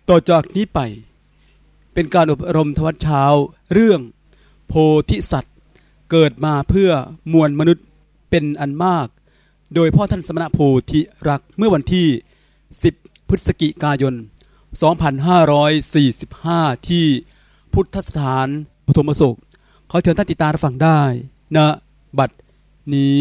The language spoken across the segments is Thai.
ต่อจากนี้ไปเป็นการอบรมทวัตเช้าเรื่องโพธิสัตว์เกิดมาเพื่อมวลมนุษย์เป็นอันมากโดยพ่อท่านสมณโพธิรักษ์เมื่อวันที่10พฤศจิกายน2545ที่พุทธสถานปฐมอโศกขอเชิญท่านติดตามรับฟังได้ณบัดนี้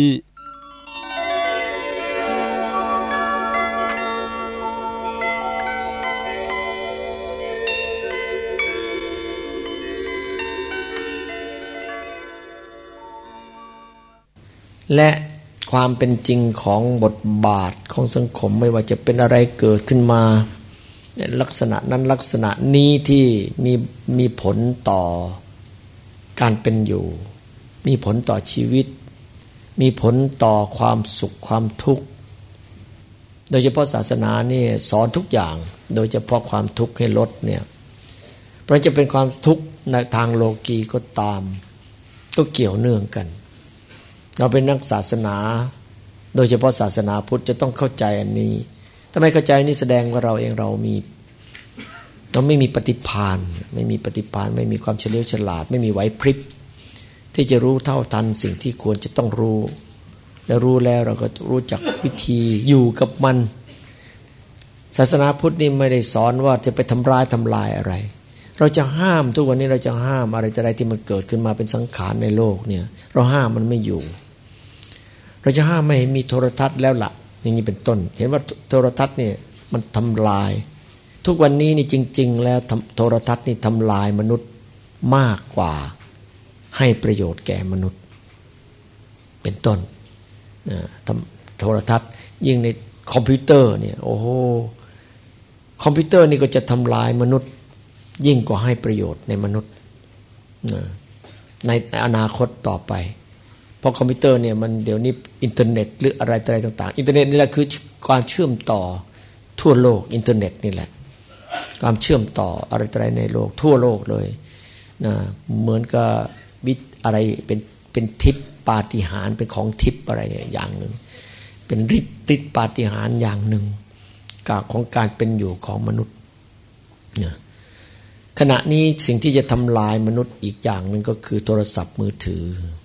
และความเป็นจริงของบทบาทของสังคมไม่ว่าจะเป็นอะไรเกิดขึ้นมาลักษณะนั้นลักษณะนี้ที่มีผลต่อการเป็นอยู่มีผลต่อชีวิตมีผลต่อความสุขความทุกข์โดยเฉพาะศาสนานี่สอนทุกอย่างโดยเฉพาะความทุกข์ให้ลดเนี่ยเพราะจะเป็นความทุกข์ในทางโลกีก็ตามก็เกี่ยวเนื่องกันเราเป็นนักศาสนาโดยเฉพาะศาสนาพุทธจะต้องเข้าใจอันนี้ถ้าไม่เข้าใจนี่แสดงว่าเราเองเราไม่มีปฏิภาณไม่มีความเฉลียวฉลาดไม่มีไหวพริบที่จะรู้เท่าทันสิ่งที่ควรจะต้องรู้และรู้แล้วเราก็รู้จักวิธีอยู่กับมันศาสนาพุทธนี่ไม่ได้สอนว่าจะไปทำลายอะไรเราจะห้ามทุกวันนี้เราจะห้ามอะไรที่มันเกิดขึ้นมาเป็นสังขารในโลกเนี่ยเราห้ามมันไม่อยู่เราจะห้ามไม่ให้มีโทรทัศน์แล้วล่ะอย่างนี้เป็นต้นเห็นว่าโทรทัศน์เนี่ยมันทำลายทุกวันนี้นี่จริงๆแล้วโทรทัศน์นี่ทำลายมนุษย์มากกว่าให้ประโยชน์แก่มนุษย์เป็นต้นโทรทัศน์ยิ่งในคอมพิวเตอร์เนี่ยโอ้โหคอมพิวเตอร์นี่ก็จะทำลายมนุษย์ยิ่งกว่าให้ประโยชน์ในมนุษย์ในอนาคตต่อไปเพราะคอมพิวเตอร์เนี่ยมันเดี๋ยวนี้อินเทอร์เน็ตหรืออะไรต่างๆอินเทอร์เน็ตนี่แหละคือความเชื่อมต่อทั่วโลกอินเทอร์เน็ตนี่แหละความเชื่อมต่ออะไรในโลกทั่วโลกเลยนะเหมือนกับอะไรเป็นทิพย์ปาฏิหาริย์เป็นของทิพย์อะไรอย่างหนึ่งเป็นฤทธิ์ปาฏิหาริย์อย่างหนึ่งของการเป็นอยู่ของมนุษย์นะขณะนี้สิ่งที่จะทำลายมนุษย์อีกอย่างหนึ่งก็คือโทรศัพท์มือถือ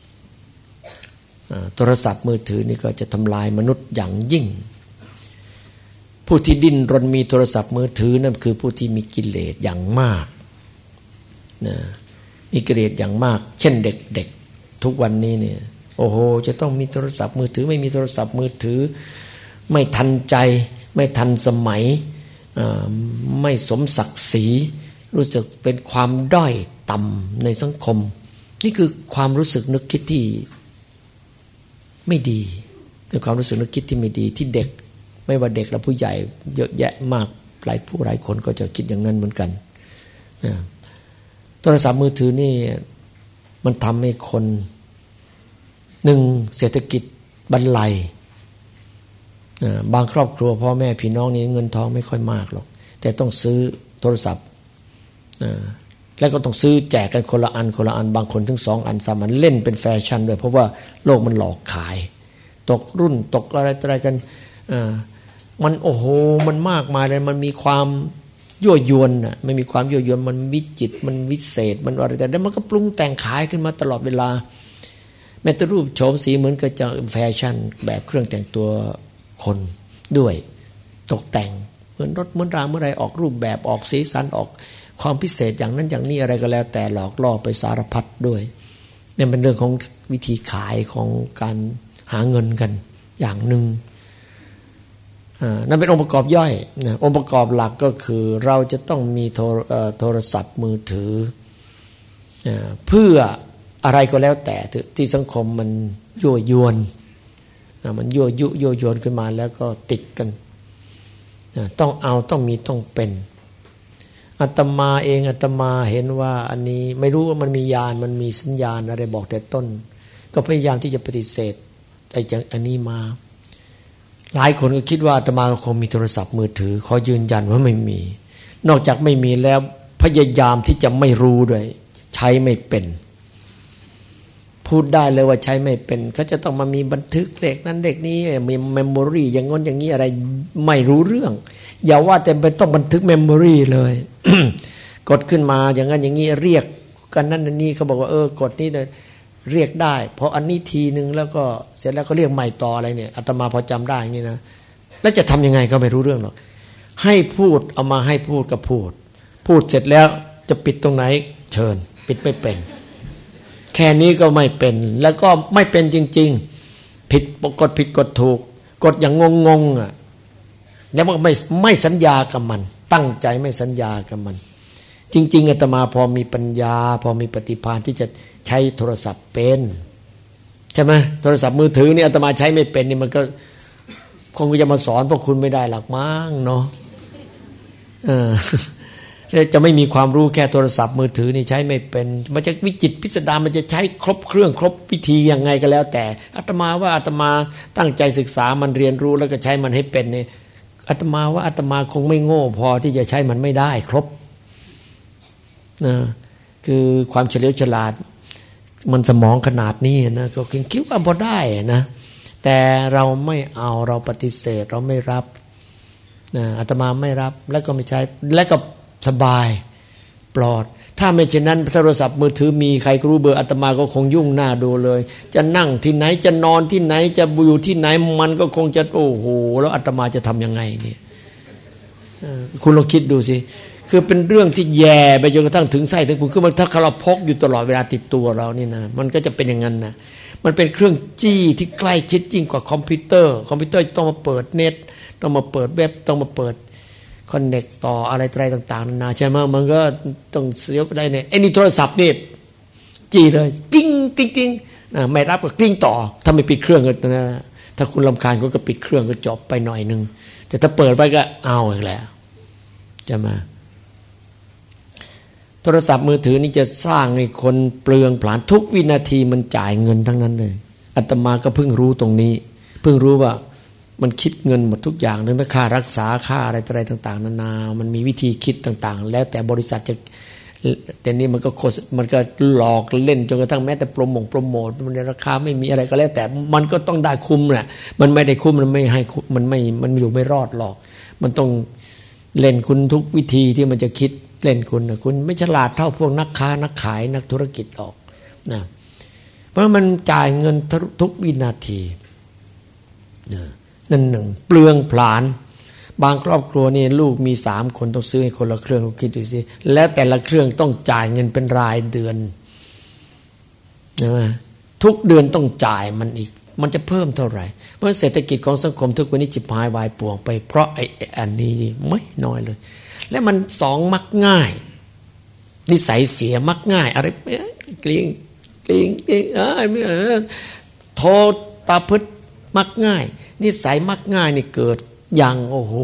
โทรศัพท์มือถือนี่ก็จะทำลายมนุษย์อย่างยิ่งผู้ที่ดิ้นรนมีโทรศัพท์มือถือนั่นคือผู้ที่มีกิเลสอย่างมากนะมีกิเลสอย่างมากเช่นเด็กๆทุกวันนี้เนี่ยโอ้โหจะต้องมีโทรศัพท์มือถือไม่มีโทรศัพท์มือถือไม่ทันใจไม่ทันสมัยไม่สมศักดิ์ศรีรู้สึกเป็นความด้อยต่ำในสังคมนี่คือความรู้สึกนึกคิดที่ไม่ดีเป็นความรู้สึกนึกคิดที่ไม่ดีที่เด็กไม่ว่าเด็กและผู้ใหญ่เยอะแยะมากหลายคนก็จะคิดอย่างนั้นเหมือนกันโทรศัพท์มือถือนี่มันทำให้คนหนึ่งเศรษฐกิจบรรลัยบางครอบครัวพ่อแม่พี่น้องนี่เงินทองไม่ค่อยมากหรอกแต่ต้องซื้อโทรศัพท์แล้วก็ต้องซื้อแจกกันคนละอันบางคนถึง2 อัน 3 อันเล่นเป็นแฟชั่นด้วยเพราะว่าโลกมันหลอกขายตกรุ่นตกอะไรกันมันโอ้โหมันมากมายเลยมันมีความยั่วยวนน่ะไม่มีความยั่วยวนมันวิจิตรมันวิเศษมันอะไรแต่มันก็ปรุงแต่งขายขึ้นมาตลอดเวลาแม้แต่รูปโฉมสีเหมือนกับจะแฟชั่นแบบเครื่องแต่งตัวคนด้วยตกแต่งเหมือนรถเหมือนรางเมื่อไรออกรูปแบบออกสีสันออกความพิเศษอย่างนั้นอย่างนี้อะไรก็แล้วแต่หลอกล่อไปสารพัดด้วยนี่เป็นเรื่องของวิธีขายของการหาเงินกันอย่างหนึ่งนั่นเป็นองค์ประกอบย่อยนะองค์ประกอบหลักก็คือเราจะต้องมีโทรศัพท์มือถือเพื่ออะไรก็แล้วแต่ที่สังคมมันยั่วยวนมันยั่วยวนขึ้นมาแล้วก็ติดกันต้องเอาต้องมีต้องเป็นอาตมาเห็นว่าอันนี้ไม่รู้ว่ามันมีญาณมันมีสัญญาณอะไรบอกแต่ต้นก็พยายามที่จะปฏิเสธไอ้อย่างอันนี้มาหลายคนก็คิดว่าอาตมาคงมีโทรศัพท์มือถือขอยืนยันว่าไม่มีนอกจากไม่มีแล้วพยายามที่จะไม่รู้ด้วยใช้ไม่เป็นพูดได้เลยว่าใช้ไม่เป็นเขาจะต้องมามีบันทึกเลขนั้นเลขนี้มีเมมโมรีอย่างง้นอย่างนี้อะไรไม่รู้เรื่องอย่าว่าแต่ไปต้องบันทึกเมมโมรีเลย กดขึ้นมาอย่างนั้นอย่างนี้เรียกกันนั้นอันนี้เขาบอกว่ากดนี้เลยเรียกได้เพราะอันนี้ทีนึงแล้วก็เสร็จแล้วก็เรียกใหม่ต่ออะไรเนี่ยอาตมาพอจำได้อย่างนี้นะแล้วจะทำยังไงก็ไม่รู้เรื่องหรอกให้พูดเอามาให้พูดก็พูดเสร็จแล้วจะปิดตรงไหนเชิญปิดไม่เป็นแค่นี้ก็ไม่เป็นแล้วก็ไม่เป็นจริงๆผิดกดถูกกดอย่างงงๆอ่ะแล้วมันไม่สัญญากับมันตั้งใจไม่สัญญากับมันจริงๆอาตมาพอมีปัญญาพอมีปฏิภาณที่จะใช้โทรศัพท์เป็นใช่ไหมโทรศัพท์มือถือนี่อาตมาใช้ไม่เป็นนี่มันก็คงจะมาสอนพวกคุณไม่ได้หรอกมั้งเนาะจะไม่มีความรู้แค่โทรศัพท์มือถือนี่ใช้ไม่เป็นมันจะวิจิตรพิสดารมันจะใช้ครบเครื่องครบวิธียังไงก็แล้วแต่อาตมาว่าอาตมาตั้งใจศึกษามันเรียนรู้แล้วก็ใช้มันให้เป็นนี่อาตมาว่าอาตมาคงไม่โง่พอที่จะใช้มันไม่ได้ครบนะคือความเฉลียวฉลาดมันสมองขนาดนี้นะก็คิดว่าพอได้นะแต่เราไม่เอาเราปฏิเสธเราไม่รับนะอาตมาไม่รับแล้วก็ไม่ใช้แล้วก็สบายปลอดถ้าไม่เช่นนั้นโทรศัพท์มือถือมีใครก็รู้เบอร์อาตมาก็คงยุ่งหน้าดูเลยจะนั่งที่ไหนจะนอนที่ไหนจะอยู่ที่ไหนมันก็คงจะโอ้โหแล้วอาตมาจะทำยังไงเนี่ยคุณลองคิดดูสิคือเป็นเรื่องที่แย่ไปจนกระทั่งถึงไส้ถึงพุงคือมันถ้าเราพกอยู่ตลอดเวลาติดตัวเรานี่นะมันก็จะเป็นอย่างนั้นนะมันเป็นเครื่องจี้ที่ใกล้ชิดยิ่งกว่าคอมพิวเตอร์ต้องมาเปิดเน็ตต้องมาเปิดเว็บต้องมาเปิดคอนเนคต่ออะไรต่างๆนานาใช่ไหมมันก็ต้องเสียไปได้เนี่ยไอ้นี่โทรศัพท์นี่จี้เลยกิ้งกิ้งกิ้งไม่รับก็กิ้งต่อถ้าไม่ปิดเครื่องก็นะถ้าคุณรำคาญก็ปิดเครื่องก็จบไปหน่อยนึงแต่ถ้าเปิดไปก็เอาอีกแล้วจะมาโทรศัพท์มือถือนี่จะสร้างให้คนเปลืองผลาญทุกวินาทีมันจ่ายเงินทั้งนั้นเลยอาตมาก็เพิ่งรู้ตรงนี้เพิ่งรู้ว่ามันคิดเงินหมดทุกอย่างทั้งค่ารักษาค่าอะไรต่างๆนานามันมีวิธีคิดต่างๆแล้วแต่บริษัทจะแต่นี้มันก็หลอกเล่นจนกระทั่งแม้แต่โปรโมทมันราคาไม่มีอะไรก็แล้วแต่มันก็ต้องได้คุ้มแหละมันไม่ได้คุ้มมันไม่ให้มันอยู่ไม่รอดหรอกมันต้องเล่นคุณทุกวิธีที่มันจะคิดเล่นคุณไม่ฉลาดเท่าพวกนักค้านักขายนักธุรกิจหรอกนะเพราะมันจ่ายเงินทุกวินาทีนั่นหนึ่งเปลืองผลาญบางครอบครัวนี่ลูกมี3 คนต้องซื้อให้คนละเครื่องคิดดูสิแล้วแต่ละเครื่องต้องจ่ายเงินเป็นรายเดือนนะทุกเดือนต้องจ่ายมันอีกมันจะเพิ่มเท่าไหร่เพราะเศรษฐกิจของสังคมทุกวันนี้ฉิบหายวายป่วงไปเพราะอันนี้ไม่น้อยเลยและมันมักง่ายนิสัยเสียมักง่ายอะไรกลิ้งโทษตาพึดมักง่ายนิสัยมักง่ายนี่เกิดอย่างโอ้โห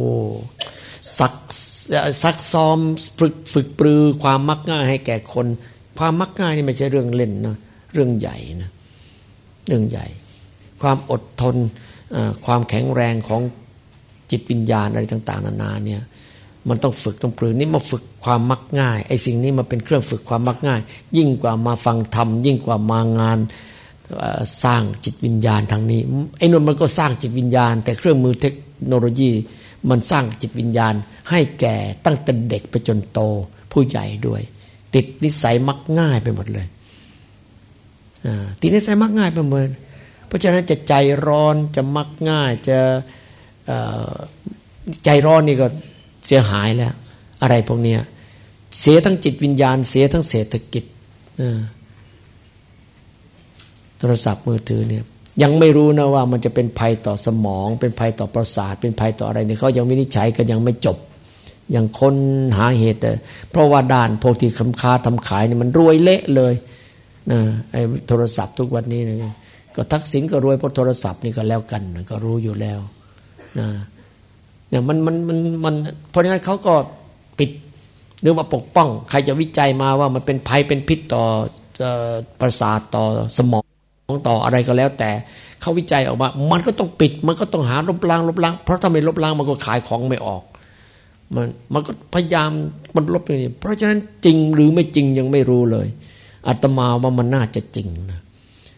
ซักซ้อมฝึกปรือความมักง่ายให้แก่คนความมักง่ายนี่ไม่ใช่เรื่องเล่นนะเรื่องใหญ่นะเรื่องใหญ่ความอดทนความแข็งแรงของจิตวิญญาณอะไรต่างๆนานาเนี่ยมันต้องฝึกต้องปรือนี่มาฝึกความมักง่ายไอ้สิ่งนี้มาเป็นเครื่องฝึกความมักง่ายยิ่งกว่ามาฟังธรรมยิ่งกว่ามางานสร้างจิตวิญญาณทางนี้ไอ้นนมันก็สร้างจิตวิญญาณแต่เครื่องมือเทคโนโลยีมันสร้างจิตวิญญาณให้แก่ตั้งแต่เด็กไปจนโตผู้ใหญ่ด้วยติดนิสัยมักง่ายไปหมดเลยติดนิสัยมักง่ายไปหมดเพราะฉะนั้นจะใจร้อนจะมักง่ายจะใจร้อนนี่ก็เสียหายแล้วอะไรพวกนี้เสียทั้งจิตวิญญาณเสียทั้งเศรษฐกิจโทรศัพท์มือถือเนี่ยยังไม่รู้นะว่ามันจะเป็นภัยต่อสมองเป็นภัยต่อประสาทเป็นภัยต่ออะไรเนี่ยเขายังวินิจฉัยกันยังไม่จบยังค้นหาเหตุเพราะว่าด้านพวกที่ค้าทำขายนี่มันรวยเละเลยนะไอ้โทรศัพท์ทุกวันนี้นะก็ทักษิณก็รวยเพราะโทรศัพท์นี่ก็แล้วกันก็รู้อยู่แล้วนะเนี่ยมันเพราะฉะนั้นเขาก็ปิดหรือว่าปกป้องใครจะวิจัยมาว่ามันเป็นภัยเป็นพิษต่อประสาทต่อสมองต่ออะไรก็แล้วแต่เขาวิจัยออกมามันก็ต้องปิดมันก็ต้องหาลบล้างเพราะถ้าไม่ลบล้างมันก็ขายของไม่ออกมันก็พยายามมันลบอย่างนี้เพราะฉะนั้นจริงหรือไม่จริงยังไม่รู้เลยอาตมาว่ามันน่าจะจริงนะ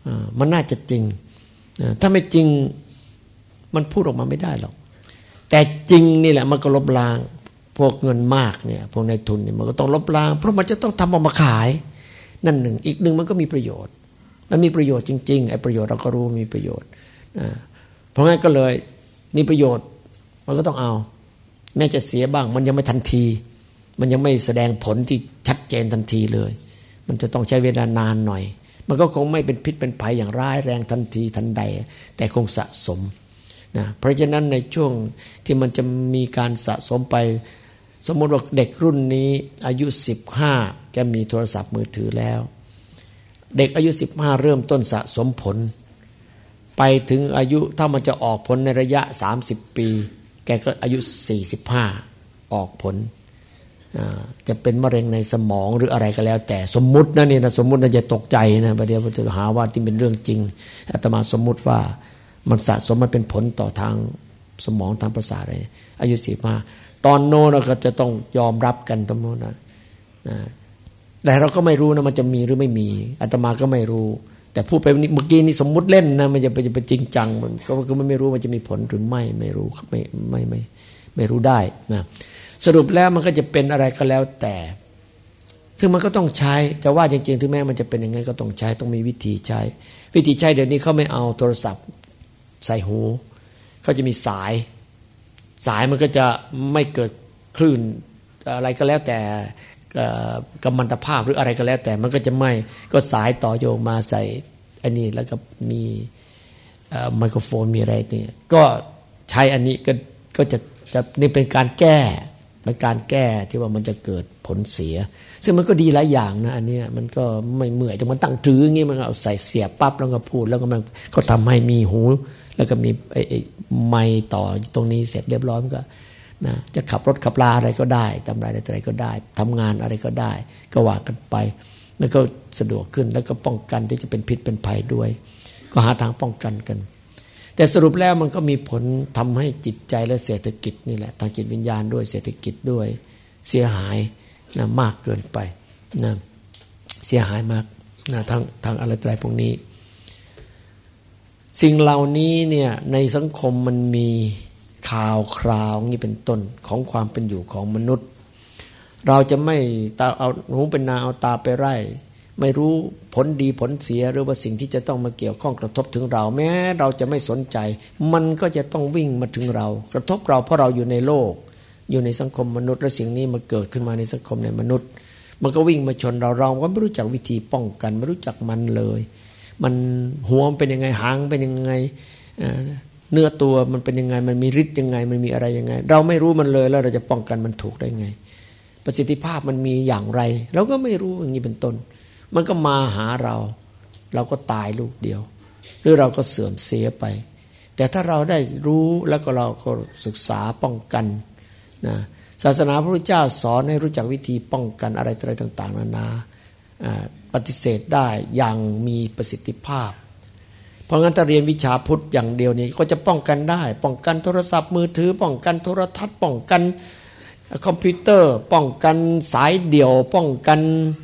มันน่าจะจริงถ้าไม่จริงมันพูดออกมาไม่ได้หรอกแต่จริงนี่แหละมันก็ลบล้างพวกเงินมากเนี่ยพวกนายทุนเนี่ยมันก็ต้องลบล้างเพราะมันจะต้องทำออกมาขายนั่นหนึ่งอีกหนึ่งมันก็มีประโยชน์มันมีประโยชน์จริงๆไอ้ประโยชน์เราก็รู้มีประโยชน์เพราะงั้นก็เลยมีประโยชน์มันก็ต้องเอาแม้จะเสียบ้างมันยังไม่ทันทีมันยังไม่แสดงผลที่ชัดเจนทันทีเลยมันจะต้องใช้เวลานานหน่อยมันก็คงไม่เป็นพิษเป็นภัยอย่างร้ายแรงทันทีทันใดแต่คงสะสมนะเพราะฉะนั้นในช่วงที่มันจะมีการสะสมไปสมมติว่าเด็กรุ่นนี้อายุ15แกมีโทรศัพท์มือถือแล้วเด็กอายุ15เริ่มต้นสะสมผลไปถึงอายุถ้ามันจะออกผลในระยะ30ปีแกก็อายุ45ออกผลจะเป็นมะเร็งในสมองหรืออะไรก็แล้วแต่สมมุตินะนี่นะสมมุตินะจะตกใจนะประเดี๋ยวจะหาว่าที่เป็นเรื่องจริงอาตมาสมมุติว่ามันสะสมมันเป็นผลต่อทางสมองทางประสาทอะไรอายุ45ตอนโน้นเราก็จะต้องยอมรับกันตรงโน้นนะแต่เราก็ไม่รู้นะมันจะมีหรือไม่มีอาตมาก็ไม่รู้แต่พูดไปเมื่อกี้นี่สมมุติเล่นนะมันจะเป็นจริงจังมันก็คือไม่รู้มันจะมีผลหรือไม่รู้ไม่รู้ได้นะสรุปแล้วมันก็จะเป็นอะไรก็แล้วแต่ซึ่งมันก็ต้องใช้จะว่าจริงๆถึงแม้มันจะเป็นยังไงก็ต้องใช้ต้องมีวิธีใช้เดี๋ยวนี้เขาไม่เอาโทรศัพท์ใส่หูเขาจะมีสายมันก็จะไม่เกิดคลื่นอะไรก็แล้วแต่กัมมันตภาพหรืออะไรก็แล้วแต่มันก็จะไม่ก็สายต่อโยงมาใส่อันนี้แล้วก็มีไมโครโฟนมีอะไรนี่ก็ใช้อันนี้ก็จะนี่เป็นการแก้ที่ว่ามันจะเกิดผลเสียซึ่งมันก็ดีหลายอย่างนะอันนี้มันก็ไม่เมื่อยจะมันตั้งถืออย่างงี้มันเอาใส่เสียบปั๊บแล้วก็พูดแล้วก็มันก็ทำให้มีหูแล้วก็มีไอ้ไมค์ต่อตรงนี้เสร็จเรียบร้อยมันก็นะจะขับรถขับลาอะไรก็ได้ทำอะไรก็ได้ทำงานอะไรก็ได้ก็ว่ากันไปมันก็สะดวกขึ้นแล้วก็ป้องกันที่จะเป็นพิษเป็นภัยด้วยก็หาทางป้องกันกันแต่สรุปแล้วมันก็มีผลทำให้จิตใจและเศรษฐกิจนี่แหละทางจิตวิญญาณด้วยเศรษฐกิจด้วยเสียหายนะมากเกินไปนะเสียหายมากนะทางอะไรพวกนี้สิ่งเหล่านี้เนี่ยในสังคมมันมีข่าวคราวนี่เป็นต้นของความเป็นอยู่ของมนุษย์เราจะไม่เอาหูเป็นนาเอาตาไปไร่ไม่รู้ผลดีผลเสียหรือว่าสิ่งที่จะต้องมาเกี่ยวข้องกระทบถึงเราแม้เราจะไม่สนใจมันก็จะต้องวิ่งมาถึงเรากระทบเราเพราะเราอยู่ในโลกอยู่ในสังคมมนุษย์และสิ่งนี้มันเกิดขึ้นมาในสังคมในมนุษย์มันก็วิ่งมาชนเราก็ไม่รู้จักวิธีป้องกันไม่รู้จักมันเลยมันหัวมันเป็นยังไงหางเป็นยังไงเนื้อตัวมันเป็นยังไงมันมีฤทธิ์ยังไงมันมีอะไรยังไงเราไม่รู้มันเลยแล้วเราจะป้องกันมันถูกได้ไงประสิทธิภาพมันมีอย่างไรเราก็ไม่รู้อย่างนี้เป็นต้นมันก็มาหาเราก็ตายลูกเดียวหรือเราก็เสื่อมเสียไปแต่ถ้าเราได้รู้แล้วก็เราก็ศึกษาป้องกันนะศาสนาพระพุทธเจ้าสอนให้รู้จักวิธีป้องกันอะไรต่างๆนานาปฏิเสธได้อย่างมีประสิทธิภาพเพราะงั้นถ้าเรียนวิชาพุทธอย่างเดียวนี้ก็จะป้องกันได้ป้องกันโทรศัพท์มือถือป้องกันโทรทัศน์ป้องกันคอมพิวเตอร์ป้องกันสายเดี่ยวป้องกัน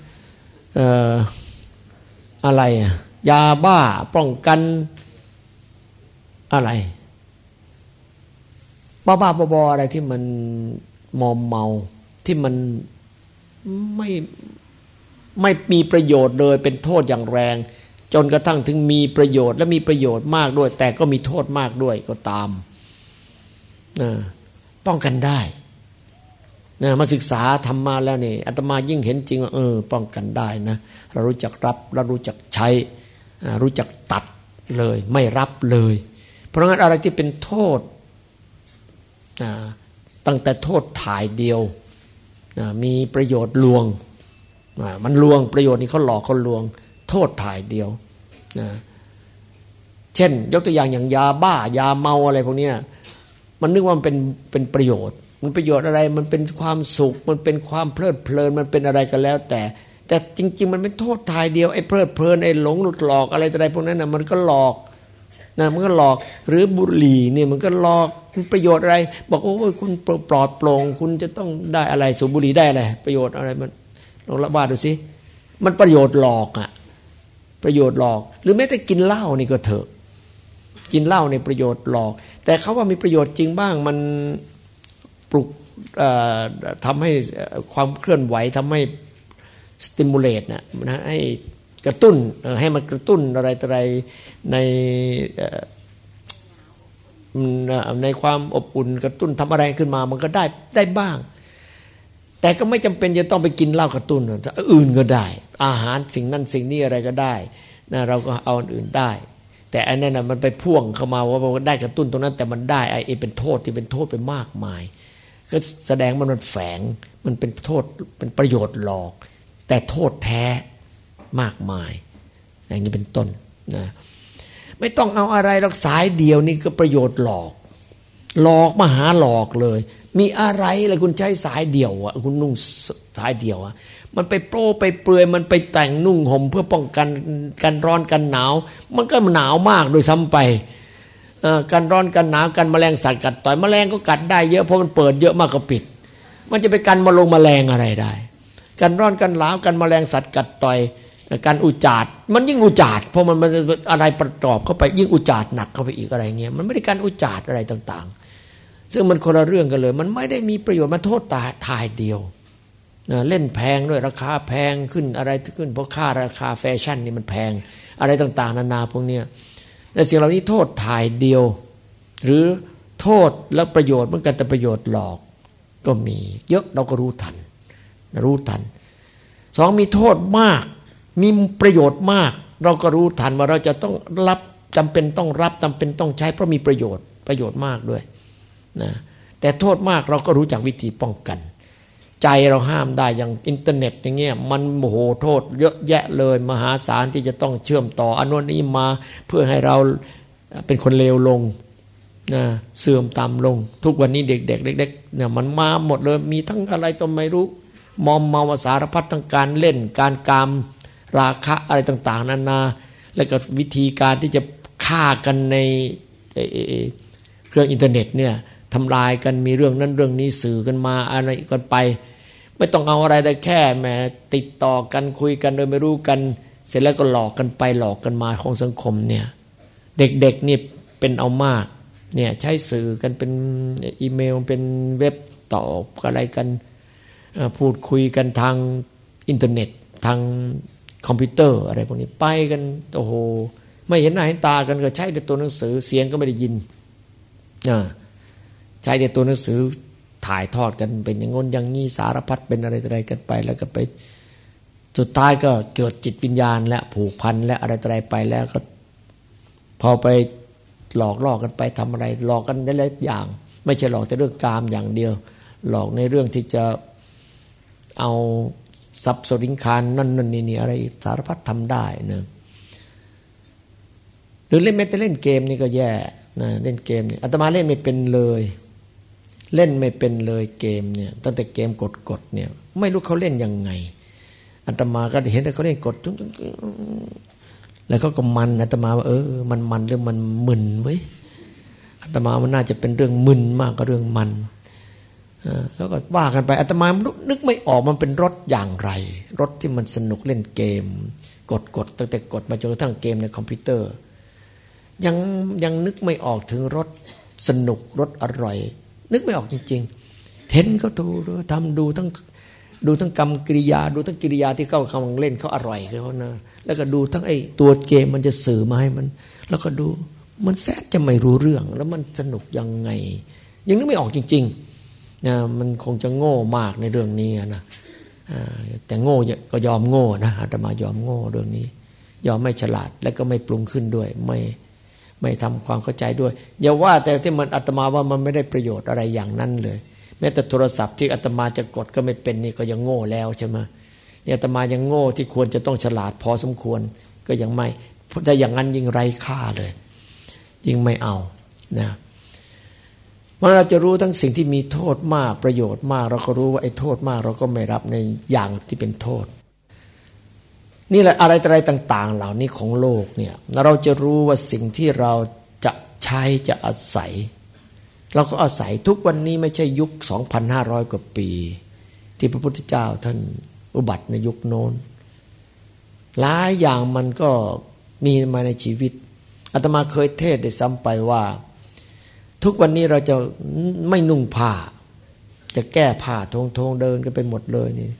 อะไรยาบ้าป้องกันอะไรบ้าบออะไรที่มันมอมเมาที่มันไม่มีประโยชน์เลยเป็นโทษอย่างแรงจนกระทั่งถึงมีประโยชน์และมีประโยชน์มากด้วยแต่ก็มีโทษมากด้วยก็ตามป้องกันได้มาศึกษาธรรมะแล้วนี่อาตมายิ่งเห็นจริงว่าป้องกันได้นะเรารู้จักรับเรารู้จักใช้รู้จักตัดเลยไม่รับเลยเพราะงั้นอะไรที่เป็นโทษตั้งแต่โทษถ่ายเดียวมีประโยชน์ลวงมันลวงประโยชน์นี้เขาหลอกเขาลวงโทษถ่ายเดียวเช่นยกตัวอย่างยาบ้ายาเมาอะไรพวกนี้มันนึกว่ามันเป็นประโยชน์มันประโยชน์อะไรมันเป็นความสุขมันเป็นความเพลิดเพลินมันเป็นอะไรก็แล้วแต่จริงๆมันเป็นโทษทายเดียวไอ้เพลิดเพลินไอ้หลงหลุดหลอกอะไรต่ออะไรพวกนั้นนะมันก็หลอกนะมันก็หลอกหรือบุหรี่เนี่ยมันก็หลอกมันประโยชน์อะไรบอกโอ้ยคุณปลอดโปร่งคุณจะต้องได้อะไรสูบบุหรี่ได้อะไรประโยชน์อะไรมันลองละบาดดูสิมันประโยชน์หลอกอ่ะประโยชน์หลอกหรือแม้แต่กินเหล้านี่ก็เถอะกินเหล้าในประโยชน์หลอกแต่เขาว่ามีประโยชน์จริงบ้างมันปลุกทำให้ความเคลื่อนไหวทำให้สติมูลเลตนะให้กระตุ้นให้มันกระตุ้นอะไรในความอบอุ่นกระตุ้นทำอะไรขึ้นมามันก็ได้บ้างแต่ก็ไม่จำเป็นจะต้องไปกินเหล้ากระตุ้นอื่นก็ได้อาหารสิ่งนั้นสิ่งนี้อะไรก็ได้นะเราก็เอาอื่นได้แต่อันนั้นมันไปพ่วงเข้ามาว่าได้กระตุ้นตรงนั้นแต่มันได้ไอ้เป็นโทษที่เป็นโทษไปมากมายก็แสดงมันแฝงมันเป็นโทษเป็นประโยชน์หลอกแต่โทษแท้มากมายอย่างนี้เป็นต้นนะไม่ต้องเอาอะไรหรอกสายเดียวนี่ก็ประโยชน์หลอกมหาหลอกเลยมีอะไรล่ะคุณใช้สายเดียวอ่ะคุณนุ่งสายเดียวอ่ะมันไปโปรไปเปลือยมันไปแต่งนุ่งห่มเพื่อป้องกันร้อนกันหนาวมันก็หนาวมากโดยซ้ำไปกันร้อนกันหนาวกันแมลงสัตว์กัดต่อยแมลงก็กัดได้เยอะเพราะมันเปิดเยอะมากก็ปิดมันจะไปกันแมลงอะไรได้กันร้อนกันหนาวกันแมลงสัตว์กัดต่อยการอุจจาระมันยิ่งอุจจาระเพราะมันอะไรประกอบเข้าไปยิ่งอุจจาระหนักเข้าไปอีกอะไรเงี้ยมันไม่ได้การอุจจาระอะไรต่างๆซึ่งมันคนละเรื่องกันเลยมันไม่ได้มีประโยชน์มาโทษทายเดียวเล่นแพงด้วยราคาแพงขึ้นอะไรขึ้นเพราะค่าราคาแฟชั่นนี่มันแพงอะไรต่างๆนานาพวกเนี้ยแต่สิ่งเหล่านี้โทษทายเดียวหรือโทษและประโยชน์เหมือนกันแต่ประโยชน์หลอกก็มีเยอะเราก็รู้ทันสองมีโทษมากมีประโยชน์มากเราก็รู้ทันว่าเราจะต้องรับจำเป็นต้องรับจำเป็นต้องใช้เพราะมีประโยชน์มากด้วยนะแต่โทษมากเราก็รู้จักวิธีป้องกันใจเราห้ามได้อย่างอินเทอร์เน็ตอย่างเงี้ยมันโอ้โหโทษเยอะแยะเลยมหาศาลที่จะต้องเชื่อมต่ออันนู้นนี้มาเพื่อให้เราเป็นคนเลวลงนะเสื่อมต่ำลงทุกวันนี้เด็กๆเล็กๆเนี่ยมันมาหมดเลยมีทั้งอะไรก็ไม่รู้มอมเมาสารพัดทั้งการเล่นการกามราคะอะไรต่างๆนานาแล้วก็วิธีการที่จะฆ่ากันในเครื่องอินเทอร์เน็ตเนี่ยทำลายกันมีเรื่องนั้นเรื่องนี้สื่อกันมาอะไรกันไปไม่ต้องเอาอะไรแต่แค่แหมติดต่อกันคุยกันโดยไม่รู้กันเสร็จแล้วก็หลอกกันไปหลอกกันมาของสังคมเนี่ยเด็กๆนี่เป็นเอามากเนี่ยใช้สื่อกันเป็นอีเมลเป็นเว็บตอบอะไรกันพูดคุยกันทางอินเทอร์เน็ตทางคอมพิวเตอร์อะไรพวกนี้ไปกันโอ้โหไม่เห็นหน้าเห็นตากันก็ใช้แต่ตัวหนังสือเสียงก็ไม่ได้ยินใช้แต่ตัวหนังสือถ่ายทอดกันเป็นอย่างง้นอย่างงี้สารพัดเป็นอะไรกันไปแล้วก็ไปสุดท้ายก็เกิดจิตวิญญาณและผูกพันและอะไรไปแล้วก็พอไปหลอกล่อกันไปทำอะไรหลอกกันได้หลายอย่างไม่ใช่หลอกแต่เรื่องกามอย่างเดียวหลอกในเรื่องที่จะเอาทรัพย์สริงคารนั่นนี่อะไรสารพัดทำได้นะหรือเล่นแม้แต่เล่นเกมนี่ก็แย่นะเล่นเกมเนี่ยอาตมาเล่นไม่เป็นเลยเล่นไม่เป็นเลยเกมเนี่ยตั้งแต่เกมกดเนี่ยไม่รู้เขาเล่นยังไงอาตมาก็เห็นแต่เขาเล่นกดแล้วเขาก็มันอาตมาว่ามันเรื่องมันมึนเว้ยอาตมามันน่าจะเป็นเรื่องมึนมากกว่าเรื่องมันแล้วก็ว่ากันไปอาตมานึกไม่ออกมันเป็นรสอย่างไรรสที่มันสนุกเล่นเกมกดตั้งแต่กดมาจนกระทั่งเกมในคอมพิวเตอร์ยังนึกไม่ออกถึงรสสนุกรสอร่อยนึกไม่ออกจริงๆเห็นเขาทำดูทั้งกรรมกิริยาดูทั้งกิริยาที่เขากำลังเล่นเขาอร่อยเขานะแล้วก็ดูทั้งไอ้ตัวเกมมันจะสื่อมาให้มันแล้วก็ดูมันแสนจะไม่รู้เรื่องแล้วมันสนุกยังไงยังนึกไม่ออกจริงๆนะมันคงจะโง่มากในเรื่องนี้นะแต่โง่ก็ยอมโง่นะอาตมายอมโง่เรื่องนี้ยอมไม่ฉลาดและก็ไม่ปรุงขึ้นด้วยไม่ทำความเข้าใจด้วยอย่าว่าแต่ที่มันอาตมาว่ามันไม่ได้ประโยชน์อะไรอย่างนั้นเลยแม้แต่โทรศัพท์ที่อาตมาจะกดก็ไม่เป็นนี่ก็ยังโง่แล้วใช่ไหมเนี่ยอาตมายังโง่ที่ควรจะต้องฉลาดพอสมควรก็ยังไม่ถ้าอย่างนั้นยิ่งไร้ค่าเลยยิ่งไม่เอานะเมื่อเราจะรู้ทั้งสิ่งที่มีโทษมากประโยชน์มากเราก็รู้ว่าไอ้โทษมากเราก็ไม่รับในอย่างที่เป็นโทษนี่แหละอะไรต่างๆเหล่านี้ของโลกเนี่ยเราจะรู้ว่าสิ่งที่เราจะใช้จะอาศัยเราก็อาศัยทุกวันนี้ไม่ใช่ยุค 2,500 กว่าปีที่พระพุทธเจ้าท่านอุบัติในยุคโน้นหลายอย่างมันก็มีมาในชีวิตอาตมาเคยเทศได้ซ้ำไปว่าทุกวันนี้เราจะไม่นุ่งผ้าจะแก้ผ้าทงเดินกันไปหมดเลยนี่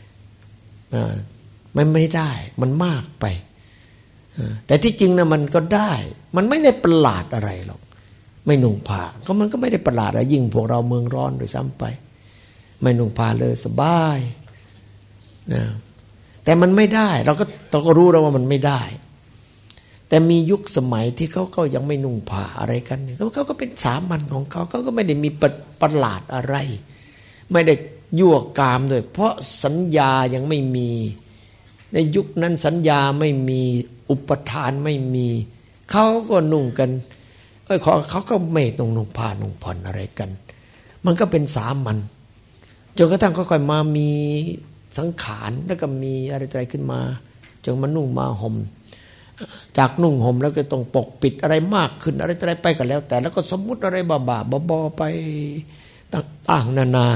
มันไม่ได้มันมากไปแต่ที่จริงนะมันก็ได้มันไม่ได้ประหลาดอะไรหรอกไม่นุ่งผ้าก็มันก็ไม่ได้ประหลาดอะไรยิ่งพวกเราเมืองร้อนโดยซ้ำไปไม่นุ่งผ้าเลยสบายนะแต่มันไม่ได้เราก็รู้แล้วว่ามันไม่ได้แต่มียุคสมัยที่เขาก็ยังไม่นุ่งผ้าอะไรกันเขาก็เป็นสามัญของเขาก็ไม่ได้มีประหลาดอะไรไม่ได้ยั่วกามด้วยเพราะสัญญายังไม่มีในยุคนั้นสัญญาไม่มีอุปทานไม่มีเขาก็นุ่งกันเขาก็ไม่นุ่งผ้านุ่งผ่อนอะไรกันมันก็เป็นสามัญจนกระทั่งค่อยๆมามีสังขารแล้วก็มีอะไรขึ้นมาจนมานุ่งมาห่มจากนุ่งห่มแล้วก็ต้องปกปิดอะไรมากขึ้นอะไรไปก็แล้วแต่แล้วก็สมมุติอะไรบ้าๆบอๆไปต่างๆนานา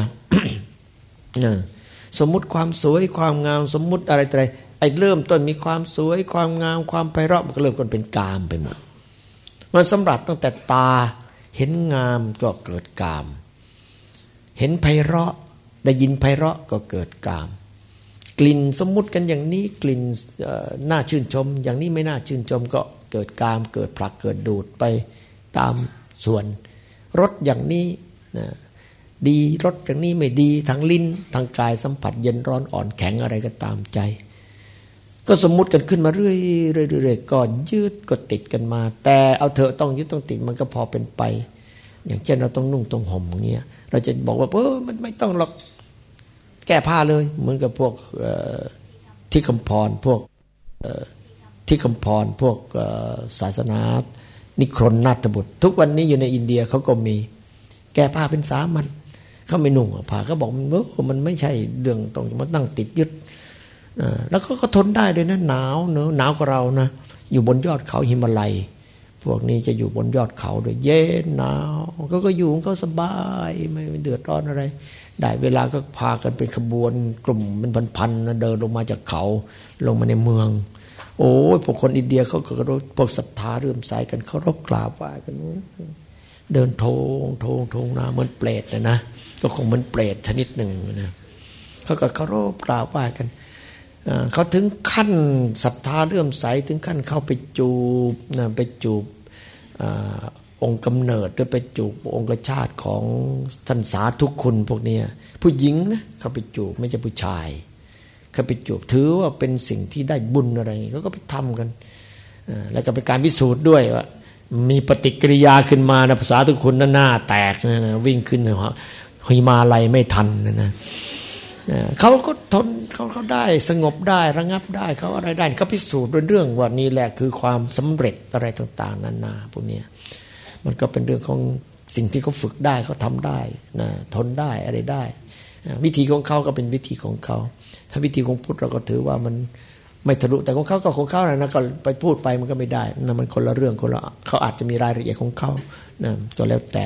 สมมุติความสวยความงามสมมุติอะไรไอ้เริ่มต้นมีความสวยความงามความไพเราะมันก็เริ่มเป็นกามไปหมดมันสำหรับตั้งแต่ตาเห็นงามก็เกิดกามเห็นไพเราะได้ยินไพเราะก็เกิดกามกลิ่นสมมุติกันอย่างนี้กลิ่นน่าชื่นชมอย่างนี้ไม่น่าชื่นชมก็เกิดกามเกิดผลักเกิดดูดไปตามส่วนรสอย่างนี้นะดีรสอย่างนี้ไม่ดีทางลิ้นทางกายสัมผัสเย็นร้อนอ่อนแข็งอะไรก็ตามใจก็สมมุติกันขึ้นมาเรื่อยๆก็ยืดก็ติดกันมาแต่เอาเถอะต้องยึดต้องติดมันก็พอเป็นไปอย่างเช่นเราต้องนุ่งต้องห่มอย่างเงี้ยเราจะบอกว่ามันไม่ต้องหรอกแก้ผ้าเลยเหมือนกับพวกที่คำพรพวกที่คำพรพวกศาสนานิครนนาถบุตรทุกวันนี้อยู่ในอินเดียเขาก็มีแก้ผ้าเป็นสามัญเขาไม่นุ่งผ้าก็บอกมันไม่ใช่เรื่องต้องมาตั้งติดยึดแล้วก็ทนได้ด้วยนะหนาวเนอะหนาวกว่าเรานะอยู่บนยอดเขาหิมาลัยพวกนี้จะอยู่บนยอดเขาด้วยเย็นหนาวก็อยู่ของเขาสบายไม่เดือดร้อนอะไรได้เวลาก็พากันเป็นขบวนกลุ่มเป็นพันๆนะเดินลงมาจากเขาลงมาในเมืองโอ้ยพวกคนอินเดียเขาก็พวกศรัทธาเรื่มใสกันเคารพกราบไหว้กันเดินโถงนาเหมือนเปรตนะก็คงเหมือนเปรตชนิดหนึ่งนะเขาก็เคารพกราบไหว้กันเขาถึงขั้นศรัทธาเลื่อมใสถึงขั้นเข้าไปจูบไปจูบองค์กำเนิดหรือไปจูบองค์ชาติของท่านสาธุคุณพวกนี้ผู้หญิงนะเขาไปจูบไม่ใช่ผู้ชายเขาไปจูบถือว่าเป็นสิ่งที่ได้บุญอะไรเขาก็ไปทำกันแล้วก็เป็นการพิสูจน์ด้วยว่ามีปฏิกิริยาขึ้นมานะภาษาทุกคนหน้าแตกนะวิ่งขึ้นหิมาลัยไม่ทันนะเขาก็ทนเขาได้สงบได้ระงับได้เขาอะไรได้เขาพิสูจน์ด้วยเรื่องว่านี่แหละคือความสำเร็จอะไรต่างๆนานาพวกนี้มันก็เป็นเรื่องของสิ่งที่เขาฝึกได้เขาทำได้นะทนได้อะไรได้วิธีของเขาก็เป็นวิธีของเขาถ้าวิธีของพุทธเราก็ถือว่ามันไม่ทะลุแต่ของเขาก็ของเขานะก็ไปพูดไปมันก็ไม่ได้นะมันคนละเรื่องคนละเขาอาจจะมีรายละเอียดของเขานะก็แล้วแต่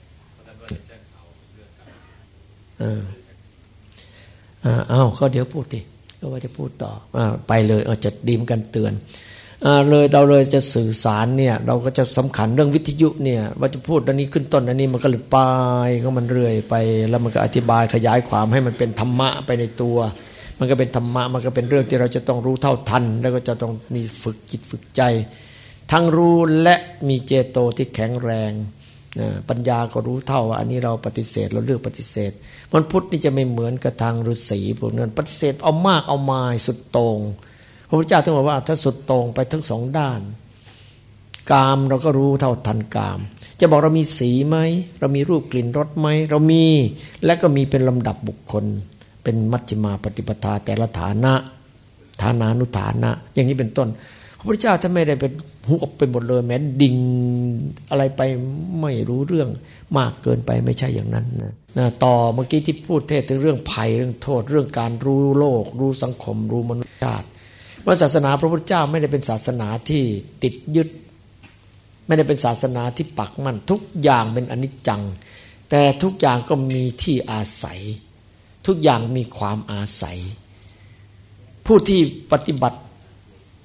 ก็เดี๋ยวพูดดิก็ว่าจะพูดต่อไปเลยจะดีมกันเตือนเลยเราเลยจะสื่อสารเนี่ยเราก็จะสำคัญเรื่องวิทยุเนี่ยว่าจะพูดอันนี้ขึ้นต้นอันนี้มันก็เลยไปก็มันเรื่อยไปแล้วมันก็อธิบายขยายความให้มันเป็นธรรมะไปในตัวมันก็เป็นธรรมะมันก็เป็นเรื่องที่เราจะต้องรู้เท่าทันแล้วก็จะต้องมีฝึกจิตฝึกใจทั้งรู้และมีเจโตที่แข็งแรงปัญญาก็รู้เท่าว่าอันนี้เราปฏิเสธเราเลือกปฏิเสธมันพุทธนี่จะไม่เหมือนกับทางฤาษีพวกนั้นปฏิเสธเอามากเอามายสุดโต่งพระพุทธเจ้าท่านบอกว่าถ้าสุดโต่งไปทั้งสองด้านกามเราก็รู้เท่าทันกามจะบอกเรามีสีไหมเรามีรูปกลิ่นรสไหมเรามีและก็มีเป็นลำดับบุคคลเป็นมัชฌิมาปฏิปทาแต่ละฐานะฐานานุฐานะอย่างนี้เป็นต้นพระพุทธเจ้าท่านไม่ได้เป็นหุบเป็นหมดเลยแม้ดิ่งอะไรไปไม่รู้เรื่องมากเกินไปไม่ใช่อย่างนั้นนะต่อเมื่อกี้ที่พูดเทศถึงเรื่องภัยเรื่องโทษเรื่องการรู้โลกรู้สังคมรู้มนุษยชาติว่าศาสนาพระพุทธเจ้าไม่ได้เป็นศาสนาที่ติดยึดไม่ได้เป็นศาสนาที่ปักมั่นทุกอย่างเป็นอนิจจังแต่ทุกอย่างก็มีที่อาศัยทุกอย่างมีความอาศัยผู้ที่ปฏิบัติ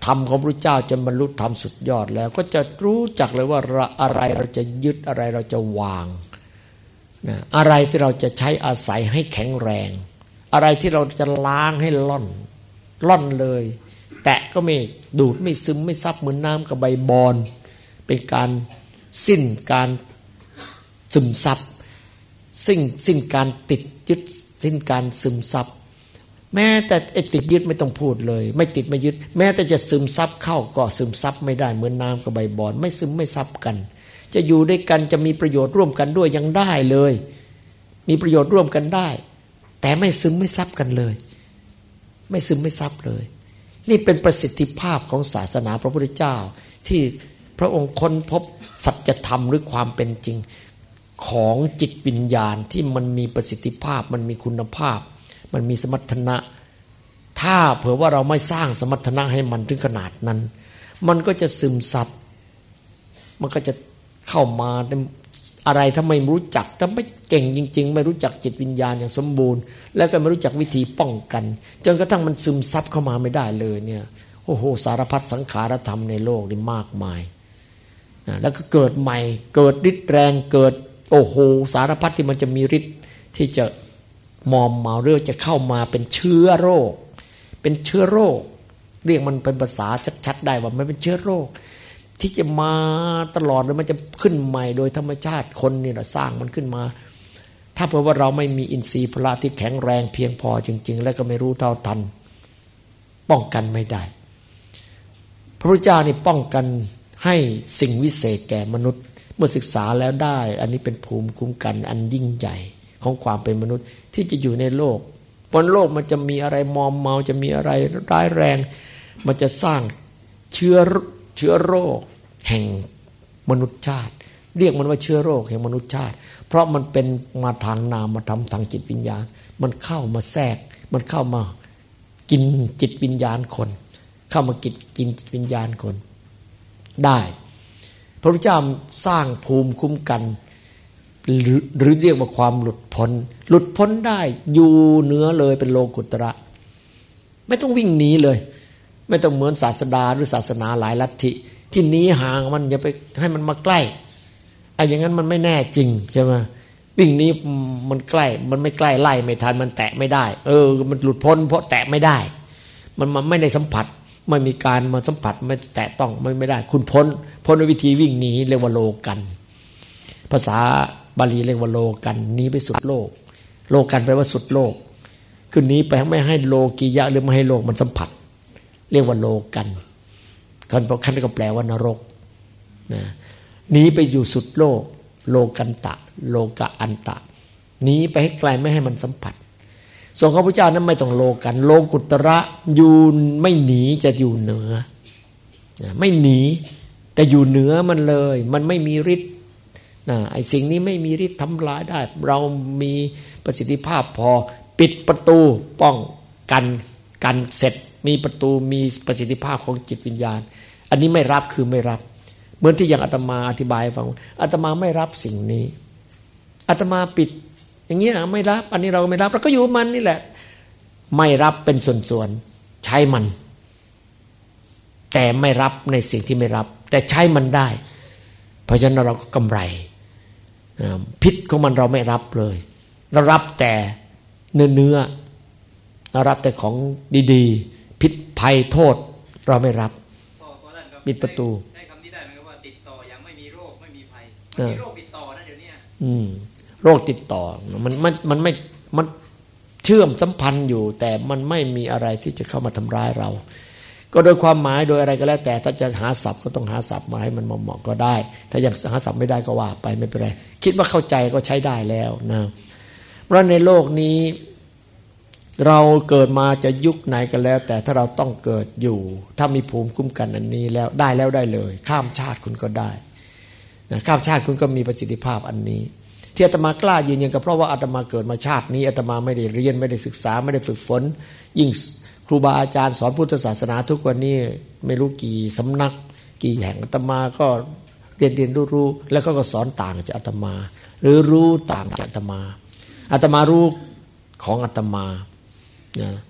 รมของพระเจ้าจนบรรลุธรรมสุดยอดแล้วก็จะรู้จักเลยว่าอะไรเราจะยึดอะไรเราจะวางนะอะไรที่เราจะใช้อาศัยให้แข็งแรงอะไรที่เราจะล้างให้ล่อนเลยแตะก็ไม่ดูดไม่ซึมไม่ซับเหมือนน้ำกับใบบอนเป็นการสิ้นการซึมซับสิ้นการติดยึดสิ้นการซึมซับแม้แต่ไอ้ติดยึดไม่ต้องพูดเลยไม่ติดไม่ยึดแม้แต่จะซึมซับเข้าก็ซึมซับไม่ได้เหมือนน้ำกับใบบอนไม่ซึมไม่ซับกันจะอยู่ด้วยกันจะมีประโยชน์ร่วมกันด้วยยังได้เลยมีประโยชน์ร่วมกันได้แต่ไม่ซึมไม่ซับกันเลยไม่ซึมไม่ซับเลยนี่เป็นประสิทธิภาพของศาสนาพระพุทธเจ้าที่พระองค์ค้นพบสัจธรรมหรือความเป็นจริงของจิตวิญญาณที่มันมีประสิทธิภาพมันมีคุณภาพมันมีสมรรถนะถ้าเผื่อว่าเราไม่สร้างสมรรถนะให้มันถึงขนาดนั้นมันก็จะซึมซับมันก็จะเข้ามาอะไรถ้าไม่รู้จักถ้าไม่เก่งจริงๆไม่รู้จักจิตวิญญาณอย่างสมบูรณ์แล้วก็ไม่รู้จักวิธีป้องกันจนกระทั่งมันซึมซับเข้ามาไม่ได้เลยเนี่ยโอ้โหสารพัดสังขารธรรมในโลกนี่มากมายแล้วก็เกิดใหม่เกิดฤทธิ์แรงเกิดโอ้โหสารพัดที่มันจะมีฤทธิ์ที่จะมอมเมาเรื่องจะเข้ามาเป็นเชื้อโรคเป็นเชื้อโรคเรียกมันเป็นภาษาชัดๆได้ว่ามันเป็นเชื้อโรคที่จะมาตลอดเลยมันจะขึ้นใหม่โดยธรรมชาติคนนี่แหละสร้างมันขึ้นมาถ้าเผื่อว่าเราไม่มีอินทรีย์พละที่แข็งแรงเพียงพอจริงๆแล้วก็ไม่รู้เท่าทันป้องกันไม่ได้พระพุทธเจ้านี่ป้องกันให้สิ่งวิเศษแก่มนุษย์เมื่อศึกษาแล้วได้อันนี้เป็นภูมิคุ้มกันอันยิ่งใหญ่ของความเป็นมนุษย์ที่จะอยู่ในโลกบนโลกมันจะมีอะไรมอมเมาจะมีอะไรร้ายแรงมันจะสร้างเชื้อโรคแห่งมนุษยชาติเรียกมันว่าเชื้อโรคแห่งมนุษยชาติเพราะมันเป็นมาทางนามมาทางจิตวิญญาณมันเข้ามาแทรกมันเข้ามากินจิตวิญญาณคนเข้ามากินจิตวิญญาณคนได้พระพุทธเจ้าสร้างภูมิคุ้มกันหรือเรียกว่าความหลุดพ้นได้อยู่เหนือเลยเป็นโลกุตระไม่ต้องวิ่งหนีเลยไม่ต้องเหมือนศาสดาหรือศาสนาหลายลัทธิที่หนีห่างมันอย่าไปให้มันมาใกล้ไอ้อย่างนั้นมันไม่แน่จริงใช่ไหมวิ่งหนีมันใกล้มันไม่ใกล้ไล่ไม่ทันมันแตะไม่ได้มันหลุดพ้นเพราะแตะไม่ได้มันไม่ได้สัมผัสไม่มีการมาสัมผัสไม่แตะต้องไม่ได้คุณพ้นด้วยวิธีวิ่งหนีเรียกว่าโลกันภาษาบาลีเรียกว่าโลกันหนีไปสุดโลกโลกันแปลว่าสุดโลกคือหนีไปไม่ให้โลกียะหรือไม่ให้โลกมันสัมผัสเรียกว่าโลกันคันก็แปลว่านรกนะหนีไปอยู่สุดโลกโลกันตะโลกะอันตะหนีไปให้ไกลไม่ให้มันสัมผัสส่วนพระพุทธเจ้านั้นไม่ต้องโลกันโลกุตระอยู่ไม่หนีจะอยู่เหนือไม่หนีแต่อยู่เหนือมันเลยมันไม่มีฤทธิ์ไอ้สิ่งนี้ไม่มีฤทธิ์ทำลายได้เรามีประสิทธิภาพพอปิดประตูป้องกันเสร็จมีประตูมีประสิทธิภาพของจิตวิญญาณอันนี้ไม่รับคือไม่รับเหมือนที่อย่างอาตมาอธิบายให้ฟังอาตมาไม่รับสิ่งนี้อาตมาปิดอย่างนี้ไม่รับอันนี้เราไม่รับเราก็อยู่มันนี่แหละไม่รับเป็นส่วนๆใช้มันแต่ไม่รับในสิ่งที่ไม่รับแต่ใช้มันได้เพราะฉะนั้นเราก็กำไรพิษของมันเราไม่รับเลยเรารับแต่เนื้อเรารับแต่ของดีๆพิษภัยโทษเราไม่รับปิดประตูใช้คำนี้ได้ไหมครับว่าติดต่ออย่างไม่มีโรคไม่มีภัยมีโรคติดต่อนะเดี๋ยวนี้โรคติดต่อมันไม่มันเชื่อมสัมพันธ์อยู่แต่มันไม่มีอะไรที่จะเข้ามาทำร้ายเราก็โดยความหมายโดยอะไรก็แล้วแต่ถ้าจะหาศัพท์ก็ต้องหาศัพท์มาให้มันเหมาะก็ได้ถ้ายังหาศัพท์ไม่ได้ก็ว่าไปไม่เป็นไรคิดว่าเข้าใจก็ใช้ได้แล้วนะเพราะในโลกนี้เราเกิดมาจะยุคไหนกันแล้วแต่ถ้าเราต้องเกิดอยู่ถ้ามีภูมิคุ้มกันอันนี้แล้วได้เลยข้ามชาติคุณก็ได้นะข้ามชาติคุณก็มีประสิทธิภาพอันนี้ที่อาตมากล้ายืนยันก็เพราะว่าอาตมาเกิดมาชาตินี้อาตมาไม่ได้เรียนไม่ได้ศึกษาไม่ได้ฝึกฝนยิ่งครูบาอาจารย์สอนพุทธศาสนาทุกวันนี้ไม่รู้กี่สำนักกี่แห่งอาตมาก็เรียนรู้แล้วก็สอนต่างจากอาตมาหรือรู้ต่างจากอาตมารู้ของอาตมานะ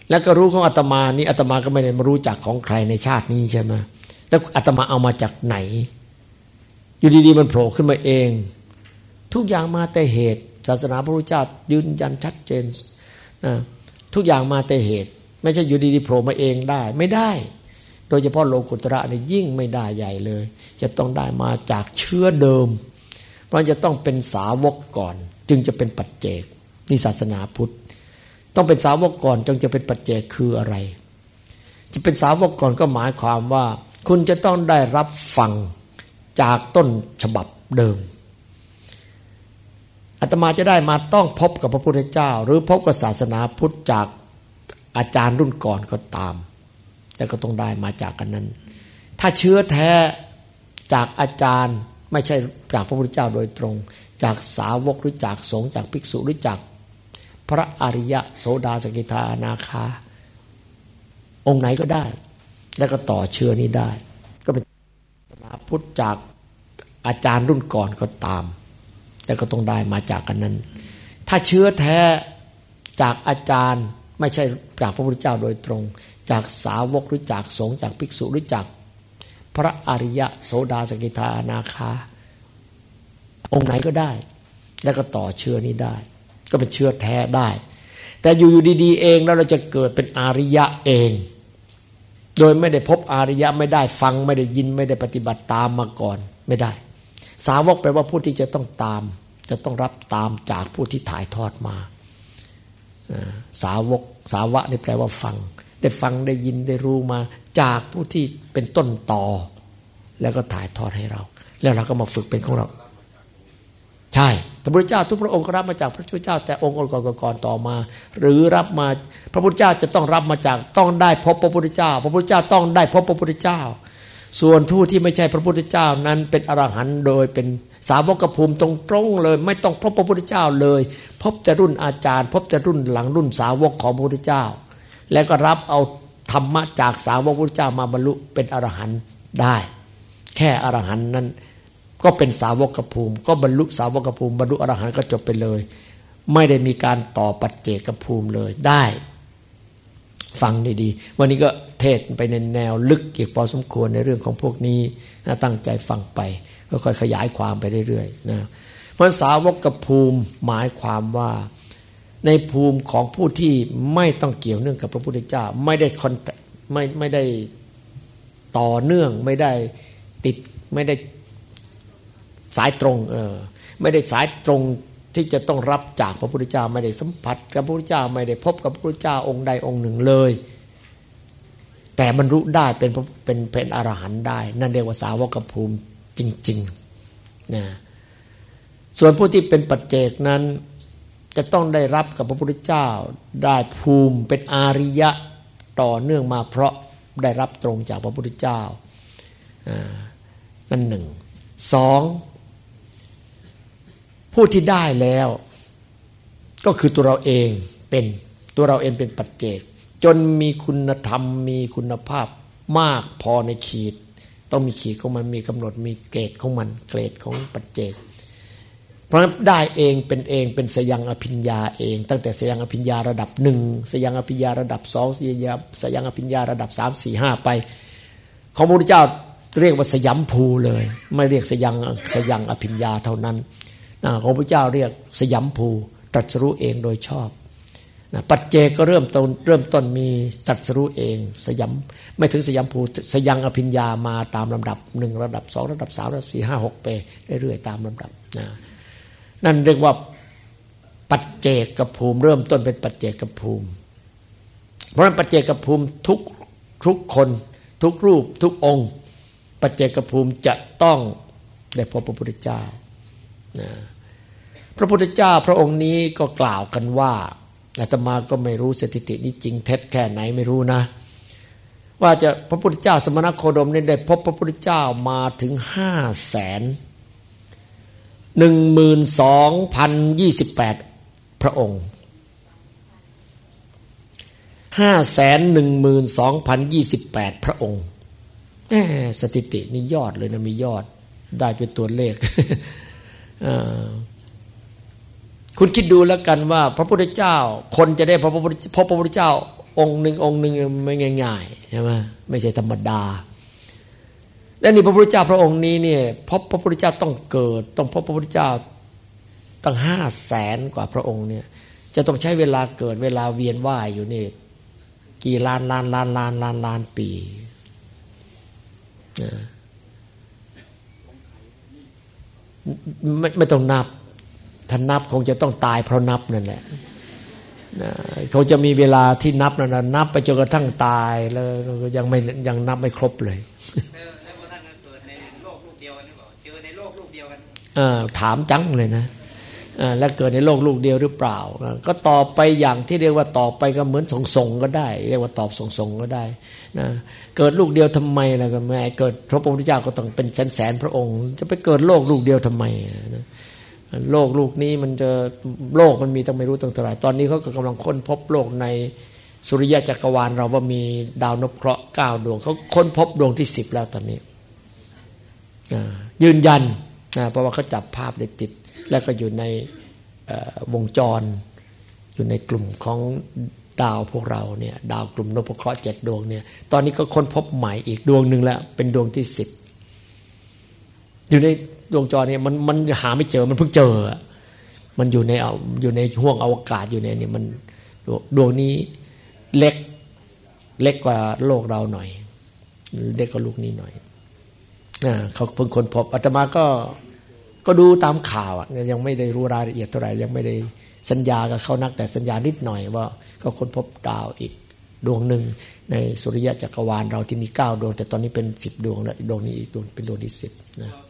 แล้วก็รู้ของอาตมานี่อาตมาก็ไม่ได้มารู้จักของใครในชาตินี้ใช่ไหมแล้วอาตมาเอามาจากไหนอยู่ดีๆมันโผล่ขึ้นมาเองทุกอย่างมาแต่เหตุศาสนาพระพุทธเจ้ายืนยันชัดเจนนะทุกอย่างมาแต่เหตุไม่ใช่อยู่ดีๆโผล่มาเองได้ไม่ได้โดยเฉพาะโลกุตระนี่ยิ่งไม่ได้ใหญ่เลยจะต้องได้มาจากเชื้อเดิมเพราะจะต้องเป็นสาวกก่อนจึงจะเป็นปัจเจกนี่ศาสนาพุทธต้องเป็นสาวกก่อนจึงจะเป็นปัจเจกคืออะไรจะเป็นสาวกก่อนก็หมายความว่าคุณจะต้องได้รับฟังจากต้นฉบับเดิมอาตมาจะได้มาต้องพบกับพระพุทธเจ้าหรือพบกับศาสนาพุทธจากอาจารย์รุ่นก่อนก็ตามแต่ก็ต้องได้มาจากกันนั้นถ้าเชื้อแท้จากอาจารย์ไม่ใช่จากพระพุทธเจ้าโดยตรงจากสาวกหรือจากสงฆ์จากภิกษุหรือจากพระอริยะโสดาสกิทาอนาคาองค์ไหนก็ได้แล้วก็ต่อเชื้อนี้ได้ก็เป็นศาสนาพุทธจากอาจารย์รุ่นก่อนก็ตามแต่ก็ต้องได้มาจากกันนั้นถ้าเชื้อแท้จากอาจารย์ไม่ใช่จากพระพุทธเจ้าโดยตรงจากสาวกหรือจากสงฆ์จากภิกษุหรือจากพระอริยะโสดาสกิทาอนาคาองค์ไหนก็ได้แล้วก็ต่อเชื้อนี้ได้ก็เป็นเชื้อแท้ได้แต่อยู่ดีๆเองแล้วเราจะเกิดเป็นอริยะเองโดยไม่ได้พบอริยะไม่ได้ฟังไม่ได้ยินไม่ได้ปฏิบัติตามมาก่อนไม่ได้สาวกแปลว่าผู้ที่จะต้องตามจะต้องรับตามจากผู้ที่ถ่ายทอดมาสาวะนี่แปลว่าฟังได้ฟังได้ยินได้รู้มาจากผู้ที่เป็นต้นตอแล้วก็ถ่ายทอดให้เราแล้วเราก็มาฝึกเป็นของเราใช่พระพุทธเจ้าทุกพระองค์ก็รับมาจากพระพุทธเจ้าแต่องค์ก่อนต่อมาหรือรับมาพระพุทธเจ้าจะต้องรับมาจากต้องได้พบพระพุทธเจ้าพระพุทธเจ้าต้องได้พบพระพุทธเจ้าส่วนผู้ที่ไม่ใช่พระพุทธเจ้านั้นเป็นอรหันต์โดยเป็นสาวกภูมิตรงๆเลยไม่ต้องพบพระพุทธเจ้าเลยพบแต่รุ่นอาจารย์พบแต่รุ่นหลังรุ่นสาวกของพระพุทธเจ้าแล้วก็รับเอาธรรมะจากสาวกพระพุทธเจ้ามาบรรลุเป็นอรหันต์ได้แค่อรหันต์นั้นก็เป็นสาวกภูมิก็บรรลุสาวกภูมิบรรลุอรหันต์ก็จบไปเลยไม่ได้มีการต่อปัจเจกภูมิเลยได้ฟังดีๆวันนี้ก็เทศไปในแนวลึกอีกพอสมควรในเรื่องของพวกนี้นะตั้งใจฟังไปก็ค่อยขยายความไปเรื่อยๆนะเพราะสาวกภูมิหมายความว่าในภูมิของผู้ที่ไม่ต้องเกี่ยวเนื่องกับพระพุทธเจ้าไม่ได้ต่อเนื่องไม่ได้ติดไม่ได้สายตรงไม่ได้สายตรงที่จะต้องรับจากพระพุทธเจ้าไม่ได้สัมผัสกับพระพุทธเจ้าไม่ได้พบกับพระพุทธเจ้าองค์ใดองค์หนึ่งเลยแต่บรรลุได้เป็นอรหันต์ได้นั่นเรียกว่าสาวกภูมิจริงๆนะส่วนผู้ที่เป็นปัจเจกนั้นจะต้องได้รับกับพระพุทธเจ้าได้ภูมิเป็นอาริยะต่อเนื่องมาเพราะได้รับตรงจากพระพุทธเจ้านั่นหนึ่งสองผู้ที่ได้แล้วก็คือตัวเราเองเป็นปัจเจกจนมีคุณธรรมมีคุณภาพมากพอในขีดต้องมีขีดของมันมีกำหนดมีเกรดของมันเกรดของปัจเจกเพราะได้เองเป็นสยังอภิญญาเองตั้งแต่สยังอภิญญาระดับ1สยังอภิญญาระดับ2สยังอภิญญาระดับ3 4 5ไปของพระพุทธเจ้าเรียกว่าสยัมภูเลยไม่เรียกสยังอภิญญาเท่านั้นของพระเจ้าเรียกสยัมภูตรัสรู้เองโดยชอบปัจเจกก็เริ่มต้นมีตรัสรู้เองสยัมไม่ถึงสยัมภูสยังอภิญญามาตามลำดับ1ระดับ2ระดับ3ระดับ4 5 6ไปเรื่อยๆตามลำดับนั่นเรียกว่าปัจเจกภูมิเริ่มต้นเป็นปัจเจกภูมิเพราะฉะนั้นปัจเจกภูมิทุกคนทุกรูปทุกองค์ปัจเจกภูมิจะต้องได้พบพระพุทธเจ้าพระพุทธเจ้าพระองค์นี้ก็กล่าวกันว่าอาตมาก็ไม่รู้สถิตินี้จริงเท็จแค่ไหนไม่รู้นะว่าจะพระพุทธเจ้าสมณโคดมนี่ได้พบพระพุทธเจ้ามาถึง512,028 พระองค์512,028 พระองค์สถิตินี่ยอดเลยนะมียอดได้เป็นตัวเลข คุณคิดดูแล้วกันว่าพระพุทธเจ้าคนจะได้พบพระพุทธเจ้าองค์หนึ่งไม่ง่ายๆใช่ไหมไม่ใช่ธรรมดาและนี่พระพุทธเจ้าพระองค์นี้เนี่ยพบพระพุทธเจ้าต้องเกิดต้องพบพระพุทธเจ้าตั้ง500,000 กว่าพระองค์เนี่ยจะต้องใช้เวลาเกิดเวลาเวียนว่ายอยู่นี่กี่ล้านปีไม่ต้องนับถ้านับคงจะต้องตายเพราะนับนั่นแหละเขาจะมีเวลาที่นับนั่นนะนับไปจนกระทั่งตายแล้วยังนับไม่ครบเลยแล้วพระท่านเกิดในโลกลูกเดียวกันหรือเปล่าเจอในโลกลูกเดียวกันถามจังเลยนะแล้วเกิดในโลกลูกเดียวหรือเปล่าก็ตอบไปอย่างที่เรียกว่าตอบไปก็เหมือนส่งก็ได้เรียกว่าตอบส่งก็ได้นะเกิดลูกเดียวทำไมล่ะก็ไม่เกิดพระพุทธเจ้าก็ต้องเป็นแสนพระองค์จะไปเกิดโลกลูกเดียวทำไมนะโลกลูกนี้มันจะโลกมันมีตั้งไม่รู้ตั้งเท่าไหร่ตอนนี้เขากำลังค้นพบโลกในสุริยะจักรวาลเราว่ามีดาวนพเคราะห์9 ดวงเขาค้นพบดวงที่10แล้วตอนนี้ยืนยันเพราะว่าเขาจับภาพได้ติดแล้วก็อยู่ในวงจรอยู่ในกลุ่มของดาวพวกเราเนี่ยดาวกลุ่มนพเคราะห์7 ดวงเนี่ยตอนนี้ก็ค้นพบใหม่อีกดวงหนึ่งแล้วเป็นดวงที่10อยู่ในดวงจรเนี่ยมันหาไม่เจอมันเพิ่งเจอมันอยู่ในห้วงอวกาศอยู่ในนี่มันดวงนี้เล็กกว่าโลกเราหน่อยเล็กกว่าลูกนี้หน่อยเขาเพิ่งค้นพบอาตมาก็ดูตามข่าวยังไม่ได้รู้รายละเอียดเท่าไหร่ยังไม่ได้สัญญากับเขานักแต่สัญญานิดหน่อยว่าเขาค้นพบดาวอีกดวงหนึ่งในสุริยะจักรวาลเราที่มี9 ดวงแต่ตอนนี้เป็น10 ดวงแล้วดวงนี้อีกดวงเป็นดวงที่10นะ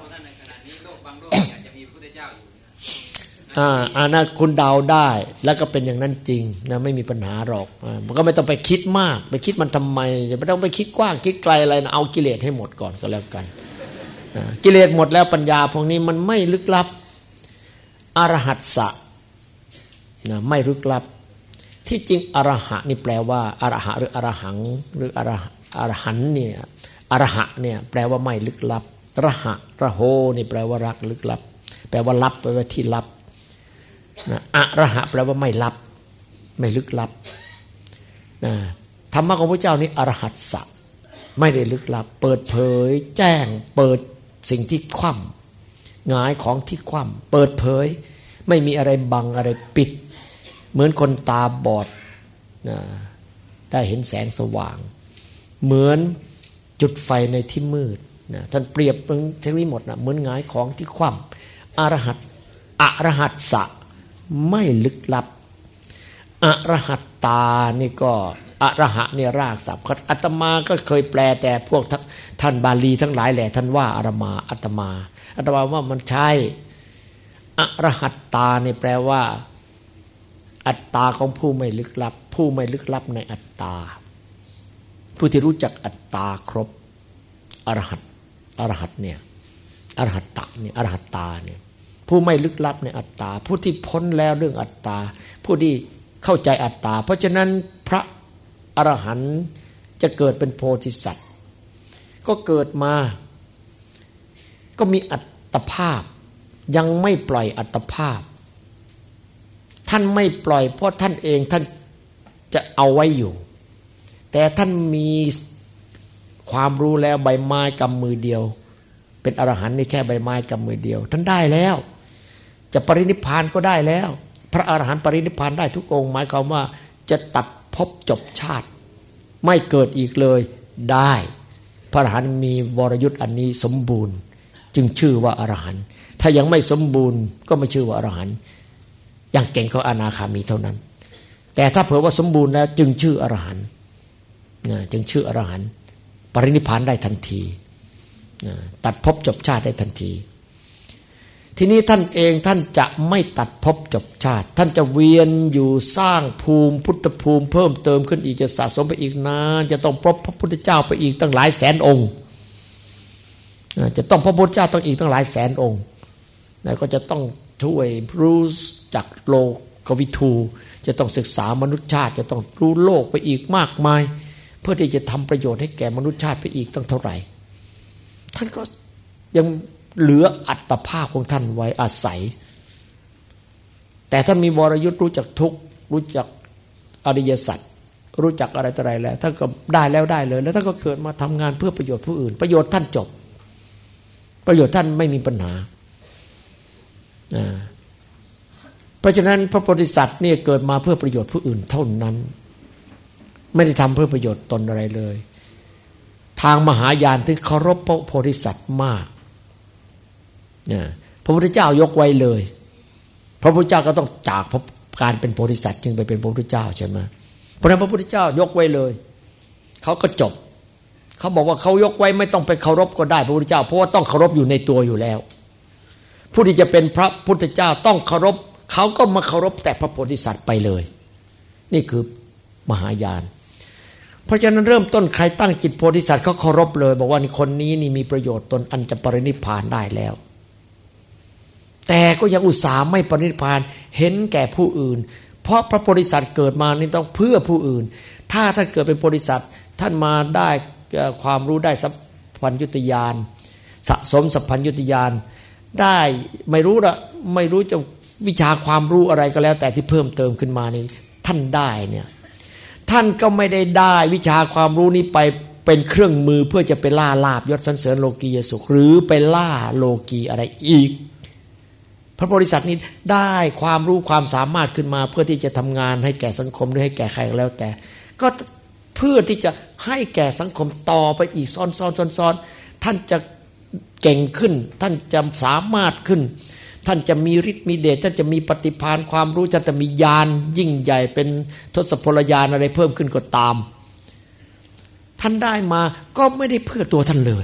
นะคุณเดาได้แล้วก็เป็นอย่างนั้นจริงนะไม่มีปัญหาหรอกมันก็ไม่ต้องไปคิดมากไปคิดมันทำไมจะไม่ต้องไปคิดกว้างคิดไกลอะไรนะเอากิเลสให้หมดก่อนก็แล้วกันกิเลสหมดแล้วปัญญาพวกนี้มันไม่ลึกลับอรหัตสะนะไม่ลึกลับที่จริงอรหะนี่แปลว่าอรหะหรืออรหังหรืออรหันเนี่ยอรหะเนี่ยแปลว่าไม่ลึกลับระหะระโหนี่แปลว่ารักลึกลับแปลว่าลับแปลว่าที่ลับนะอรหะแปลว่าไม่ลับไม่ลึกลับนะธรรมะของพระเจ้านี่อรหัตสะไม่ได้ลึกลับเปิดเผยแจ้งเปิดสิ่งที่คว่ำหงายของที่คว่ำเปิดเผยไม่มีอะไรบังอะไรปิดเหมือนคนตาบอดนะได้เห็นแสงสว่างเหมือนจุดไฟในที่มืดนะท่านเปรียบทั้งนี้หมดนะเหมือนหงายของที่คว่ำอรหัตสะไม่ลึกลับอรหัตตานี่ก็อรหะเนี่ยรากศัพท์อาตมาก็เคยแปลแต่พวกท่านบาลีทั้งหลายแหละท่านว่าอาตมาว่ามันใช่อรหัตตาเนี่ยแปลว่าอัตตาของผู้ไม่ลึกลับผู้ไม่ลึกลับในอัตตาผู้ที่รู้จักอัตตาครบอรหัตเนี่ยอรหัตตะเนี่ยอรหัตตาเนี่ยผู้ไม่ลึกลับในอัตตาผู้ที่พ้นแล้วเรื่องอัตตาผู้ที่เข้าใจอัตตาเพราะฉะนั้นพระอรหันต์จะเกิดเป็นโพธิสัตว์ก็เกิดมาก็มีอัตภาพยังไม่ปล่อยอัตภาพท่านไม่ปล่อยเพราะท่านเองท่านจะเอาไว้อยู่แต่ท่านมีความรู้แล้วใบไม้กำมือเดียวเป็นอรหันต์นี่แค่ใบไม้กำมือเดียวท่านได้แล้วจะปรินิพพานก็ได้แล้วพระอรหันต์ปรินิพพานได้ทุกองค์หมายความว่าจะตัดภพจบชาติไม่เกิดอีกเลยได้พระอรหันต์มีวรยุทธ์อันนี้สมบูรณ์จึงชื่อว่าอรหันต์ถ้ายังไม่สมบูรณ์ก็ไม่ชื่อว่าอรหันต์อย่างเก่งก็อนาคามีเท่านั้นแต่ถ้าเผื่อว่าสมบูรณ์แล้วจึงชื่ออรหันต์จึงชื่ออรหันต์ปรินิพพานได้ทันทีตัดภพจบชาติได้ทันทีทีนี้ท่านเองท่านจะไม่ตัดภพจบชาติท่านจะเวียนอยู่สร้างภูมิพุทธภูมิเพิ่มเติมขึ้นอีกจะสะสมไปอีกนานจะต้องพบพระพุทธเจ้าไปอีกตั้งหลายแสนองค์จะต้องพบพระพุทธเจ้าต้องอีกตั้งหลายแสนองค์แล้วก็จะต้องช่วยรู้จักโลกวิทูจะต้องศึกษามนุษยชาติจะต้องรู้โลกไปอีกมากมายเพื่อที่จะทำประโยชน์ให้แก่มนุษยชาติไปอีกตั้งเท่าไหร่ท่านก็ยังเหลืออัตภาพของท่านไว้อาศัยแต่ท่านมีวรยุทธ์รู้จักทุกข์รู้จักอริยสัจรู้จักอะไรต่ออะไรแล้วท่านก็ได้แล้วได้เลยแล้วท่านก็เกิดมาทำงานเพื่อประโยชน์ผู้อื่นประโยชน์ท่านจบประโยชน์ท่านไม่มีปัญหาเพราะฉะนั้นพระโพธิสัตว์เนี่ยเกิดมาเพื่อประโยชน์ผู้อื่นเท่านั้นไม่ได้ทำเพื่อประโยชน์ตนอะไรเลยทางมหายานถึงเคารพพระโพธิสัตว์มากพระพุทธเจ้ายกไว้เลยพระพุทธเจ้าก็ต้องจากการเป็นโพธิสัตว์จึงไปเป็นพระพุทธเจ้าใช่ไหมเพราะฉะนั้นพระพุทธเจ้ายกไว้เลยเขาก็จบเขาบอกว่าเขายกไว้ไม่ต้องไปเคารพก็ได้พระพุทธเจ้าเพราะว่าต้องเคารพอยู่ในตัวอยู่แล้วผู้ที่จะเป็นพระพุทธเจ้าต้องเคารพเขาก็มาเคารพแต่พระโพธิสัตว์ไปเลยนี่คือมหายานเพราะฉะนั้นเริ่มต้นใครตั้งจิตโพธิสัตว์เขาเคารพเลยบอกว่านี่คนนี้นี่มีประโยชน์ตนอันจะปรินิพพานได้แล้วแต่ก็ยังอุตส่าห์ไม่ปรินิพพานเห็นแก่ผู้อื่นเพราะพระโพธิสัตว์เกิดมานี่ต้องเพื่อผู้อื่นถ้าท่านเกิดเป็นโพธิสัตว์ท่านมาได้ความรู้ได้สัพพัญญุตญาณสะสมสัพพัญญุตญาณได้ไม่รู้จะวิชาความรู้อะไรก็แล้วแต่ที่เพิ่มเติมขึ้นมานี่ท่านได้เนี่ยท่านก็ไม่ได้วิชาความรู้นี้ไปเป็นเครื่องมือเพื่อจะไปล่าลาภยศสรรเสริญโลกียสุขหรือไปล่าโลกีอะไรอีกพระโพธิสัตว์นี้ได้ความรู้ความสามารถขึ้นมาเพื่อที่จะทำงานให้แก่สังคมหรือให้แก่ใครก็แล้วแต่ก็เพื่อที่จะให้แก่สังคมต่อไปอีกซ้อนท่านจะเก่งขึ้นท่านจะสามารถขึ้นท่านจะมีฤทธิ์มีเดชท่านจะมีปฏิภาณความรู้ท่านจะมีญาณยิ่งใหญ่เป็นทศพลญาณอะไรเพิ่มขึ้นก็ตามท่านได้มาก็ไม่ได้เพื่อตัวท่านเลย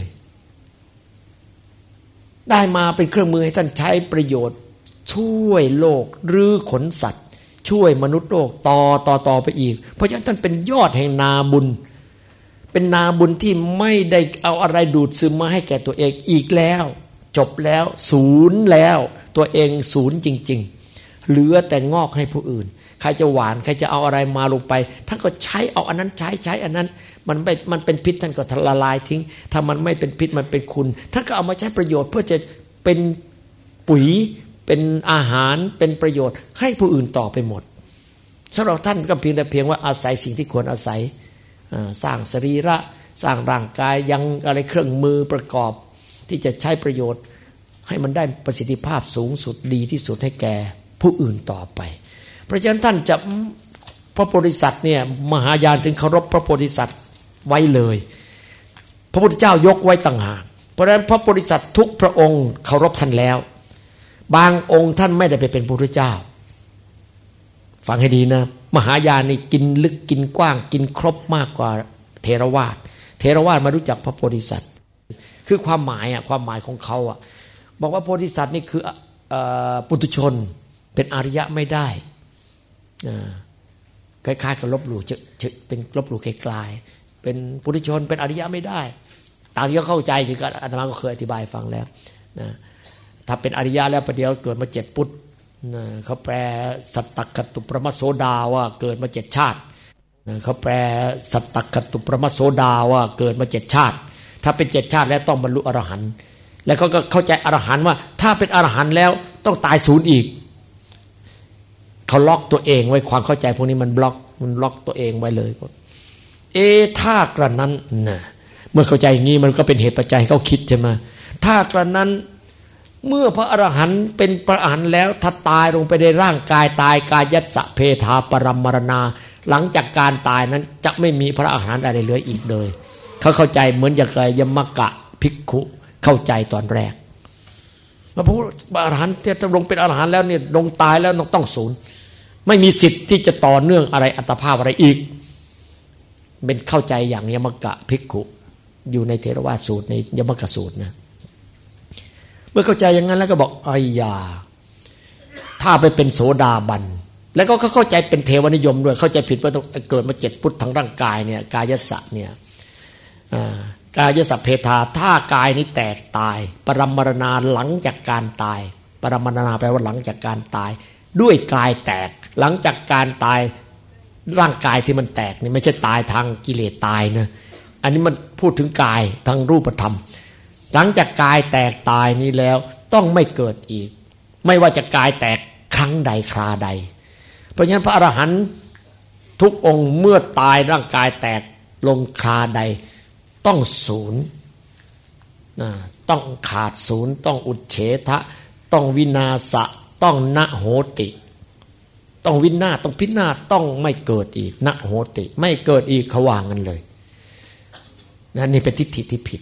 ได้มาเป็นเครื่องมือให้ท่านใช้ประโยชน์ช่วยโลกหรือขนสัตว์ช่วยมนุษย์โลกต่อไปอีกเพราะฉะนั้นท่านเป็นยอดแห่งนาบุญเป็นนาบุญที่ไม่ได้เอาอะไรดูดซึมมาให้แก่ตัวเองอีกแล้วจบแล้วศูนย์แล้วตัวเองศูนย์จริงๆเหลือแต่งอกให้ผู้อื่นใครจะหวานใครจะเอาอะไรมาลงไปท่านก็ใช้เอาอันนั้นใช้อันนั้นมันเป็นพิษท่านก็ละลายทิ้งถ้ามันไม่เป็นพิษมันเป็นคุณท่านก็เอามาใช้ประโยชน์เพื่อจะเป็นปุ๋ยเป็นอาหารเป็นประโยชน์ให้ผู้อื่นต่อไปหมดสำหรับท่านก็เพียงว่าอาศัยสิ่งที่ควรอาศัยสร้างสรีระสร้างร่างกายยังอะไรเครื่องมือประกอบที่จะใช้ประโยชน์ให้มันได้ประสิทธิภาพสูงสุดดีที่สุดให้แก่ผู้อื่นต่อไปเพราะฉะนั้นท่านจะพระโพธิสัตว์เนี่ยมหายานถึงเคารพพระโพธิสัตว์ไว้เลยพระพุทธเจ้ายกไว้ต่างหากเพราะฉะนั้นพระโพธิสัตว์ทุกพระองค์เคารพท่านแล้วบางองค์ท่านไม่ได้ไปเป็นพระพุทธเจ้าฟังให้ดีนะมหายานนี่กินลึกกินกว้างกินครบมากกว่าเทรวาทมารู้จักพระโพธิสัตว์คือความหมายของเขาบอกว่าโพธิสัตว์นี่คือปุถุชนเป็นอริยะไม่ได้คล้ายๆกับลบหลู่เป็นลบหลู่ไกลๆเป็นปุถุชนเป็นอริยะไม่ได้ตามที่เขาเข้าใจคืออาตมาก็เคยอธิบายฟังแล้วนะถ้าเป็นอริยะแล้วประเดี๋ยวเกิดมา7 ปุตเขาแปลสัตตคตุปรมโสดาว่าเกิดมา7 ชาติเขาแปลสัตตคตุปรมโสดาว่าเกิดมา7 ชาติถ้าเป็น7 ชาติแล้วต้องบรรลุอรหันต์แล้วเขาก็เข้าใจอรหันต์ว่าถ้าเป็นอรหันต์แล้วต้องตายศูนย์อีกเขาล็อกตัวเองไว้ความเข้าใจพวกนี้มันล็อกตัวเองไว้เลยถ้ากระนั้นนะเมื่อเข้าใจอย่างนี้มันก็เป็นเหตุปัจจัยให้เขาคิดใช่ไหมถ้ากระนั้นเมื่อพระอรหันต์เป็นพระอรหันต์แล้วถ้าตายลงไปในร่างกายตายกายัสสะเพทาปรัมมรณาหลังจากการตายนั้นจะไม่มีพระอรหันต์อะไรเหลืออีกเลยเขาเข้าใจเหมือนอย่างไรยมกะภิกขุเข้าใจตอนแรกพระพุทธอรหันต์ที่จะลงเป็นอรหันต์แล้วเนี่ยลงตายแล้วต้องศูนย์ไม่มีสิทธิ์ที่จะต่อเนื่องอะไรอัตภาพอะไรอีกเป็นเข้าใจอย่างยมกะภิกขุอยู่ในเทรวาทสูตรในยมกะสูตรนะเมื่อเข้าใจอย่างนั้นแล้วก็บอกไอ้ยาถ้าไปเป็นโสดาบันแล้วก็เข้าใจเป็นเทวนิยมด้วยเข้าใจผิดว่าต้องเกิดมา7 พุทธทางร่างกายเนี่ยกายสะเนี่ยกายสัพเพทาถ้ากายนี้แตกตายปรมรณาหลังจากการตายปรมรณาแปลว่าหลังจากการตายด้วยกายแตกหลังจากการตายร่างกายที่มันแตกนี่ไม่ใช่ตายทางกิเลสตายนะอันนี้มันพูดถึงกายทางรูปธรรมหลังจากกายแตกตายนี้แล้วต้องไม่เกิดอีกไม่ว่าจะกายแตกครั้งใดคราใดเพราะฉะนั้นพระอรหันต์ทุกองค์เมื่อตายร่างกายแตกลงคราใดต้องศูนย์ต้องขาดศูนย์ต้องอุเฉทะต้องวินาศะต้องนโหติต้องวินาศต้องพินาศต้องไม่เกิดอีกนโหติไม่เกิดอีกเขาวางกันเลยนี่เป็นทิฏฐิที่ผิด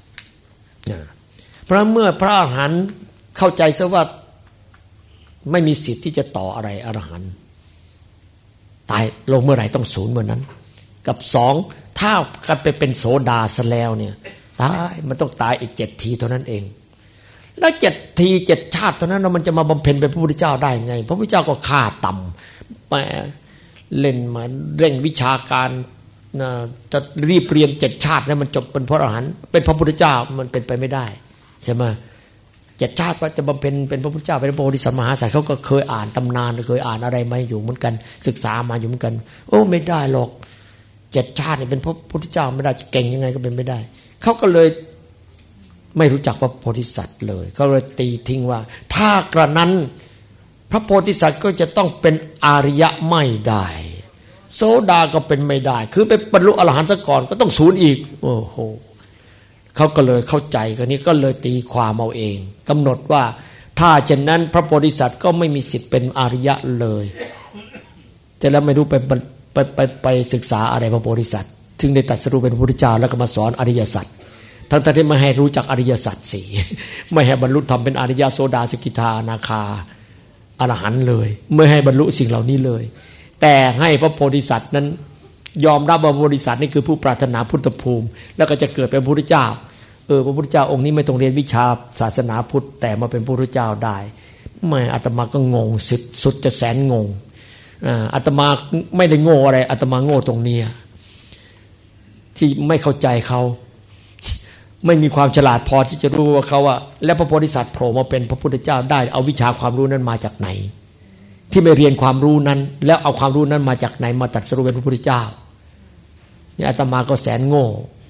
เพราะเมื่อพระอรหันต์เข้าใจซะว่าไม่มีสิทธิ์ที่จะต่ออะไรอรหันต์ตายลงเมื่อไหร่ต้องศูนย์เมื่อนั้นกับสองถ้ากันไปเป็นโสดาซะแล้วเนี่ยตายมันต้องตายอีก7 ทีเท่านั้นเองแล้ว7 ที7 ชาติเท่านั้นมันจะมาบำเพ็ญเป็นพระพุทธเจ้าได้ไงพระพุทธเจ้าก็ฆ่าต่ำมาเล่นมาเร่งวิชาการจะรีบเรียน7 ชาติแล้วมันจบเป็นพระอรหันต์เป็นพระพุทธเจ้ามันเป็นไปไม่ได้ใช่ไหม7 ชาติว่าจะบำเพ็ญเป็นพระพุทธเจ้าเป็นพระโพธิสัตว์มหาสัตว์เขาก็เคยอ่านตำนานเคยอ่านอะไรมาอยู่เหมือนกันศึกษามาอยู่เหมือนกันโอ้ไม่ได้หรอก7 ชาตินี่เป็นพระพุทธเจ้าไม่ได้จะเก่งยังไงก็เป็นไม่ได้เขาก็เลยไม่รู้จักพระโพธิสัตว์เลยเขาเลยตีทิ้งว่าถ้ากระนั้นพระโพธิสัตว์ก็จะต้องเป็นอริยะไม่ได้โสดาก็เป็นไม่ได้คือไปบรรลุอรหันต์ซะก่อนก็ต้องศูนย์อีกโอ้โหเขาก็เลยเข้าใจกันนี้ก็เลยตีความเอาเองกำหนดว่าถ้าเช่นนั้นพระโพธิสัตว์ก็ไม่มีสิทธิ์เป็นอริยะเลยแต่แล้วไม่รู้ไปศึกษาอะไรพระโพธิสัตว์ถึงได้ตรัสรู้เป็นพระพุทธเจ้าแล้วก็มาสอนอริยสัจทั้งที่ไม่ให้รู้จักอริยสัจสี่ไม่ให้บรรลุธรรมเป็นอริยโสดาสกิทาอนาคาอรหันต์เลยไม่ให้บรรลุสิ่งเหล่านี้เลยแต่ให้พระโพธิสัตว์นั้นยอมรับว่าพระโพธิสัตว์นี่คือผู้ปรารถนาพุทธภูมิแล้วก็จะเกิดเป็นพระพุทธเจ้าพระพุทธเจ้าองค์นี้ไม่ต้องเรียนวิชาศาสนาพุทธแต่มาเป็นพระพุทธเจ้าได้ไม่อาตมาก็งงสุดจะแสนงงอาตมาไม่ได้โง่อะไรอาตมาโง่ตรงนี้ที่ไม่เข้าใจเขาไม่มีความฉลาดพอที่จะรู้ว่าเขาว่าและพระโพธิสัตว์โผล่มาเป็นพระพุทธเจ้าได้เอาวิชาความรู้นั้นมาจากไหนที่ไม่เรียนความรู้นั้นแล้วเอาความรู้นั้นมาจากไหนมาตรัสรู้เป็นพระพุทธเจ้านี่อาตมาก็แสนโง่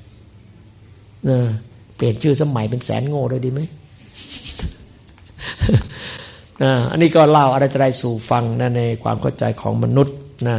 เปลี่ยนชื่อสมัยเป็นแสนโง่เลยดีไหม อันนี้ก็เล่าอะไรสู่ฟังนะในความเข้าใจของมนุษย์นะ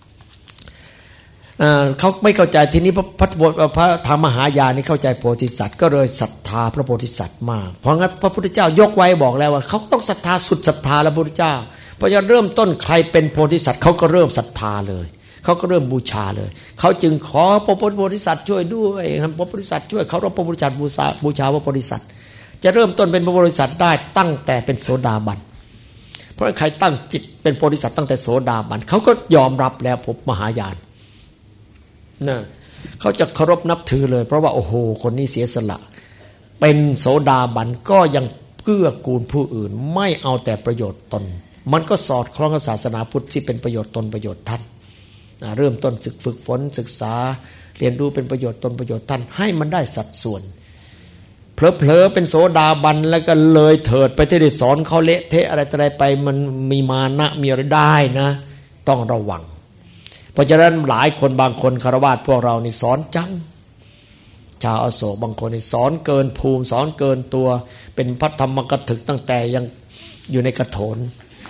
เขาไม่เข้าใจทีนี้พระธรรมมหายานนี่เข้าใจโพธิสัตว์ก็เลยศรัทธาพระโพธิสัตว์มากเพราะงั้นพระพุทธเจ้ายกไว้บอกแล้วว่าเขาต้องศรัทธาสุดศรัทธาแล้วพระพุทธเจ้าพอจะเริ่มต้นใครเป็นโพธิสัตว์เขาก็เริ่มศรัทธาเลยเขาก็เริ่มบูชาเลยเขาจึงขอพระโพธิสัตว์ช่วยด้วยพระโพธิสัตว์ช่วยเขาพระโพธิสัตว์บูชาพระโพธิสัตว์จะเริ่มต้นเป็นพระโพธิสัตว์ได้ตั้งแต่เป็นโสดาบันเพราะใครตั้งจิตเป็นโพธิสัตว์ตั้งแต่โสดาบันเขาก็ยอมรับแล้วพบมหายานนะเขาจะเคารพนับถือเลยเพราะว่าโอ้โหคนนี้เสียสละเป็นโสดาบันก็ยังเกื้อกูลผู้อื่นไม่เอาแต่ประโยชน์ตนมันก็สอดคล้องกับศาสนาพุทธที่เป็นประโยชน์ตนประโยชน์ท่านเริ่มต้นฝึกฝนศึกษาเรียนรู้เป็นประโยชน์ตนประโยชน์ท่านให้มันได้สัดส่วนเผลอๆเป็นโสดาบันแล้วก็เลยเถิดไปที่ได้สอนเขาเละเทะอะไรไปมันมีมานะมีอะไรได้นะต้องระวังเพราะฉะนั้นหลายคนบางคนคฤหัสถ์พวกเรานี่สอนจังชาวอโศกบางคนนี่สอนเกินภูมิสอนเกินตัวเป็นพระธรรมกถึกตั้งแต่ยังอยู่ในกระโถน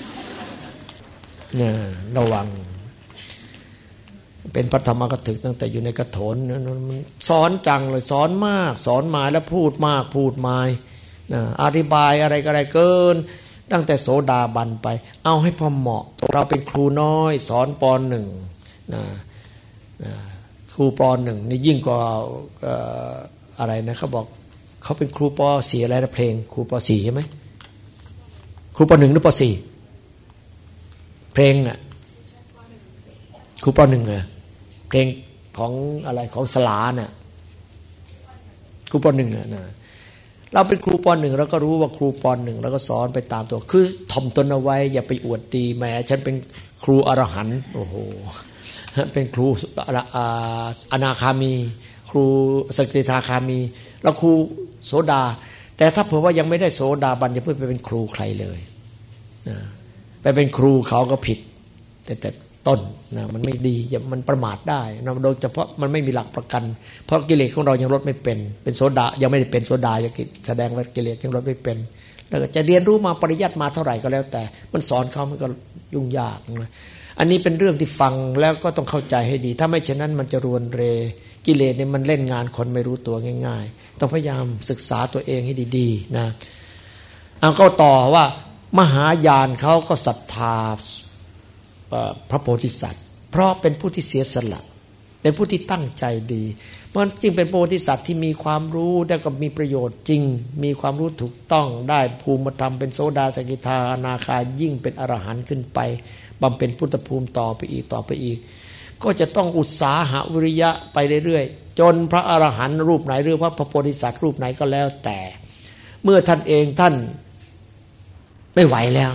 เนี่ยระวังเป็นพระธรรมกถึกตั้งแต่อยู่ในกระโถนสอนจังเลยสอนมากสอนมาแล้วพูดมากพูดมาอธิบายอะไรก็ได้เกินตั้งแต่โสดาบันไปเอาให้พอเหมาะเราเป็นครูน้อยสอนป .1 ครูป .1 นี่ยิ่งกว่าอะไรนะเขาบอกเขาเป็นครูป .4 อะไรนะเพลงครูป .4 ใช่ไหมครูป .1 หรือป .4 เพลงอ่ะครูป .1 อ่ะเพลงของอะไรของสลาน่ะครูป .1 อ่ะนะเราเป็นครูป .1 เราก็รู้ว่าครูป .1 แล้วก็สอนไปตามตัวคือถ่อมตนเอาไว้อย่าไปอวดดีแหมฉันเป็นครูอรหันต์โอ้โหเป็นครูอนาคามีครูสกิทาคามีแล้วครูโสดาแต่ถ้าเผื่อว่ายังไม่ได้โสดาบันอย่าเพิ่งไปเป็นครูใครเลยไปเป็นครูเขาก็ผิดแต่ต้นนะมันไม่ดีมันประมาทได้นะโดยเฉพาะมันไม่มีหลักประกันเพราะกิเลสของเรายังลดไม่เป็นโสดายังไม่ได้เป็นโสดายังแสดงว่ากิเลสยังลดไม่เป็นแล้วจะเรียนรู้มาปริยัติมาเท่าไหร่ก็แล้วแต่มันสอนเขามันก็ยุ่งยากนะอันนี้เป็นเรื่องที่ฟังแล้วก็ต้องเข้าใจให้ดีถ้าไม่เช่นนั้นมันจะรวนเรกิเลสเนี่ยมันเล่นงานคนไม่รู้ตัวง่ายๆต้องพยายามศึกษาตัวเองให้ดีๆนะเอาก็ต่อว่ามหายานเขาก็ศรัทธาพระโพธิสัตว์เพราะเป็นผู้ที่เสียสละเป็นผู้ที่ตั้งใจดีมันจึงเป็นโพธิสัตว์ที่มีความรู้และก็มีประโยชน์จริงมีความรู้ถูกต้องได้ภูมิธรรมเป็นโสดาสกิทาอนาคายิ่งเป็นอรหันต์ขึ้นไปบำเพ็ญพุทธภูมิต่อไปอีกก็จะต้องอุตสาหะวิริยะไปเรื่อยๆจนพระอรหันต์รูปไหนหรือพระโพธิสัตว์รูปไหนก็แล้วแต่เมื่อท่านเองท่านไม่ไหวแล้ว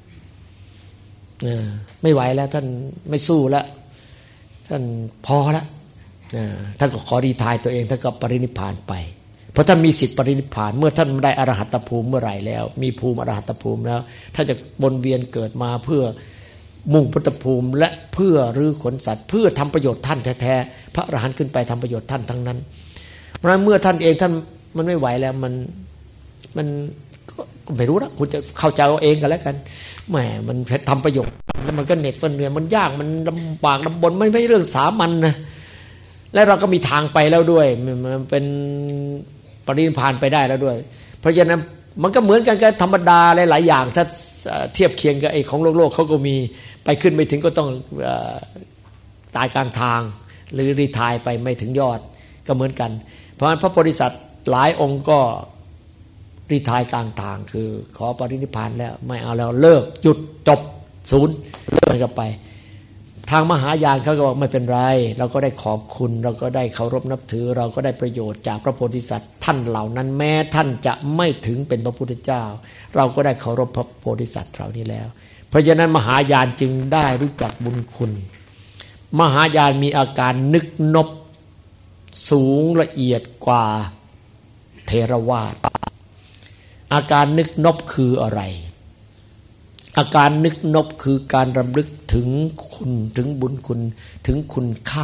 ไม่ไหวแล้วท่านไม่สู้แล้วท่านพอแล้วท่านก็ขอรีไทร์ตัวเองท่านก็ปรินิพพานไปเพราะท่านมีสิทธิปรินิพพานเมื่อท่านได้อรหัตภูมิเมื่อไหร่แล้วมีภูมิอรหัตภูมิแล้วท่านจะวนเวียนเกิดมาเพื่อมุ่งพุทธภูมิและเพื่อรื้อขนสัตว์เพื่อทำประโยชน์ท่านแท้ๆพระอรหันต์ขึ้นไปทำประโยชน์ท่านทั้งนั้นเพราะฉะนั้นเมื่อท่านเองท่านมันไม่ไหวแล้วมันก็ไม่รู้นะคุณจะเข้าใจเอาเองกันแล้วกันแหมมันทำประโยชน์แล้วมันก็เหน็ดมันเหนื่อยมันยากมันลำบากลำบนไม่เรื่องสามัญนะและเราก็มีทางไปแล้วด้วยมันเป็นปรินิพพานไปได้แล้วด้วยเพราะฉะนั้นมันก็เหมือนกันกับธรรมดาหลายๆอย่างถ้าเทียบเคียงกับไอ้ของโลกเขาก็มีไปขึ้นไม่ถึงก็ต้องตายกลางทางหรือรีไทร์ไปไม่ถึงยอดก็เหมือนกันเพราะฉะนั้นพระโพธิสัตว์หลายองค์ก็รีไทร์กลางทางคือขอปรินิพพานแล้วไม่เอาแล้วเลิกหยุดจบศูนย์เลิกกันไปทางมหายานเขาก็บอกไม่เป็นไรเราก็ได้ขอบคุณเราก็ได้เคารพนับถือเราก็ได้ประโยชน์จากพระโพธิสัตว์ท่านเหล่านั้นแม้ท่านจะไม่ถึงเป็นพระพุทธเจ้าเราก็ได้เคารพพระโพธิสัตว์เหล่านี้แล้วเพราะฉะนั้นมหายานจึงได้รู้จักบุญคุณมหายานมีอาการนึกนบสูงละเอียดกว่าเทรวาทอาการนึกนบคืออะไรอาการนึกนบคือการรำลึกถึงคุณถึงบุญคุณถึงคุณค่า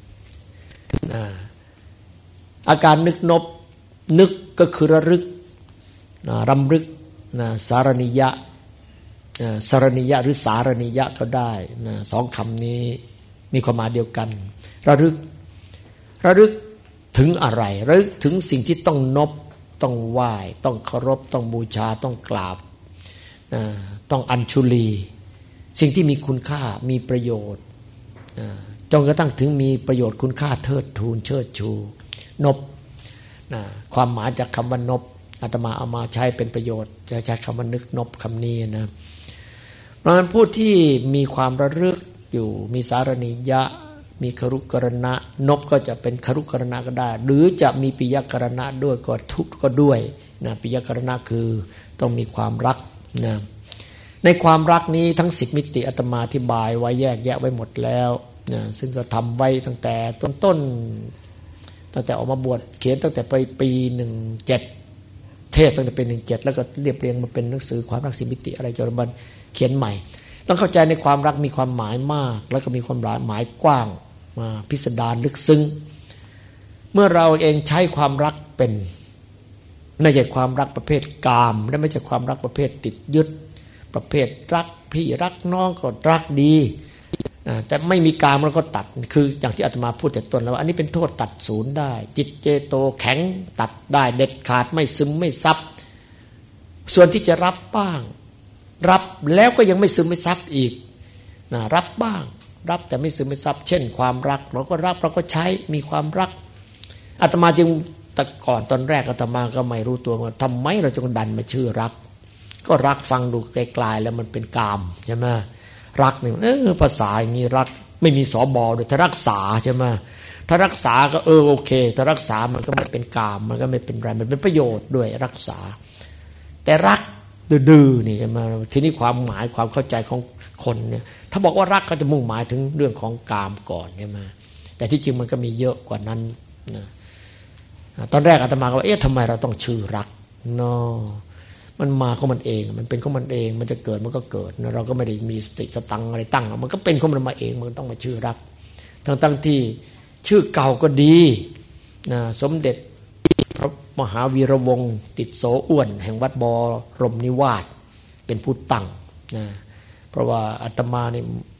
อาการนึกนบนึกก็คือระลึกรำลึกสารณิยะสารณิยะหรือสารณิยะก็ได้สองคำนี้มีความหมายเดียวกันระลึกถึงอะไรระลึกถึงสิ่งที่ต้องนบต้องไหว้ต้องเคารพต้องบูชาต้องกราบต้องอัญชุลีสิ่งที่มีคุณค่ามีประโยชน์จนกระทั่งถึงมีประโยชน์คุณค่าเทิดทูนเชิดชูนบความหมายจากคำว่านบอาตมาเอามาใช้เป็นประโยชน์จะใช้คำว่านึกนบคำนี้นะเพราะฉะนั้นผู้ที่มีความระลึกอยู่มีสารณิยะมีครุกรณะนบก็จะเป็นครุกรณะก็ได้หรือจะมีปิยกรณะด้วยก็ทุกก็ด้วยนะปิยกรณะคือต้องมีความรักนะในความรักนี้ทั้ง10มิติอาตมาอธิบายไว้แยกแยะไว้หมดแล้วนะซึ่งก็ทำไว้ตั้งแต่ต้นตั้งแต่ออกมาบวชเขียนตั้งแต่ปี17เทศตั้งแต่ปี17แล้วก็เรียบเรียงมาเป็นหนังสือความรัก10มิติอะไรจนบันเขียนใหม่ต้องเข้าใจในความรักมีความหมายมากแล้วก็มีความหมายกว้างมาพิสดารลึกซึ้งเมื่อเราเองใช้ความรักเป็นไม่ใช่ความรักประเภทกามและไม่ใช่ความรักประเภทติดยึดประเภทรักพี่รักน้องก็รักดีแต่ไม่มีกามแล้วก็ตัดคืออย่างที่อาตมาพูดแต่ต้นแล้วว่าอันนี้เป็นโทษตัดศูนย์ได้จิตเจโตแข็งตัดได้เด็ดขาดไม่ซึมไม่ซับส่วนที่จะรับบ้างรับแล้วก็ยังไม่ซึมไม่ซับอีกรับบ้างรับแต่ไม่ซึมไม่ซับเช่นความรักเราก็รับเราก็ใช้มีความรักอาตมาจึงแต่ก่อนตอนแรกอาตมาก็ไม่รู้ตัวว่าทำไมเราจึงดันมาชื่อรักก็รักฟังดูไกลๆแล้วมันเป็นกามใช่ไหมรักนี่ภาษาอย่างนี้รักไม่มีสบด้วยถ้ารักษาใช่ไหมถ้ารักษาก็โอเคถ้ารักษามันก็ไม่เป็นกามมันก็ไม่เป็นไรมันเป็นประโยชน์ด้วยรักษาแต่รักดื้อๆนี่ใช่ไหมทีนี้ความหมายความเข้าใจของคนเนี่ยถ้าบอกว่ารักก็จะมุ่งหมายถึงเรื่องของกามก่อนใช่ไหมแต่ที่จริงมันก็มีเยอะกว่านั้นนะตอนแรกอาตมาก็ว่าทำไมเราต้องชื่อรักเนาะมันมาของมันเองมันเป็นของมันเองมันจะเกิดมันก็เกิดนะเราก็ไม่ได้มีสติสตังอะไรตั้งมันก็เป็นของมันมาเองมันต้องมาชื่อรักทั้งที่ชื่อเก่าก็ดีนะสมเด็จพระมหาวีระวงศ์ติดโสอ้วนแห่งวัดบรมนิวาสเป็นผู้ตั้งนะเพราะว่าอาตมานี่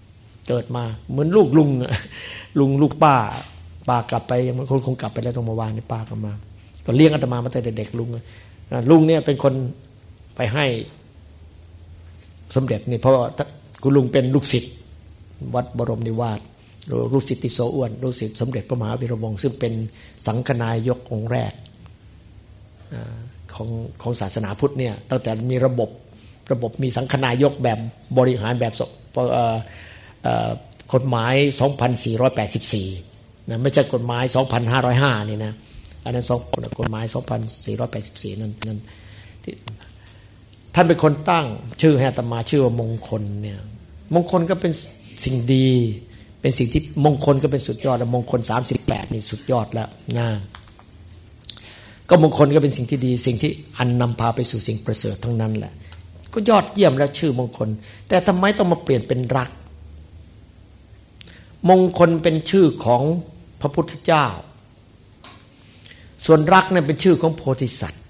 เกิดมาเหมือนลูกลุงลูกป้ากลับไปมันคงกลับไปแล้วตรงเมื่อวานนี่ป้ากลับมาก็เลี้ยงอาตมาตั้งแต่เด็กลุงเนี่ยเป็นคนไปให้สมเด็จนี่เพราะคุณลุงเป็นลูกศิษย์วัดบรมนิวาสลูกศิษย์ติโสอ้วนลูกศิษย์สมเด็จพระมหาวีระวงศ์ซึ่งเป็นสังฆนายกองค์แรกของศาสนาพุทธเนี่ยตั้งแต่มีระบบมีสังฆนายกแบบบริหารแบบกฎหมาย 2484 นะไม่ใช่กฎหมาย 2505 นี่นะอันนั้นกฎหมาย 2484 นั่นท่านเป็นคนตั้งชื่อให้อาตมาชื่อว่ามงคลเนี่ยมงคลก็เป็นสิ่งดีเป็นสิ่งที่มงคลก็เป็นสุดยอดแล้วมงคล38นี่สุดยอดแล้วนะก็มงคลก็เป็นสิ่งที่ดีสิ่งที่อันนำพาไปสู่สิ่งประเสริฐทั้งนั้นแหละก็ยอดเยี่ยมแล้วชื่อมงคลแต่ทำไมต้องมาเปลี่ยนเป็นรักมงคลเป็นชื่อของพระพุทธเจ้าส่วนรักเนี่ยเป็นชื่อของโพธิสัตว์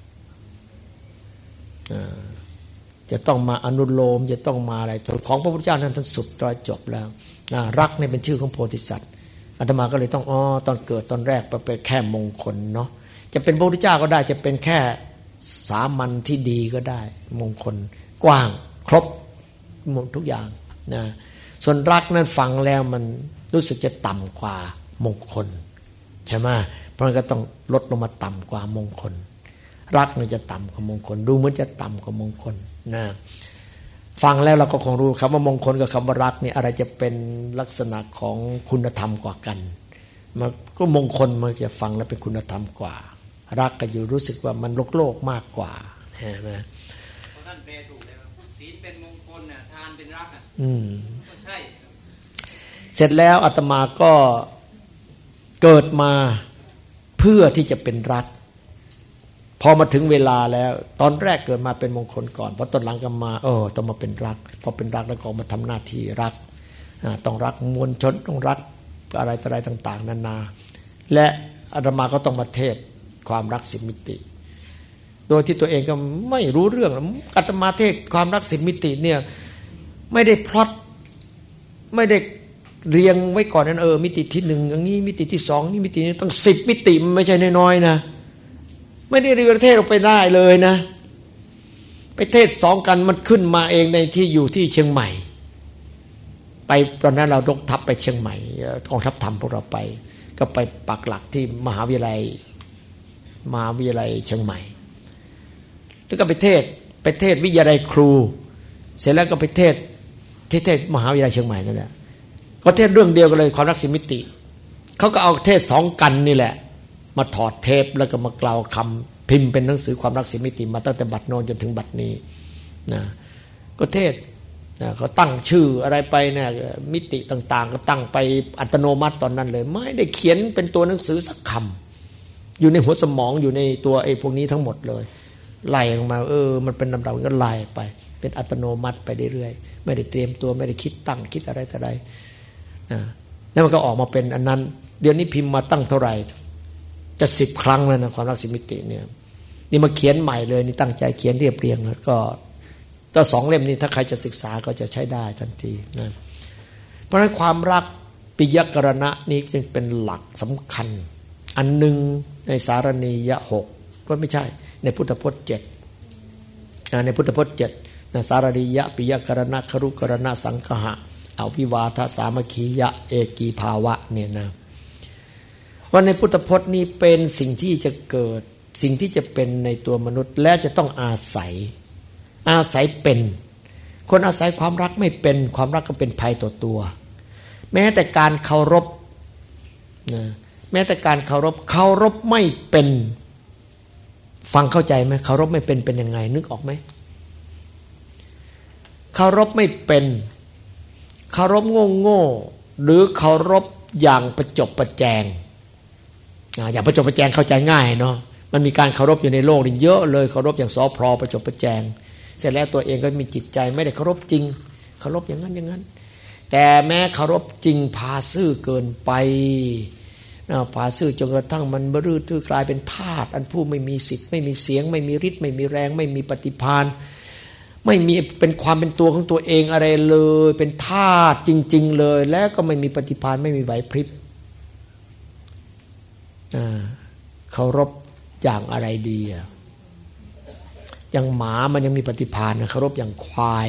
จะต้องมาอนุโลมจะต้องมาอะไรของพระพุทธเจ้านั้นท่านสุดร้อยจบแล้วนะรักเนี่ยเป็นชื่อของโพธิสัตว์อาตมาก็เลยต้องตอนเกิดตอนแรกไปแค่มงคลเนาะจะเป็นพระพุทธเจ้าก็ได้จะเป็นแค่สามัญที่ดีก็ได้มงคลกว้างครบหมดทุกอย่างนะส่วนรักนั้นฟังแล้วมันรู้สึกจะต่ำกว่ามงคลใช่ไหมเพราะงั้นก็ต้องลดลงมาต่ำกว่ามงคลรักเนี่ยจะต่ำกว่ามงคลดูเหมือนจะต่ำกว่ามงคลนะฟังแล้วเราก็คงรู้คำว่ามงคลกับคำว่ารักนี่อะไรจะเป็นลักษณะของคุณธรรมกว่ากันมันก็มงคลมันจะฟังแล้วเป็นคุณธรรมกว่ารักก็อยู่รู้สึกว่ามันโลกมากกว่าใช่ไหมเพราะท่านแปลถูกเลยครับศีลเป็นมงคลน่ะทานเป็นรักอ่ะก็ใช่เสร็จแล้วอาตมาก็เกิดมาเพื่อที่จะเป็นรักพอมาถึงเวลาแล้วตอนแรกเกิดมาเป็นมงคลก่อนพอตอนหลังก็มาต้องมาเป็นรักพอเป็นรักแล้วก็มาทำหน้าที่รักต้องรักมวลชนต้องรักอะไรต่างๆนานาและอาตมาก็ต้องมาเทศความรัก10 มิติโดยที่ตัวเองก็ไม่รู้เรื่องอาตมาเทศความรัก10 มิติเนี่ยไม่ได้พล็อตไม่ได้เรียงไว้ก่อนนั้นมิติที่1อย่างนี้มิติที่2นี่มิตินี้ต้อง10 มิติมันไม่ใช่น้อยๆนะไม่ได้เรียนเทศออกไปได้เลยนะไปเทศ2กันมันขึ้นมาเองในที่อยู่ที่เชียงใหม่ไปตอนนั้นเรายกทัพไปเชียงใหม่กองทัพธรรมพวกเราไปก็ไปปักหลักที่มหาวิทยาลัยเชียงใหม่แล้วก็ไปเทศวิทยาลัยครูเสร็จแล้วก็ไปเทศมหาวิทยาลัยเชียงใหม่นั่นแหละก็เทศเรื่องเดียวกันเลยความรัก10 มิติเขาก็เอาเทศ2กันนี่แหละมาถอดเทปแล้วก็มากล่าวคำพิมพ์เป็นหนังสือความรัก10 มิติมาตั้งแต่บัดโน้นจนถึงบัดนี้นะก็เทศเขาตั้งชื่ออะไรไปเนี่ยมิติต่างๆก็ตั้งไปอัตโนมัติตอนนั้นเลยไม่ได้เขียนเป็นตัวหนังสือสักคำอยู่ในหัวสมองอยู่ในตัวพวกนี้ทั้งหมดเลยไล่ลงมามันเป็นลำดับก็ไล่ไปเป็นอัตโนมัติไปเรื่อยๆไม่ได้เตรียมตัวไม่ได้คิดตั้งคิดอะไรแต่ใดแล้วมันก็ออกมาเป็นอันนั้นเดี๋ยวนี้พิมพ์มาตั้งเท่าไหร่จะ10 ครั้งแล้วนะความรัก10 มิติเนี่ยนี่มาเขียนใหม่เลยนี่ตั้งใจเขียนเรียบเรียงแล้วก็ตัว2 เล่มนี้ถ้าใครจะศึกษาก็จะใช้ได้ทันทีนะเพราะฉะนั้นความรักปิยกรณะนี้จึงเป็นหลักสำคัญอันหนึ่งในสารณียะ6ก็ไม่ใช่ในพุทธพจน์7ในพุทธพจน์7นะสารณียะปิยกรณะครุกรณะสังคหะอวิวาทสามัคคียะเอกีภาวะเนี่ยนะว่าในพุทธพจน์นี้เป็นสิ่งที่จะเกิดสิ่งที่จะเป็นในตัวมนุษย์และจะต้องอาศัยเป็นคนอาศัยความรักไม่เป็นความรักก็เป็นภัยต่อตัวแม้แต่การเคารพนะแม้แต่การเคารพไม่เป็นฟังเข้าใจไหมเคารพไม่เป็นยังไงนึกออกไหมเคารพไม่เป็นเคารพโง่หรือเคารพอย่างประจบประแจงอย่างประจบประแจงเข้าใจง่ายเนาะมันมีการเคารพอยู่ในโลกนี่เยอะเลยเคารพอย่างสอพลประจบประแจงเสร็จแล้วตัวเองก็มีจิตใจไม่ได้เคารพจริงเคารพอย่างนั้นแต่แม้เคารพจริงพาซื่อเกินไปพาซื่อจนกระทั่งมันบรื้อทื่อกลายเป็นทาสอันผู้ไม่มีสิทธิ์ไม่มีเสียงไม่มีฤทธิ์ไม่มีแรงไม่มีปฏิภาณไม่มีเป็นความเป็นตัวของตัวเองอะไรเลยเป็นธาตุจริงๆเลยแล้วก็ไม่มีปฏิภาณไม่มีไหวพริบเคารพอย่างอะไรดีอย่างหมามันยังมีปฏิภาณเคารพอย่างควาย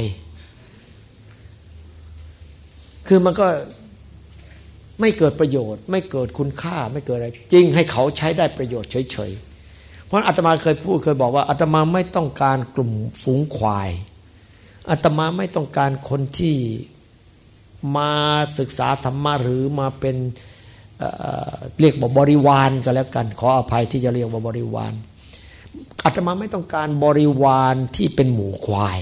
คือมันก็ไม่เกิดประโยชน์ไม่เกิดคุณค่าไม่เกิดอะไรจริงให้เขาใช้ได้ประโยชน์เฉยๆเพราะอาตมาเคยบอกว่าอาตมาไม่ต้องการกลุ่มฝูงควายอาตมาไม่ต้องการคนที่มาศึกษาธรรมะหรือมาเป็นเรียกว่าบริวารก็แล้วกันขออภัยที่จะเรียกว่าบริวารอาตมาไม่ต้องการบริวารที่เป็นหมู่ควาย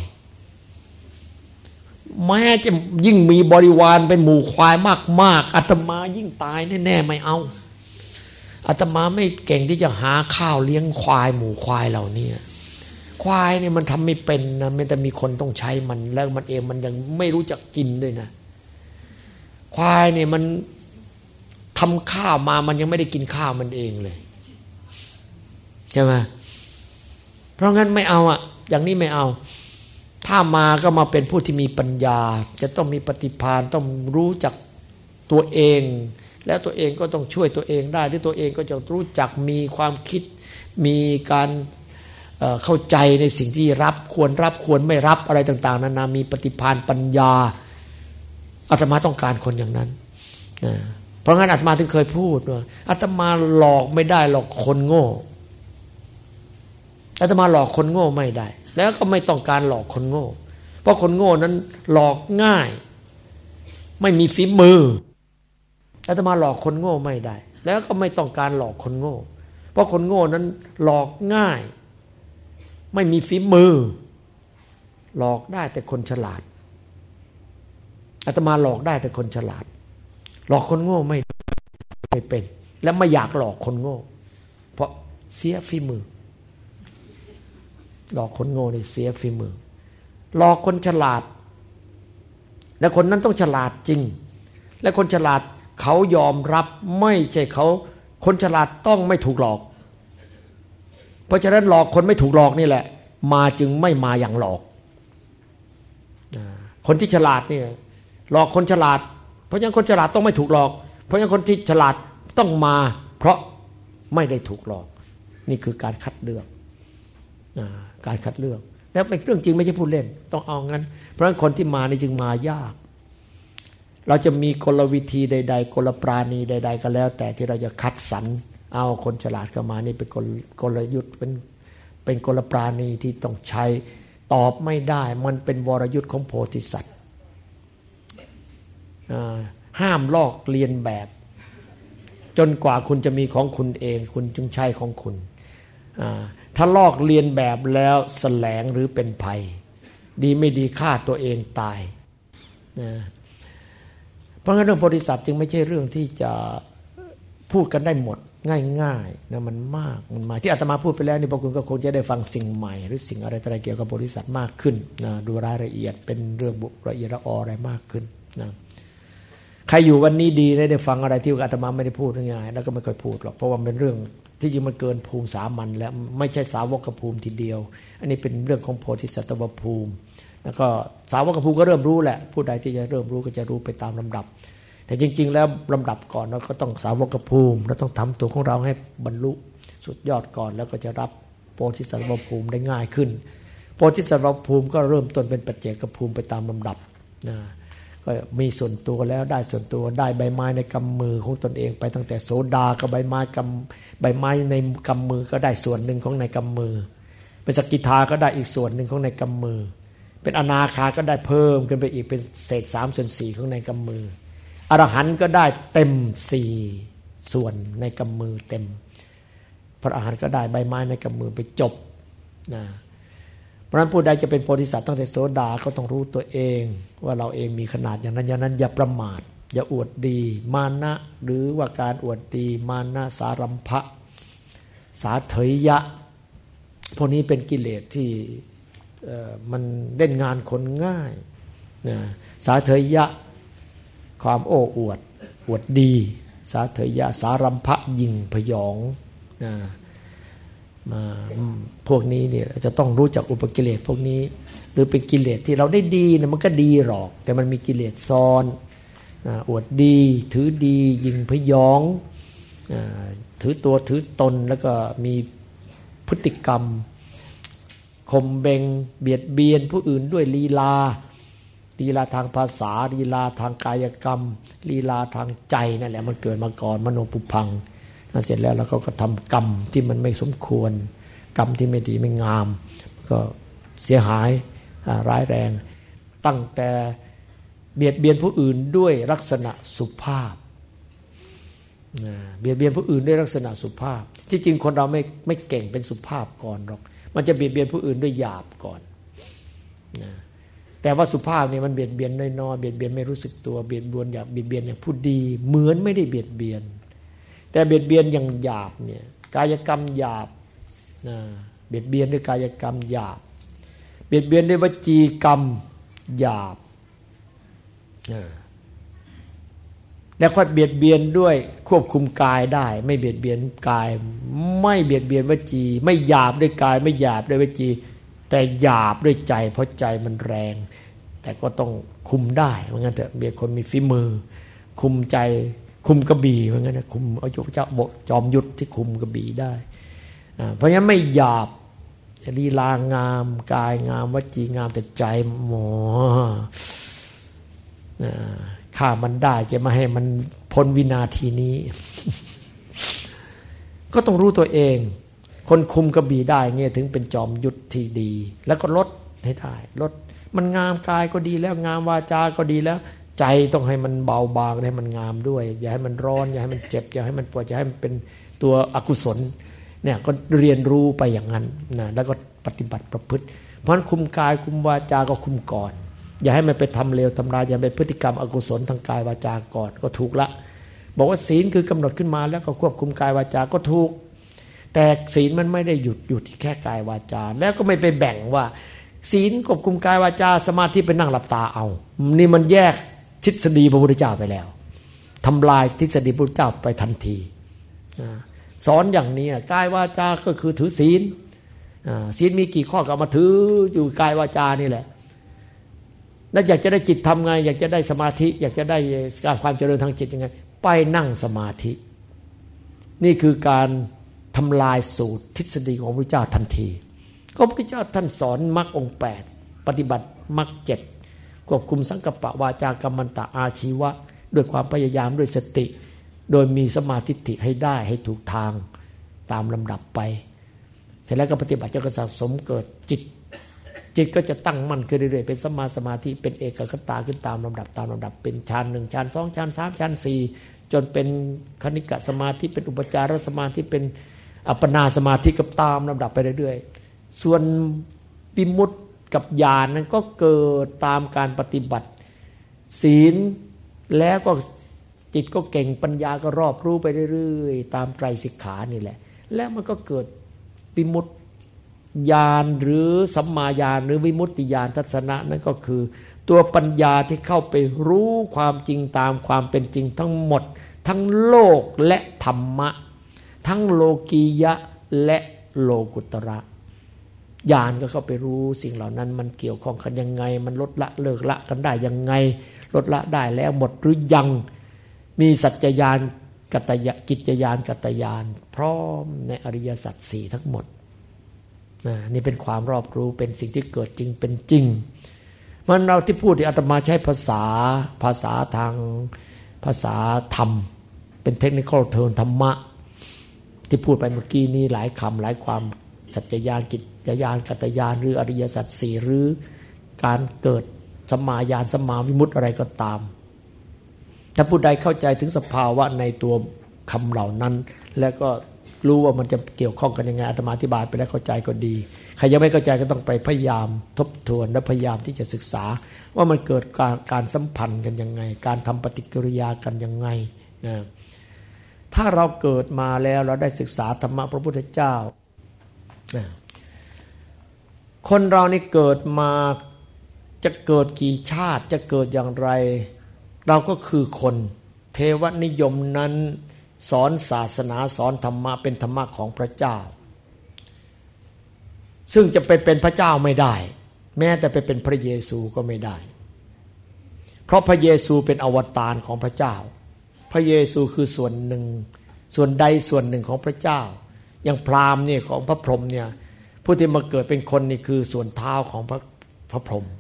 แม้จะยิ่งมีบริวารเป็นหมู่ควายมากๆอาตมายิ่งตายแน่ๆไม่เอาอาตมาไม่เก่งที่จะหาข้าวเลี้ยงควายหมู่ควายเหล่านี้ควายเนี่ยมันทำไม่เป็นนะมันแต่มีคนต้องใช้มันแล้วมันเองมันยังไม่รู้จักกินด้วยนะควายเนี่ยมันทำข้าวมามันยังไม่ได้กินข้าวมันเองเลยใช่ไหมเพราะงั้นไม่เอาอย่างนี้ไม่เอาถ้ามาก็มาเป็นผู้ที่มีปัญญาจะต้องมีปฏิภาณต้องรู้จักตัวเองแล้วตัวเองก็ต้องช่วยตัวเองได้ด้วยตัวเองก็จะรู้จักมีความคิดมีการเข้าใจในสิ่งที่รับควรไม่รับอะไรต่างๆนานามีปฏิภาณปัญญาอาตมาต้องการคนอย่างนั้นนะเพราะงั้นอาตมาถึงเคยพูดว่าอาตมาหลอกไม่ได้หลอกคนโง่อาตมาหลอกคนโง่ไม่ได้แล้วก็ไม่ต้องการหลอกคนโง่เพราะคนโง่นั้นหลอกง่ายไม่มีฝีมืออาตมาหลอกคนโง่ไม่ได้แล้วก็ไม่ต้องการหลอกคนโง่เพราะคนโง่นั้นหลอกง่ายไม่มีฝีมือหลอกได้แต่คนฉลาดอาตมาหลอกได้แต่คนฉลาดหลอกคนโง่ไม่เป็นและไม่อยากหลอกคนโง่เพราะเสียฝีมือหลอกคนโง่นี่เสียฝีมือหลอกคนฉลาดและคนนั้นต้องฉลาดจริงและคนฉลาดเขายอมรับไม่ใช่เขาคนฉลาดต้องไม่ถูกหลอกเพราะฉะนั้นหลอกคนไม่ถูกหลอกนี่แหละมาจึงไม่มาอย่างหลอกคนที่ฉลาดเนี่ยหลอกคนฉลาดเพราะฉะนั้นคนฉลาดต้องไม่ถูกหลอกเพราะฉะนั้นคนที่ฉลาดต้องมาเพราะไม่ได้ถูกหลอกนี่คือการคัดเลือกการคัดเลือกแล้วเป็นเรื่องจริงไม่ใช่พูดเล่นต้องเอางั้นเพราะฉะนั้นคนที่มานี่จึงมายากเราจะมีกลวิธีใดๆกลปราณีใดๆก็แล้วแต่ที่เราจะคัดสรรเอาคนฉลาดเข้ามานี่เป็นกลยุทธ์เป็นกลปราณีที่ต้องใช้ตอบไม่ได้มันเป็นวรยุทธ์ของโพธิสัตว์ห้ามลอกเลียนแบบจนกว่าคุณจะมีของคุณเองคุณจึงใช้ของคุณถ้าลอกเลียนแบบแล้วแสลงหรือเป็นภัยดีไม่ดีฆ่าตัวเองตายนะเพราะงั้นเรื่องโพธิสัตว์จึงไม่ใช่เรื่องที่จะพูดกันได้หมดง่ายๆนะมันมากมันมาที่อาตมาพูดไปแล้วนี่พวกคุณก็คงจะได้ฟังสิ่งใหม่หรือสิ่งอะไรเกี่ยวกับโพธิสัตว์มากขึ้นนะดูรายละเอียดเป็นเรื่องละเอียดละอออะไรมากขึ้นนะใครอยู่วันนี้ดีได้ฟังอะไรที่อาตมาไม่ได้พูดง่ายๆแล้วก็ไม่เคยพูดหรอกเพราะว่าเป็นเรื่องที่จริงมันเกินภูมิสามัญแล้วไม่ใช่สาวกภูมิทีเดียวอันนี้เป็นเรื่องของโพธิสัตวภูมิแล้วก็สาวกภูมิก็เริ่มรู้แหละผู้ใดที่จะเริ่มรู้ก็จะรู้ไปตามลำดับแต่จริงๆแล้วลำดับก่อนเราก็ต้องสาวกภูมิเราต้องทำตัวของเราให้บรรลุสุดยอดก่อนแล้วก็จะรับโพธิสัตวภูมิได้ง่ายขึ้นโพธิสัตวภูมิก็เริ่มต้นเป็นปัจเจกภูมิไปตามลำดับนะก็มีส่วนตัวแล้วได้ส่วนตัวได้ใบไม้ในกำมือของตนเองไปตั้งแต่โสดากับใบไม้ในกำมือก็ได้ส่วนหนึ่งของในกำมือเป็นสกิทาก็ได้อีกส่วนหนึ่งของในกำมือเป็นอนาคาก็ได้เพิ่มขึ้นไปอีกเป็นเศษ3/4ของในกำมืออรหันต์ก็ได้เต็ม4ส่วนในกำมือเต็มพระอรหันต์ก็ได้ใบไม้ในกำมือไปจบนะเพราะฉะนั้นผู้ใดจะเป็นโพธิสัตว์ตั้งแต่โสดาก็ต้องรู้ตัวเองว่าเราเองมีขนาดอย่างนั้นอย่าประมาทอย่าอวดดีมานะหรือว่าการอวดดีมานะสารัมภะสาเถยยะพวกนี้เป็นกิเลสที่มันเล่นงานคนง่ายนะสาเถยยะความโอ้อวดดีสาเถยยะสารัมภะยิงพยองมาพวกนี้เนี่ยจะต้องรู้จักอุปกิเลสพวกนี้หรือเป็นกิเลสที่เราได้ดีนะมันก็ดีหรอกแต่มันมีกิเลสซ้อนอวดดีถือดียิงพยองถือตัวถือตนแล้วก็มีพฤติกรรมข่มเบงเบียดเบียนผู้อื่นด้วยลีลาทางภาษาลีลาทางกายกรรมลีลาทางใจนั่นแหละมันเกิดมาก่อนมโนปุพังเสร็จแล้วก็ทำกรรมที่มันไม่สมควรกรรมที่ไม่ดีไม่งามก็เสียหายร้ายแรงตั้งแต่เบียดเบียนผู้อื่นด้วยลักษณะสุภาพเบียดเบียนผู้อื่นด้วยลักษณะสุภาพที่จริงคนเราไม่เก่งเป็นสุภาพก่อนหรอกมันจะเบียดเบียนผู้อื่นด้วยหยาบก่อนแต่ว่าสุภาพเนี่ยมันเบียดเบียนน้อยๆเบียดเบียนไม่รู้สึกตัวเบียดเบียนอย่างเบียดเบียนอย่างผู้ดีเหมือนไม่ได้เบียดเบียนแต่เบียดเบียนอย่างหยาบเนี่ยกายกรรมหยาบเบียดเบียนด้วยกายกรรมหยาบเบียดเบียนด้วยวจีกรรมหยาบแล้วก็เบียดเบียนด้วยควบคุมกายได้ไม่เบียดเบียนกายไม่เบียดเบียนวจีไม่หยาบด้วยกายไม่หยาบด้วยวจีแต่หยาบด้วยใจเพราะใจมันแรงแต่ก็ต้องคุมได้เพราะงั้นเถอะเบียดคนมีฝีมือคุมใจคุมกระบี่เพราะงั้นนะคุมเอาเจ้าจอมยุทธที่คุมกระบี่ได้เพราะฉะนั้นไม่หยาบลีลางามกายงามวจีงามแต่ใจหมอฆ่ามันได้จะมาให้มันพ้นวินาทีนี้ ก็ต้องรู้ตัวเองคนคุมกระบี่ได้เงี้ยถึงเป็นจอมยุทธที่ดีแล้วก็ลดให้ได้ลดมันงามกายก็ดีแล้วงามวาจาก็ดีแล้วใจต้องให้มันเบาบางให้มันงามด้วยอย่าให้มันร้อนอย่าให้มันเจ็บอย่าให้มันปวดอย่าให้มันเป็นตัวอกุศลเนี่ยก็เรียนรู้ไปอย่างนั้นนะแล้วก็ปฏิบัติประพฤติเพราะฉะนั้นคุมกายคุมวาจาก็คุมก่อนอย่าให้มันไปทำเลวทำร้ายอย่าไปพฤติกรรมอกุศลทางกายวาจาก่อนก็ถูกละบอกว่าศีลคือกำหนดขึ้นมาแล้วก็ควบคุมกายวาจาก็ถูกแต่ศีลมันไม่ได้หยุดที่แค่กายวาจาแล้วก็ไม่ไปแบ่งว่าศีลควบคุมกายวาจาสมาธิไปนั่งหลับตาเอานี่มันแยกทฤษฎีพระพุทธเจ้าไปแล้วทำลายทฤษฎีพระพุทธเจ้าไปทันทีสอนอย่างนี้กายวาจาก็คือถือศีลศีลมีกี่ข้อก็มาถืออยู่กายวาจานี่แหละแล้วอยากจะได้จิตทำไงอยากจะได้สมาธิอยากจะได้การความเจริญทางจิตยังไงไปนั่งสมาธินี่คือการทำลายสูตรทฤษฎีของพระพุทธเจ้าทันทีก็พระพุทธเจ้าท่านสอนมรรคองค์8ปฏิบัติมรรค7ควบคุมสังกัปปะวาจากัมมันตะอาชีวะด้วยความพยายามด้วยสติโดยมีสมาธิให้ได้ให้ถูกทางตามลำดับไปเสร็จแล้วก็ปฏิบัติจนสะสมเกิดจิตก็จะตั้งมั่นขึ้นเรื่อยๆเป็นสัมมาสมาธิเป็นเอกคตาขึ้นตามลำดับเป็นฌาน1ฌาน2ฌาน3ฌาน4จนเป็นคณิกะสมาธิเป็นอุปจารสมาธิเป็นอัปปนาสมาธิกับตามลำดับไปเรื่อยๆส่วนวิมุตติกับญาณนั้นก็เกิดตามการปฏิบัติศีลแล้วก็จิตก็เก่งปัญญาก็รอบรู้ไปเรื่อยๆตามไตรสิกขานี่แหละแล้วมันก็เกิดวิมุตติญาณหรือสัมมาญาณหรือวิมุตติญาณทัศนะนั่นก็คือตัวปัญญาที่เข้าไปรู้ความจริงตามความเป็นจริงทั้งหมดทั้งโลกและธรรมะทั้งโลกียะและโลกุตระญาณก็เข้าไปรู้สิ่งเหล่านั้นมันเกี่ยวข้องกันยังไงมันลดละเลิกละกันได้ยังไงลดละได้แล้วหมดหรือยังมีสัจจญาณกัตตยกิจญาณกัตตญาณพร้อมในอริยสัจสี่ทั้งหมดนี่เป็นความรอบรู้เป็นสิ่งที่เกิดจริงเป็นจริงมันเราที่พูดที่อาตมาใช้ภาษาทางภาษาธรรมเป็นเทคนิคอลเทอมธรรมะที่พูดไปเมื่อกี้นี้หลายคำหลายความสัจจญาณกิจญาณกัตตญาณหรืออริยสัจสี่หรือการเกิดสัมมาญาณสัมมาวิมุตติอะไรก็ตามถ้าผู้ใดเข้าใจถึงสภาวะในตัวคำเหล่านั้นแล้วก็รู้ว่ามันจะเกี่ยวข้องกันยังไงอาตมาอธิบายไปแล้วเข้าใจก็ดีใครยังไม่เข้าใจก็ต้องไปพยายามทบทวนและพยายามที่จะศึกษาว่ามันเกิดการสัมพันธ์กันยังไงการทำปฏิกิริยากันยังไงนะถ้าเราเกิดมาแล้วเราได้ศึกษาธรรมะพระพุทธเจ้านะคนเรานี่เกิดมาจะเกิดกี่ชาติจะเกิดอย่างไรเราก็คือคนเทวนิยมนั้นสอนศาสนาสอนธรรมะเป็นธรรมะของพระเจ้าซึ่งจะไปเป็นพระเจ้าไม่ได้แม้แต่ไปเป็นพระเยซูก็ไม่ได้เพราะพระเยซูเป็นอวตารของพระเจ้าพระเยซูคือส่วนหนึ่งส่วนใดส่วนหนึ่งของพระเจ้าอย่างพราหมณ์เนี่ยของพระพรหมเนี่ยผู้ที่มาเกิดเป็นคนนี่คือส่วนเท้าของพระพรหม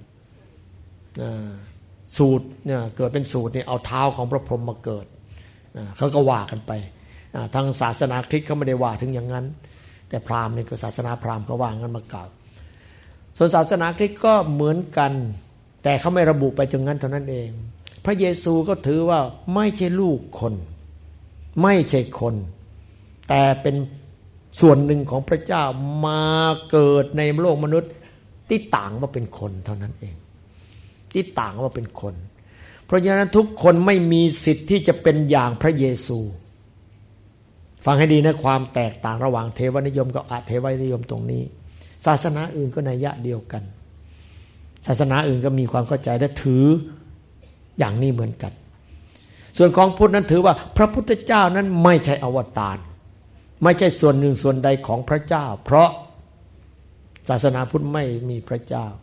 สูตรเนี่ยเกิดเป็นสูตรนี่เอาเท้าของพระพรหมมาเกิดเขาก็ว่ากันไปทางศาสนาคริสต์เขาไม่ได้ว่าถึงอย่างนั้นแต่พราหมณ์นี่ก็ศาสนาพราหมณ์ก็ว่างั้นมากล่าวส่วนศาสนาคริสต์ก็เหมือนกันแต่เขาไม่ระบุไปตรงนั้นเท่านั้นเองพระเยซูก็ถือว่าไม่ใช่ลูกคนไม่ใช่คนแต่เป็นส่วนหนึ่งของพระเจ้ามาเกิดในโลกมนุษย์ที่ต่างว่าเป็นคนเท่านั้นเองที่ต่างว่าเป็นคนเพราะฉะนั้นทุกคนไม่มีสิทธิ์ที่จะเป็นอย่างพระเยซูฟังให้ดีนะความแตกต่างระหว่างเทวนิยมกับอเทวนิยมตรงนี้ศาสนาอื่นก็นัยยะเดียวกันศาสนาอื่นก็มีความเข้าใจและถืออย่างนี้เหมือนกันส่วนของพุทธนั้นถือว่าพระพุทธเจ้านั้นไม่ใช่อวตารไม่ใช่ส่วนหนึ่งส่วนใดของพระเจ้าเพราะศาสนาพุทธไม่มีพระเจ้า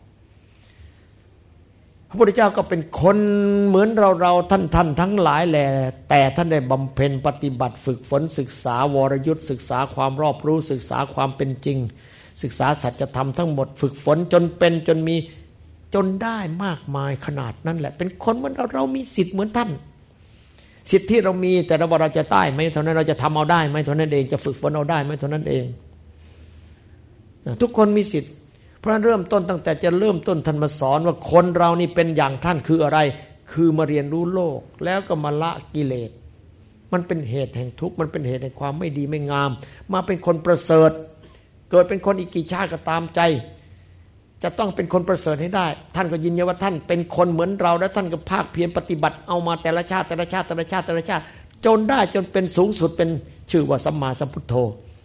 พระพุทธเจ้าก็เป็นคนเหมือนเราท่านทั้งหลายแหละแต่ท่านได้บำเพ็ญปฏิบัติฝึกฝนศึกษาวรยุทธ์ศึกษาความรอบรู้ศึกษาความเป็นจริงศึกษาสัจธรรมทั้งหมดฝึกฝนจนเป็นจนมีจนได้มากมายขนาดนั้นแหละเป็นคนเหมือนเรามีสิทธิ์เหมือนท่านสิทธิ์ที่เรามีแต่เราจะได้ไหมเท่านั้นเราจะทำเอาได้ไหมเท่านั้นเองจะฝึกฝนเอาได้ไหมเท่านั้นเองทุกคนมีสิทธิ์เพราะเริ่มต้นตั้งแต่จะเริ่มต้นท่านมาสอนว่าคนเรานี่เป็นอย่างท่านคืออะไรคือมาเรียนรู้โลกแล้วก็มาละกิเลสมันเป็นเหตุแห่งทุกข์มันเป็นเหตุแห่งความไม่ดีไม่งามมาเป็นคนประเสริฐเกิดเป็นคนอีกกี่ชาติก็ตามใจจะต้องเป็นคนประเสริฐให้ได้ท่านก็ยืนยันว่าท่านเป็นคนเหมือนเราและท่านก็ภาคเพียรปฏิบัติเอามาแต่ละชาติจนได้จนเป็นสูงสุดเป็นชื่อว่าสัมมาสัมพุทโธ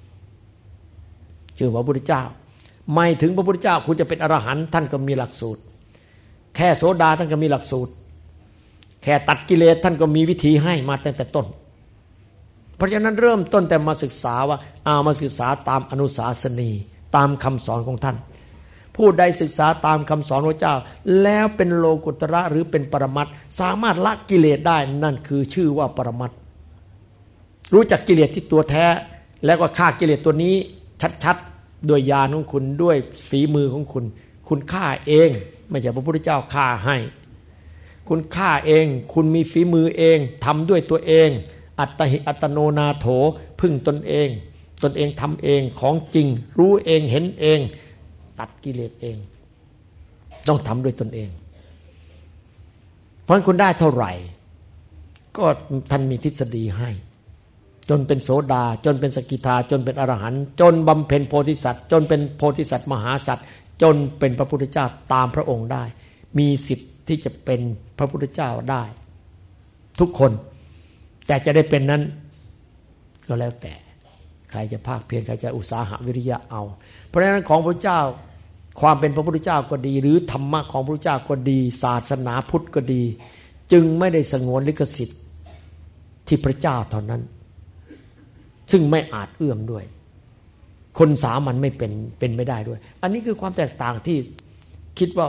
ชื่อว่าพระพุทธเจ้าไม่ถึงพระพุทธเจ้าคุณจะเป็นอรหันต์ท่านก็มีหลักสูตรแค่โสดาท่านก็มีหลักสูตรแค่ตัดกิเลสท่านก็มีวิธีให้มาตั้งแต่ต้นเพราะฉะนั้นเริ่มต้นแต่มาศึกษาว่ามาศึกษาตามอนุสาสนีตามคำสอนของท่านผู้ใดศึกษาตามคำสอนพระเจ้าแล้วเป็นโลกุตระหรือเป็นปรมัตถ์สามารถละกิเลสได้นั่นคือชื่อว่าปรมัตถ์รู้จักกิเลสที่ตัวแท้แล้วก็ฆ่ากิเลสตัวนี้ชัดๆด้วยญาณของคุณด้วยฝีมือของคุณฆ่าเองไม่ใช่พระพุทธเจ้าฆ่าให้คุณฆ่าเองคุณมีฝีมือเองทำด้วยตัวเองอัตติอัตโนนาโถพึ่งตนเองทำเองของจริงรู้เองเห็นเองตัดกิเลสเองต้องทำด้วยตนเองเพราะคุณได้เท่าไหร่ก็ท่านมีทฤษฎีให้จนเป็นโสดาจนเป็นสกิทาจนเป็นอรหันต์จนบำเพ็ญโพธิสัตว์จนเป็นโพธิสัตว์มหาสัตว์จนเป็นพระพุทธเจ้าตามพระองค์ได้มีสิทธิ์ที่จะเป็นพระพุทธเจ้าได้ทุกคนแต่จะได้เป็นนั้นก็แล้วแต่ใครจะภาคเพียรใครจะอุตสาหะวิริยะเอาเพราะฉะนั้นของพระเจ้าความเป็นพระพุทธเจ้าก็ดีหรือธรรมะของพระเจ้าก็ดีศาสนาพุทธก็ดีจึงไม่ได้สงวนลิขสิทธิ์ที่พระเจ้าเท่านั้นซึ่งไม่อาจเอื้อมด้วยคนสามัญไม่เป็นไม่ได้ด้วยอันนี้คือความแตกต่างที่คิดว่า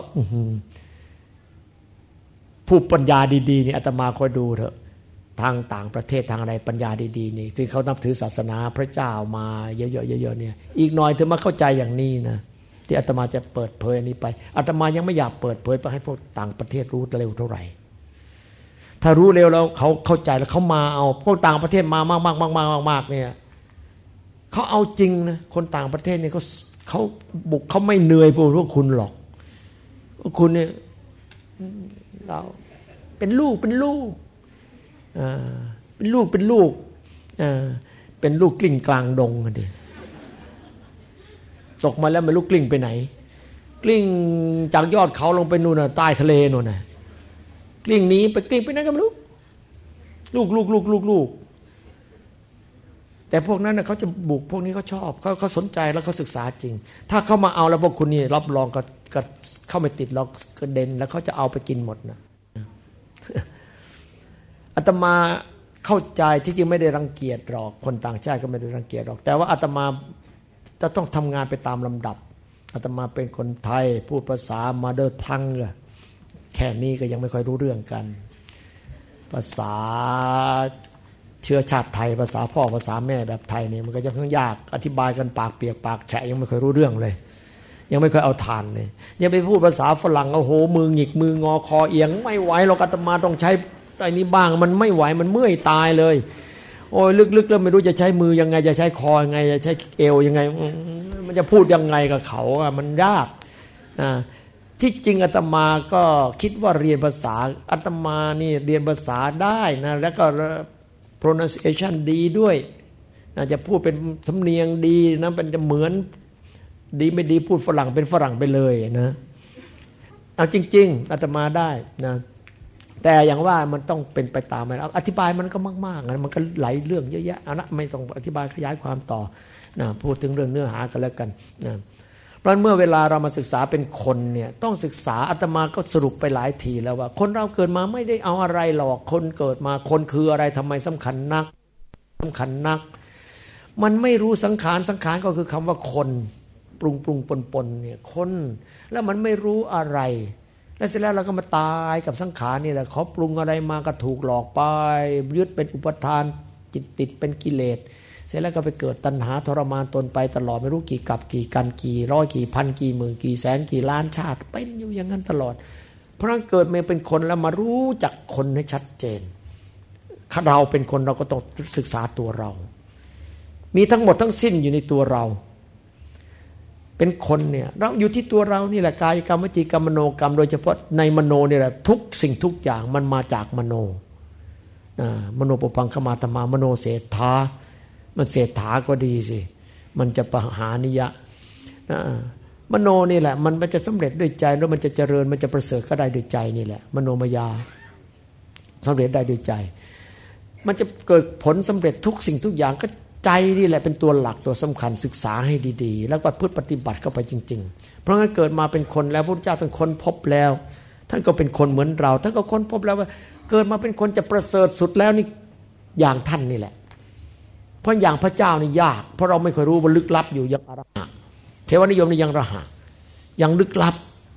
ผู้ปัญญาดีๆนี่อาตมาคอยดูเถอะทางต่างประเทศทางอะไรปัญญาดีๆนี่ที่เขานับถือศาสนาพระเจ้ามาเยอะๆเนี่ยอีกหน่อยถึงมาเข้าใจอย่างนี้นะที่อาตมาจะเปิดเผยอันนี้ไปอาตมายังไม่อยากเปิดเผยไปให้พวกต่างประเทศรู้เร็วเท่าไหร่ถ้ารู้เร็วแล้วเขาเข้าใจแล้วเขามาเอาพวกต่างประเทศมามากเนี่ยเขาเอาจริงนะคนต่างประเทศเนี่ยเขาบุกเขาไม่เหนื่อยพวกคุณหรอกคุณเนี่ยเราเป็นลูกเป็นลูกเป็นลูกกลิ้งกลางดงกันดิตกมาแล้วไม่รู้กลิ้งไปไหนกลิ้งจากยอดเขาลงไปนู่นน่ะใต้ทะเลนู่นน่ะกลิ้งนี้ไปกลิ้งไปไหนก็ไม่รู้ลูกแต่พวกนั้นน่ะเขาจะบุกพวกนี้เขาชอบเขาสนใจแล้วเขาศึกษาจริงถ้าเขามาเอาแล้วพวกคุณนี่รับรองก็เข้าไม่ติดหรอกกระเด็นแล้วเขาจะเอาไปกินหมดนะอาตมาเข้าใจที่จริงไม่ได้รังเกียจหรอกคนต่างชาติก็ไม่ได้รังเกียจหรอกแต่ว่าอาตมาจะต้องทำงานไปตามลำดับอาตมาเป็นคนไทยพูดภาษามาเดอร์ทังแค่นี้ก็ยังไม่ค่อยรู้เรื่องกันภาษาเชื้อชาติไทยภาษาพ่อภาษาแม่แบบไทยนี่มันก็ยังยากอธิบายกันปากเปียกปากแฉะยังไม่ค่อยรู้เรื่องเลยยังไม่เคยเอาทานเลยยังไปพูดภาษาฝรั่งโอ้โหมือหงิกมืองอคอเอียงไม่ไหวหรอกอาตมาต้องใช้ไอ้นี้บ้างมันไม่ไหวมันเมื่อยตายเลยโอ้ยลึกๆแล้วไม่รู้จะใช้มือยังไงจะใช้คอยังไงจะใช้เอวยังไงมันจะพูดยังไงกับเขาอ่ะมันยากที่จริงอาตมาก็คิดว่าเรียนภาษาอาตมานี่เรียนภาษาได้นะแล้วก็ pronunciation ดีด้วยจะพูดเป็นสำเนียงดีนะเป็นจะเหมือนดีไม่ดีพูดฝรั่งเป็นฝรั่งไปเลยนะเอาจริงๆอาตมาได้นะแต่อย่างว่ามันต้องเป็นไปตามมันอธิบายมันก็มากๆนะมันก็ไหลเรื่องเยอะแยะเอาละไม่ต้องอธิบายขยายความต่อนะพูดถึงเรื่องเนื้อหากันแล้วกันนะเพราะเมื่อเวลาเรามาศึกษาเป็นคนเนี่ยต้องศึกษาอาตมาก็สรุปไปหลายทีแล้วว่าคนเราเกิดมาไม่ได้เอาอะไรหรอกคนเกิดมาคนคืออะไรทำไมสำคัญนักมันไม่รู้สังขารก็คือคำว่าคนปรุงปนเนี่ยคนแล้วมันไม่รู้อะไรแล้วเสร็จแล้วเราก็มาตายกับสังขารนี่แหละเขาปรุงอะไรมาก็ถูกหลอกไปยึดเป็นอุปทานจิตติดเป็นกิเลสเสร็จแล้วก็ไปเกิดตัณหาทรมานตนไปตลอดไม่รู้กี่กับกี่กันกี่ร้อยกี่พันกี่หมื่นกี่แสนกี่ล้านชาติเป็นอยู่อย่างนั้นตลอดเพราะนั้นเกิดมาเป็นคนแล้วมารู้จักคนให้ชัดเจนถ้าเราเป็นคนเราก็ต้องศึกษาตัวเรามีทั้งหมดทั้งสิ้นอยู่ในตัวเราเป็นคนเนี่ยเราอยู่ที่ตัวเรานี่แหละกายกรรมวจีกรรมมโนกรรมโดยเฉพาะในมโนนี่แหละทุกสิ่งทุกอย่างมันมาจากมโนมโนปุพังคมาธรรมามโนเศรษฐามันเศรษฐาก็ดีสิมันจะปหานิยะมโนนี่แหละมันจะสำเร็จด้วยใจแล้วมันจะเจริญมันจะประเสริฐก็ได้ด้วยใจนี่แหละมโนมยาสำเร็จได้ด้วยใจมันจะเกิดผลสำเร็จทุกสิ่งทุกอย่างก็ใจนี่แหละเป็นตัวหลักตัวสำคัญศึกษาให้ดีๆแล้วก็พฤติปฏิบัติเข้าไปจริงๆเพราะงั้นเกิดมาเป็นคนแล้วพระพุทธเจ้าท่านค้นพบแล้วท่านก็เป็นคนเหมือนเราท่านก็ค้นพบแล้วว่าเกิดมาเป็นคนจะประเสริฐสุดแล้วนี่อย่างท่านนี่แหละเพราะอย่างพระเจ้านี่ยากเพราะเราไม่เคยรู้ว่าลึกลับอยู่ยังอรหะเทวนิยมนี่ยังอรหะยังลึกลับ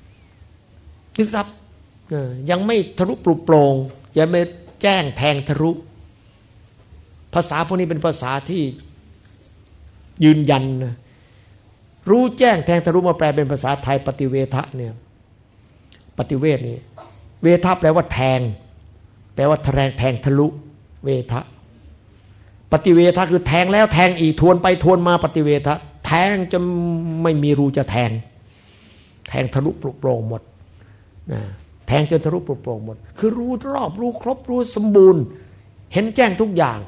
ยังไม่ทะลุปลุกโปร่งยังไม่แจ้งแทงทะลุภาษาพวกนี้เป็นภาษาที่ยืนยันนะรู้แจ้งแทงทะลุมาแปลเป็นภาษาไทยปฏิเวทะเนี่ยปฏิเวทนี่เวทะแปลว่าแทงแปลว่าแทงทะลุเวทะปฏิเวทะคือแทงแล้วแทงอีกทวนไปทวนมาปฏิเวทะแทงจนไม่มีรูจะแทงทะลุปลุกโปร่งหมดนะแทงจนทะลุปลุกโปร่งหมดคือรู้รอบรู้ครบรู้สมบูรณ์เห็นแจ้งทุกอย่าง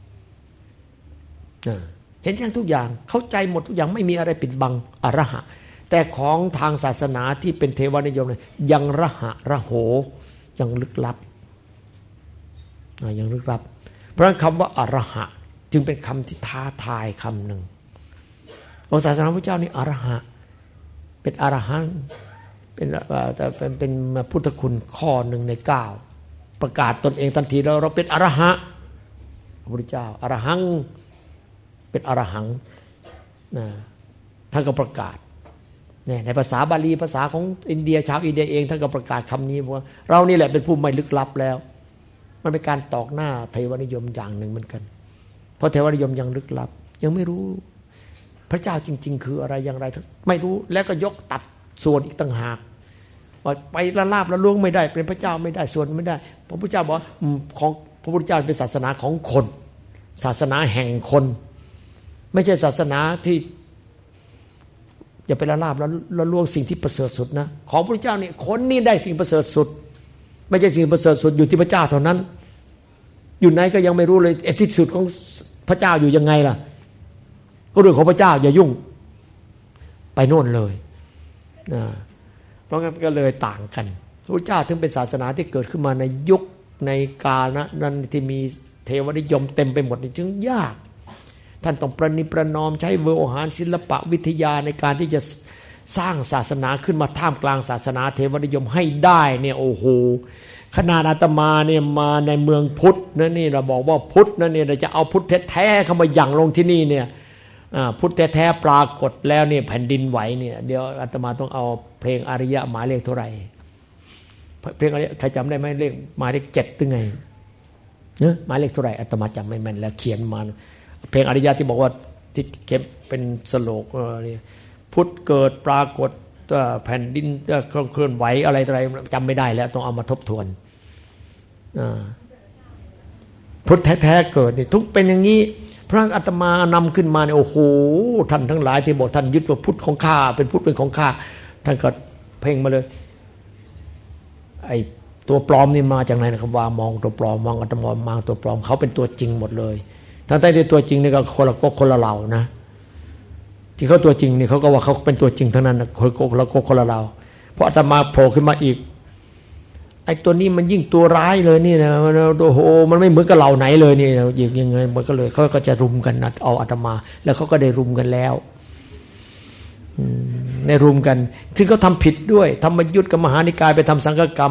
เห็นแจ้งทุกอย่างเข้าใจหมดทุกอย่างไม่มีอะไรปิดบังอรหะแต่ของทางศาสนาที่เป็นเทวนิยมเนี่ยยังระหะระโหยังลึกลับยังลึกลับเพราะฉะนั้นคำว่าอรหะจึงเป็นคำที่ท้าทายคำหนึ่งของศาสนาพระเจ้านี่อรหะเป็นอรหันต์เป็นพุทธคุณข้อหนึ่งใน9ประกาศตนเองทันทีแล้วเราเป็นอรหะพระพุทธเจ้าอรหังเป็นอรหังนะท่านก็ประกาศในภาษาบาลีภาษาของอินเดียชาวอินเดียเองท่านก็ประกาศคำนี้ว่าเรานี่แหละเป็นผู้ไม่ลึกลับแล้วมันเป็นการตอกหน้าเทวนิยมอย่างหนึ่งเหมือนกันเพราะเทวนิยมยังลึกลับยังไม่รู้พระเจ้าจริงๆคืออะไรอย่างไรไม่รู้แล้วก็ยกตัดส่วนอีกต่างหากว่าไปละลาบละล้วงไม่ได้เป็นพระเจ้าไม่ได้ส่วนไม่ได้พระพุทธเจ้าบอกของพระพุทธเจ้าเป็นศาสนาของคนศาสนาแห่งคนไม่ใช่ศาสนาที่อย่าไปละลาบละล้วงสิ่งที่ประเสริฐสุดนะของพระพุทธเจ้านี่คนนี่ได้สิ่งประเสริฐสุดไม่ใช่สิ่งประเสริฐสุดอยู่ที่พระเจ้าเท่านั้นอยู่ไหนก็ยังไม่รู้เลยที่สุดของพระเจ้าอยู่ยังไงล่ะก็เรื่องของพระเจ้าอย่ายุ่งไปโน่นเลยนะเพราะงั้นก็เลยต่างกันพระเจ้าถึงเป็นศาสนาที่เกิดขึ้นมาในยุคในกาลนั้นที่มีเทวนิยมเต็มไปหมดนี่จึงยากท่านต้องประนิประนอมใช้โวหารศิลปะวิทยาในการที่จะสร้างศาสนาขึ้นมาท่ามกลางศาสนาเทวนิยมให้ได้เนี่ยโอ้โหขนาดอาตมาเนี่ยมาในเมืองพุทธนะนี่เราบอกว่าพุทธนะเนี่ยเราจะเอาพุทธแท้ๆเข้ามาหยั่งลงที่นี่เนี่ยพุทธแท้ๆปรากฏแล้วเนี่ยแผ่นดินไหวเนี่ยเดี๋ยวอาตมาต้องเอาเพลงอริยะหมายเลขเท่าไหร่เพลงอริยะใครจำได้ไหมเลขหมายเลข7ตึงไงเนอะหมายเลขเท่าไหร่อาตมาจำไม่แม่นแล้วเขียนมาเพลงอริยะที่บอกว่าที่เก็บเป็นสโลกนี่พุทธเกิดปรากฏแผ่นดินเคลื่อนไหวอะไรจำไม่ได้แล้วต้องเอามาทบทวนพุทธแท้ๆเกิดนี่ทุกเป็นอย่างนี้พระอาตมานำขึ้นมาเนี่ยโอ้โหท่านทั้งหลายที่บอกท่านยึดว่าพุทธของข้าเป็นพุทธเป็นของข้าท่านก็เพ่งมาเลยไอ้ตัวปลอมนี่มาจากไหนนะครับว่ามองตัวปลอมมองอาตมามองตัวปลอมเขาเป็นตัวจริงหมดเลยทั้งที่ตัวจริงนี่ก็คนละเรานะที่เขาตัวจริงนี่เขาก็ว่าเขาเป็นตัวจริงทั้งนั้นคนละเราเพราะอาตมาโผล่ขึ้นมาอีกไอ้ตัวนี้มันยิ่งตัวร้ายเลยนี่นะโอ้โหมันไม่เหมือนกับเราไหนเลยนี่ยังไงมันก็เลยเขาก็จะรุมกันนะเอาอาตมาแล้วเขาก็ได้รุมกันแล้วในรุมกันซึ่งเขาทำผิดด้วยธรรมยุทธกับมหานิกายไปทำสังฆกรรม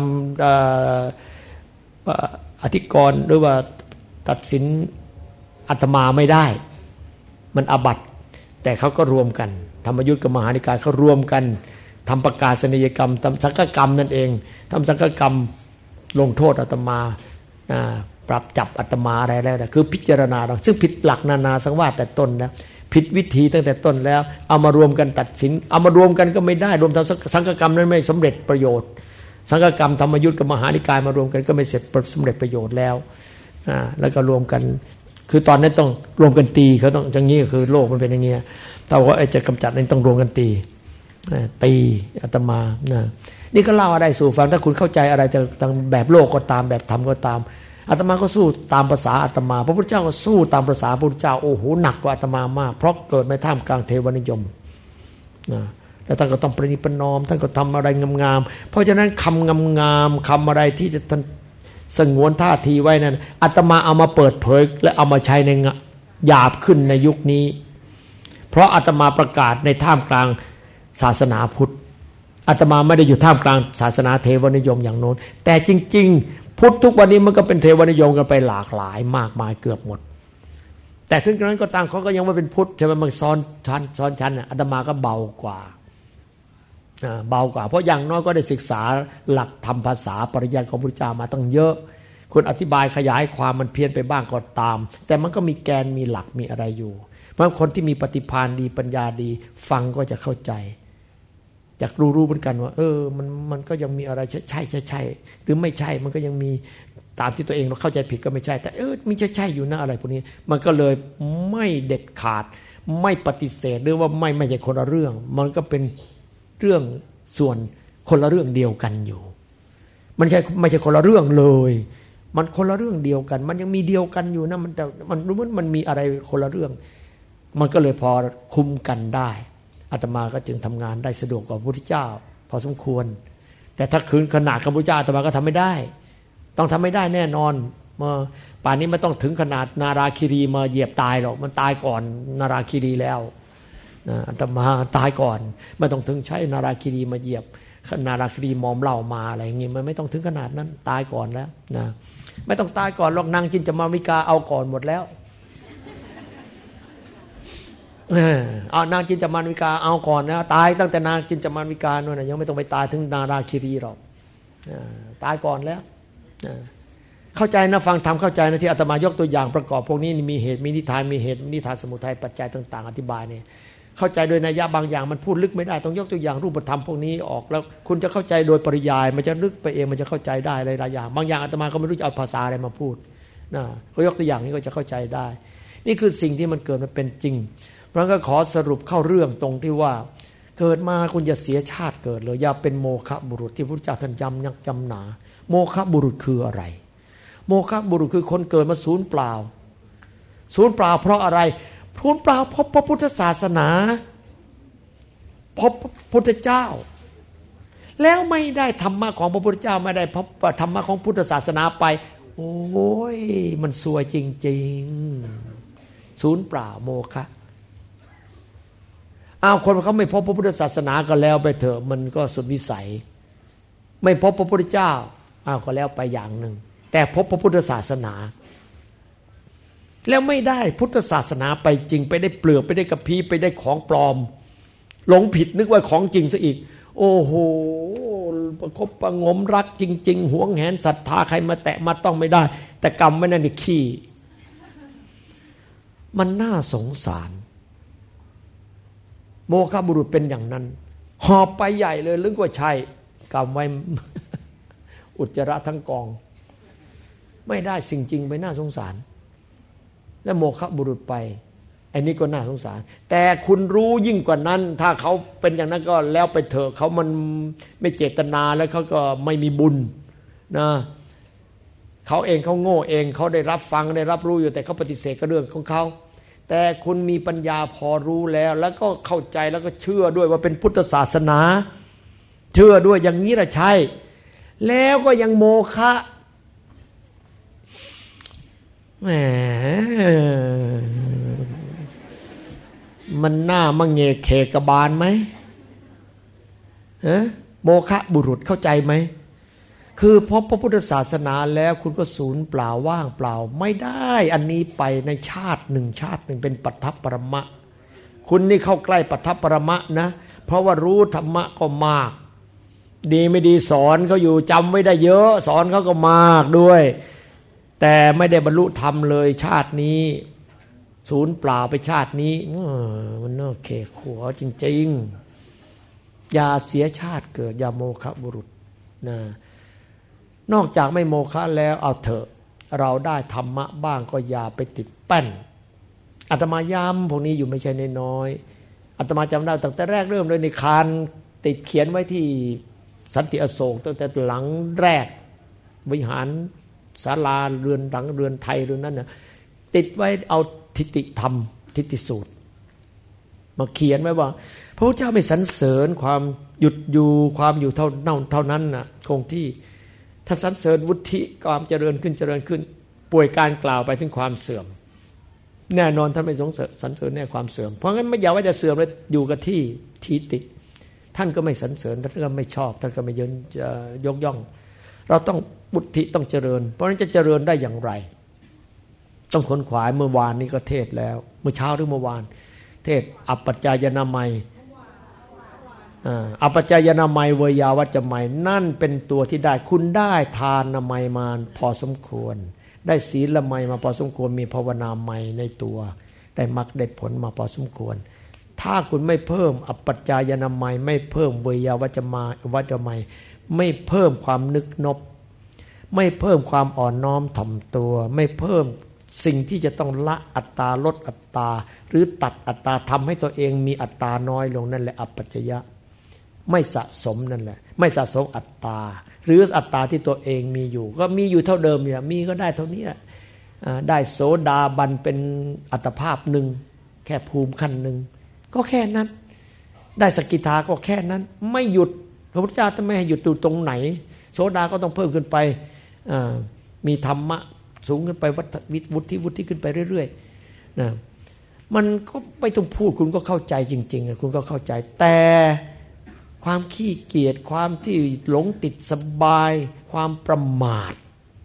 อธิกรณ์หรือว่าตัดสินอาตมาไม่ได้มันอาบัติแต่เขาก็รวมกันธรรมยุทธกับมหานิกายเขารวมกันทำประกาศนียกรรมทำสังฆกรรมนั่นเองทำสังฆกรรมลงโทษอาตมาปรับจับอาตมาอะไรแล้วคือพิจารณาซึ่งผิดหลักนานาสังวาสแต่ต้นนะผิดวิธีตั้งแต่ต้นแล้วเอามารวมกันตัดสินเอามารวมกันก็ไม่ได้รวมทั้งสังฆกรรมนั้นไม่สำเร็จประโยชน์สังฆกรรมธรรมยุทธกับมหานิกายมารวมกันก็ไม่เสร็จสำเร็จประโยชน์แล้วแล้วก็รวมกันคือตอนนั้นต้องรวมกันตีเขาต้องอย่างนี้คือโลกมันเป็นอย่างเงี้ยแต่ว่าจะกำจัดนั้นต้องรวมกันตีอาตมานี่ก็เล่าอะไรสู่ฟังถ้าคุณเข้าใจอะไรต่างแบบโลกก็ตามแบบธรรมก็ตามอาตมาก็สู้ตามภาษาอาตมาพระพุทธเจ้าก็สู้ตามภาษาพระพุทธเจ้าโอ้โหหนักกว่าอาตมามากเพราะเกิดในท่ามกลางเทวนิยมแล้วท่านก็ต้องประนีประนอมท่านก็ทำอะไรงามๆเพราะฉะนั้นคำงามๆคำอะไรที่จะท่านสงวนท่าทีไว้นั้นอาตมาเอามาเปิดเผยและเอามาใช้ในหยาบขึ้นในยุคนี้เพราะอาตมาประกาศในท่ามกลางศาสนาพุทธอาตมาไม่ได้อยู่ท่ามกลางศาสนาเทวนิยมอย่างโน้นแต่จริงๆพุทธทุกวันนี้มันก็เป็นเทวนิยมกันไปหลากหลายมากมายเกือบหมดแต่ถึงกระนั้นก็ตามเขาก็ยังไม่เป็นพุทธใช่ไหมมันซ้อนชั้นอาตมาก็เบากว่าเพราะอย่างน้อยก็ได้ศึกษาหลักธรรมภาษาปริยัติของพระพุทธเจ้ามาตั้งเยอะคนอธิบายขยายความมันเพี้ยนไปบ้างก็ตามแต่มันก็มีแกนมีหลักมีอะไรอยู่เพราะคนที่มีปฏิภาณดีปัญญาดีฟังก็จะเข้าใจอยากรู้เหมือนกันว่ามันก็ยังมีอะไรใช่หรือไม่ใช่มันก็ยังมีตามที่ตัวเองเราเข้าใจผิดก็ไม่ใช่แต่มีใช่อยู่นะอะไรพวกนี้มันก็เลยไม่เด็ดขาดไม่ปฏิเสธหรือว่าไม่ใช่คนละเรื่องมันก็เป็นเรื่องส่วนคนละเรื่องเดียวกันอยู่ไม่ใช่คนละเรื่องเลยมันคนละเรื่องเดียวกันมันยังมีเดียวกันอยู่นะมันรู้มันมีอะไรคนละเรื่องมันก็เลยพอคุมกันได้อาตมาก็จึงทำงานได้สะดวกกว่าพระพุทธเจ้าพอสมควรแต่ถ้าคืนขนาดกับพระพุทธเจ้าอาตมาก็ทำไม่ได้ต้องทำไม่ได้แน่นอนมาป่านนี้ไม่ต้องถึงขนาดนาราคิรีมาเหยียบตายหรอกมันตายก่อนนาราคิรีแล้วอาตมาตายก่อนไม่ต้องถึงใช้นาราคิรีมาเหยียบนาราคิรีมอมเหล้ามาอะไรอย่างงี้มันไม่ต้องถึงขนาดนั้นตายก่อนแล้วนะไม่ต้องตายก่อนหรอกนางจินจามาวิกาเอาก่อนหมดแล้วเอานางจินจามาวิกาเอาก่อนนะตายตั้งแต่นางจินจามาวิกาโน่นยังไม่ต้องไปตายถึงนาราคิรีหรอกตายก่อนแล้วเข้าใจนะฟังธรรมเข้าใจนะที่อาตมายกตัวอย่างประกอบพวกนี้มีเหตุมีนิทานมีเหตุนิทานสมุทัยปัจจัยต่างๆอธิบายเนี่ยเข้าใจโดยนัยยะบางอย่างมันพูดลึกไม่ได้ต้องยกตัวอย่างรูปธรรมพวกนี้ออกแล้วคุณจะเข้าใจโดยปริยายมันจะลึกไปเองมันจะเข้าใจได้หลายอย่างบางอย่างอาตมาก็ไม่รู้จะเอาภาษาอะไรมาพูดนะก็ยกตัวอย่างนี้ก็จะเข้าใจได้นี่คือสิ่งที่มันเกิดมันเป็นจริงเพราะงั้นก็ขอสรุปเข้าเรื่องตรงที่ว่าเกิดมาคุณอย่าเสียชาติเกิดเลยอย่าเป็นโมฆะบุรุษที่พระพุทธเจ้าท่านย้ำยักย้ำหนาโมฆะบุรุษคืออะไรโมฆะบุรุษคือคนเกิดมาศูนย์เปล่าเพราะอะไรศูนย์เปล่าเพราะพระพุทธศาสนาพบพระพุทธเจ้าแล้วไม่ได้ธรรมะของพระพุทธเจ้าไม่ได้พบธรรมะของพุทธศาสนาไปโอ้ยมันซวยจริงๆศูนย์เปล่าโมฆะคนเขาไม่พบพระพุทธศาสนาก็แล้วไปเถอะมันก็สุดวิสัยไม่พบพระพุทธเจ้าก็แล้วไปอย่างหนึ่งแต่พบพระพุทธศาสนาแล้วไม่ได้พุทธศาสนาไปจริงไปได้เปลือกไปได้กระพี้ไปได้ของปลอมหลงผิดนึกว่าของจริงซะอีกโอ้โหประคบประงมรักจริงๆหวงแหนศรัทธาใครมาแตะมาต้องไม่ได้แต่กรรมไม่นั่นนี่ขี้มันน่าสงสารโมฆะบุรุษเป็นอย่างนั้นหอบไปใหญ่เลยลึกกว่าใช่กรรมไว้ อุจจาระทั้งกองไม่ได้สิ่งจริงไปน่าสงสารและโมฆะบุรุษไปอันนี้ก็น่าสงสารแต่คุณรู้ยิ่งกว่านั้นถ้าเขาเป็นอย่างนั้นก็แล้วไปเถอะเขามันไม่เจตนาแล้วเขาก็ไม่มีบุญนะเขาเองเขาโง่เองเขาได้รับฟังได้รับรู้อยู่แต่เขาปฏิเสธก็เรื่องของเขาแต่คุณมีปัญญาพอรู้แล้วก็เข้าใจแล้วก็เชื่อด้วยว่าเป็นพุทธศาสนาเชื่อด้วยอย่างนี้ละใช่แล้วก็ยังโมฆะแหมมันหน้ามังเงเคกบาลไหมโมฆะบุรุษเข้าใจไหมคือพบพระพุทธศาสนาแล้วคุณก็สูญเปล่าว่างเปล่าไม่ได้อันนี้ไปในชาติหนึ่งเป็นปัฏฐปรมะคุณนี่เข้าใกล้ปัฏฐปรมะนะเพราะว่ารู้ธรรมะก็มากดีไม่ดีสอนเขาอยู่จำไว้ได้เยอะสอนเขาก็มากด้วยแต่ไม่ได้บรรลุธรรมเลยชาตินี้สูญเปล่าไปชาตินี้มันน่าเขกหัวจริงๆอย่าเสียชาติเกิดอย่าโมฆะบุรุษนะนอกจากไม่โมฆะแล้วเอาเถอะเราได้ธรรมะบ้างก็อย่าไปติดแป้นอาตมาย้ำพวกนี้อยู่ไม่ใช่น้อยๆอาตมาจำได้ตั้งแต่แรกเริ่มเลยในคานติดเขียนไว้ที่สันติอโศกตั้งแต่หลังแรกวิหารศาลาเรือนหลังเรือนไทยเรือนนั้นน่ะติดไว้เอาทิฏฐิธรรมทิฏฐิสูตรมาเขียนไว้ว่าพระพุทธเจ้าไม่สรรเสริญความหยุดอยู่ความอยู่เท่านั้นน่ะคงที่ท่านสรรเสริญวุฒิความเจริญขึ้นป่วยการกล่าวไปถึงความเสื่อมแน่นอนท่านไม่สรรเสริญแน่ความเสื่อมเพราะงั้นไม่อยากว่าจะเสื่อมแล้วอยู่กับที่ทิฏฐิท่านก็ไม่สรรเสริญท่านก็ไม่ชอบท่านก็ไม่ยกย่องเราต้องวุฒิต้องเจริญเพราะฉะนั้นจะเจริญได้อย่างไรต้องขนขวายเมื่อวานนี้ก็เทศแล้วเมื่อเช้าหรือเมื่อวานเทศอัปปัจจายนามัยอัปปัจจายนามัยเวยาวัจจะมัยนั่นเป็นตัวที่ได้คุณได้ทานนามัยมาพอสมควรได้ศีลละไมมาพอสมควรมีภาวนาไมในตัวได้มรรคได้ผลมาพอสมควรถ้าคุณไม่เพิ่มอัปปัจจายนามัยไม่เพิ่มเวยาวัจจะมัยไม่เพิ่มความนึกนบไม่เพิ่มความอ่อนน้อมถ่อมตัวไม่เพิ่มสิ่งที่จะต้องละอัตตาลดอัตตาหรือตัดอัตตาทำให้ตัวเองมีอัตตาน้อยลงนั่นแหละอัปปัจจยะไม่สะสมนั่นแหละไม่สะสมอัตตาหรืออัตตาที่ตัวเองมีอยู่ก็มีอยู่เท่าเดิมเนี่ยมีก็ได้เท่านี้ได้โสดาบันเป็นอัตภาพหนึ่งแค่ภูมิขั้นหนึ่งก็แค่นั้นได้สกิทาก็แค่นั้นไม่หยุดพระพุทธเจ้าจะไม่ให้หยุดตรงไหนโสดาก็ต้องเพิ่มขึ้นไปมีธรรมะสูงขึ้นไปวุฒิขึ้นไปเรื่อยๆนะมันก็ไม่ต้องพูดคุณก็เข้าใจจริงๆคุณก็เข้าใจแต่ความขี้เกียจความที่หลงติดสบายความประมาท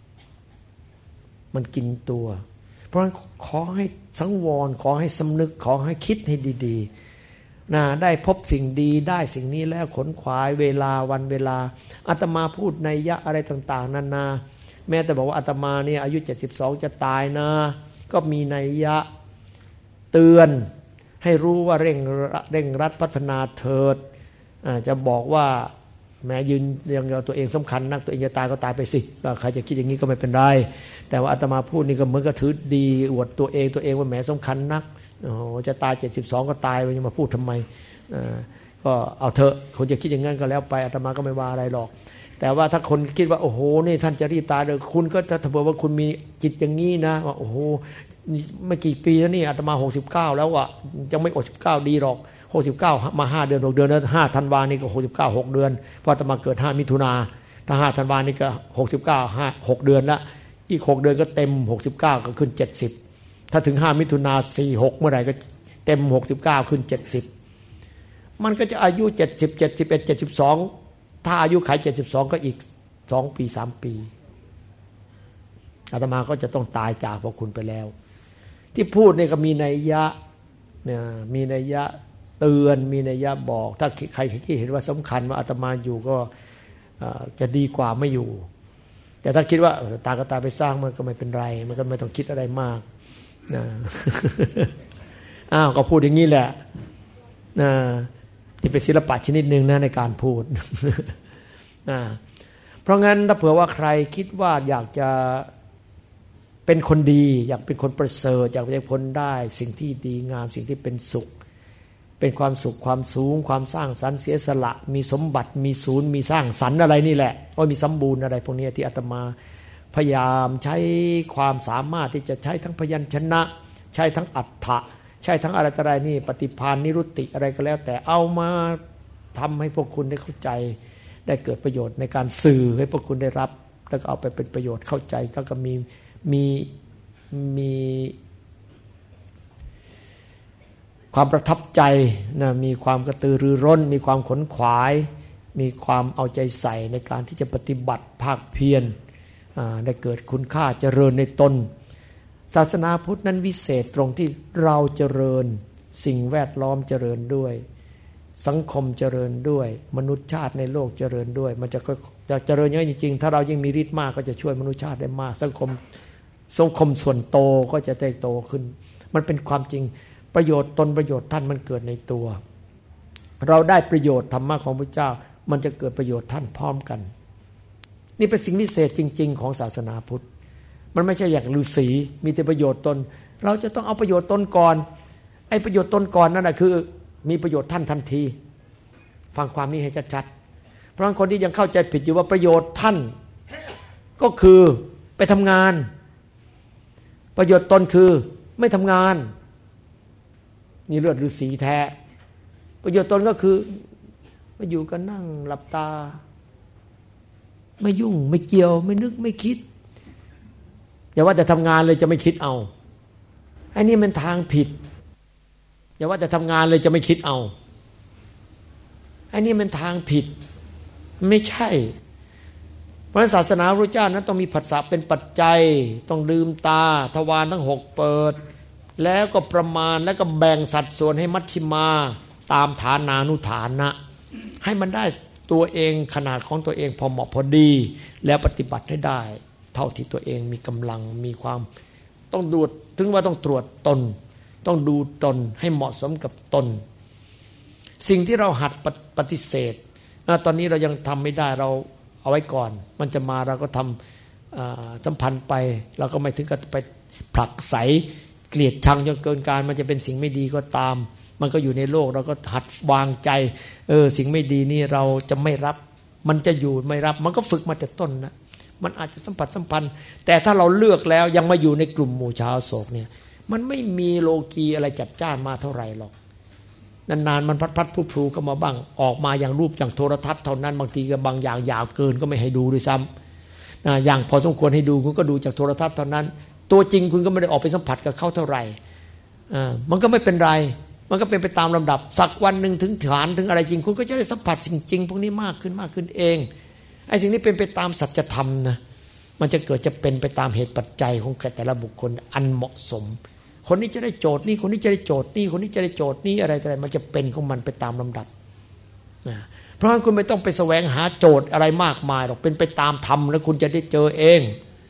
มันกินตัวเพราะฉะนั้นขอให้สังวรขอให้สำนึกขอให้คิดให้ดีๆนะได้พบสิ่งดีได้สิ่งนี้แล้วขนขวายเวลาวันเวลาอาตมาพูดนัยยะอะไรต่างๆนานาแม้แต่บอกว่าอาตมาเนี่ยอายุ72จะตายนะก็มีนัยยะเตือนให้รู้ว่าเร่งรัดพัฒนาเถิดจะบอกว่าแม้ยืนยังตัวเองสำคัญนักตัวเองจะตายก็ตายไปสิใครจะคิดอย่างนี้ก็ไม่เป็นไรแต่ว่าอาตมาพูดนี่ก็เหมือนกับถือดีอวดตัวเองว่าแหมสำคัญนักจะตาย72ก็ตายจะมาพูดทำไมก็เอาเถอะคนจะคิดอย่างนั้นก็แล้วไปอาตมาก็ไม่ว่าอะไรหรอกแต่ว่าถ้าคนคิดว่าโอ้โหนี่ท่านจะรีบตายเลยคุณก็ถ้าบอกว่าคุณมีจิตอย่างนี้นะว่าโอ้โหไม่กี่ปีแล้วนี่อาตมา69แล้วอ่ะยังไม่69ดีหรอก69มา5เดือน6เดือนแล้ว5ธันวานี่ก็69 6เดือนเพราะอาตมาเกิด5มิถุนาถ้า5ธันวานี่ก็69 6เดือนละอีก6เดือนก็เต็ม69ก็ขึ้น70ถ้าถึง5มิถุนา46เมื่อไหร่ก็เต็ม69ขึ้น70มันก็จะอายุ70 71 72ถ้าอายุขัย72ก็อีก2ปี3ปีอาตมาก็จะต้องตายจากพวกคุณไปแล้วที่พูดเนี่ยก็มีนัยยะเนี่ยมีนัยยะเตือนมีนัยยะบอกถ้าใครที่เห็นว่าสำคัญว่าอาตมาอยู่ก็จะดีกว่าไม่อยู่แต่ถ้าคิดว่าตาก็ตาไปสร้างมันก็ไม่เป็นไรมันก็ไม่ต้องคิดอะไรมากนะอ้าวก็พูดอย่างนี้แหละนะนี่เป็นศิลปะชนิดหนึ่งนะในการพูดนะเพราะงั้นถ้าเผื่อว่าใครคิดว่าอยากจะเป็นคนดีอยากเป็นคนประเสริฐอยากเป็นคนได้สิ่งที่ดีงามสิ่งที่เป็นสุขเป็นความสุขความสูงความสร้างสรรค์เสียสละมีสมบัติมีศูนย์มีสร้างสรรค์อะไรนี่แหละมีสมบูรณ์อะไรพวกนี้ที่อาตมาพยายามใช้ความสามารถที่จะใช้ทั้งพยัญชนะใช้ทั้งอัฏฐะใช้ทั้งอะไรต่ออะไรนี่ปฏิภาณนิรุตติอะไรก็แล้วแต่เอามาทำให้พวกคุณได้เข้าใจได้เกิดประโยชน์ในการสื่อให้พวกคุณได้รับแล้วก็เอาไปเป็นประโยชน์เข้าใจแล้วก็มีความประทับใจนะมีความกระตือรือร้นมีความขนขวายมีความเอาใจใส่ในการที่จะปฏิบัติภาคเพียรได้เกิดคุณค่าเจริญในตนศาสนาพุทธนั้นวิเศษตรงที่เราเจริญสิ่งแวดล้อมเจริญด้วยสังคมเจริญด้วยมนุษยชาติในโลกเจริญด้วยมันจะเจริญเยอะจริงๆถ้าเรายิ่งมีฤทธิ์มากก็จะช่วยมนุษยชาติได้มากสังคมส่วนโตก็จะได้โตขึ้นมันเป็นความจริงประโยชน์ตนประโยชน์ท่านมันเกิดในตัวเราได้ประโยชน์ธรรมะของพระเจ้ามันจะเกิดประโยชน์ท่านพร้อมกันนี่เป็นสิ่งพิเศษจริงๆของศาสนาพุทธมันไม่ใช่อย่างฤาษีมีแต่ประโยชน์ตนเราจะต้องเอาประโยชน์ตนก่อนไอ้ประโยชน์ตนก่อนนั่นแหละคือมีประโยชน์ท่านทันทีฟังความนี้ให้ชัดๆเพราะคนที่ยังเข้าใจผิดอยู่ว่าประโยชน์ท่านก็คือไปทำงานประโยชน์ตนคือไม่ทำงานนี่เลือดฤาษีแท้ประโยชน์ตนก็คือมาอยู่กันนั่งหลับตาไม่ยุ่งไม่เกี่ยวไม่นึกไม่คิดอย่าว่าแต่ทำงานเลยจะไม่คิดเอาไอ้นี่มันทางผิดอย่าว่าแต่ทำงานเลยจะไม่คิดเอาไอ้นี่มันทางผิดไม่ใช่เพราะศาสนาพระเจ้านั้นต้องมีผัสสะเป็นปัจจัยต้องลืมตาทวารทั้ง6เปิดแล้วก็ประมาณแล้วก็แบ่งสัดส่วนให้มัชฌิมาตามฐานานุฐานะให้มันได้ตัวเองขนาดของตัวเองพอเหมาะพอดีแล้วปฏิบัติให้ได้เท่าที่ตัวเองมีกำลังมีความต้องดูถึงว่าต้องตรวจตนต้องดูตนให้เหมาะสมกับตนสิ่งที่เราหัดปฏิเสธตอนนี้เรายังทำไม่ได้เราเอาไว้ก่อนมันจะมาเราก็ทำสัมพันธ์ไปเราก็ไม่ถึงกับไปผลักไสเกลียดชังจนเกินการมันจะเป็นสิ่งไม่ดีก็ตามมันก็อยู่ในโลกเราก็หัดวางใจสิ่งไม่ดีนี่เราจะไม่รับมันจะอยู่ไม่รับมันก็ฝึกมาแต่ต้นนะมันอาจจะสัมพันธ์แต่ถ้าเราเลือกแล้วยังมาอยู่ในกลุ่มหมู่ชาวโศกเนี่ยมันไม่มีโลกีอะไรจัดจ้านมาเท่าไหร่หรอกนานๆมันพัดพลูๆก็มาบ้างออกมาอย่างรูปอย่างโทรทัศน์เท่านั้นบางทีก็บางอย่างยาวเกินก็ไม่ให้ดูด้วยซ้ำอย่างพอสมควรให้ดูคุณก็ดูจากโทรทัศน์เท่านั้นตัวจริงคุณก็ไม่ได้ออกไปสัมผัสกับเขาเท่าไหร่มันก็ไม่เป็นไรมันก็เป็นไปตามลำดับสักวันหนึ่งถึงฐานถึงอะไรจริงคุณก็จะได้สัมผัสสิ่งจริงพวกนี้มากขึ้นเองไอ้สิ่งนี้เป็นไปตามสัจธรรมนะมันจะเกิดจะเป็นไปตามเหตุปัจจัยของแต่ละบุคคลอันเหมาะสมคนนี้จะได้โจทย์นี้คนนี้จะได้โจทย์นี้คนนี้จะได้โจทย์นี้อะไรมันจะเป็นของมันไปตามลำดับเพราะฉะนั้นคุณไม่ต้องไปแสวงหาโจทย์อะไรมากมายหรอกเป็นไปตามธรรมแล้วคุณจะได้เจอเอง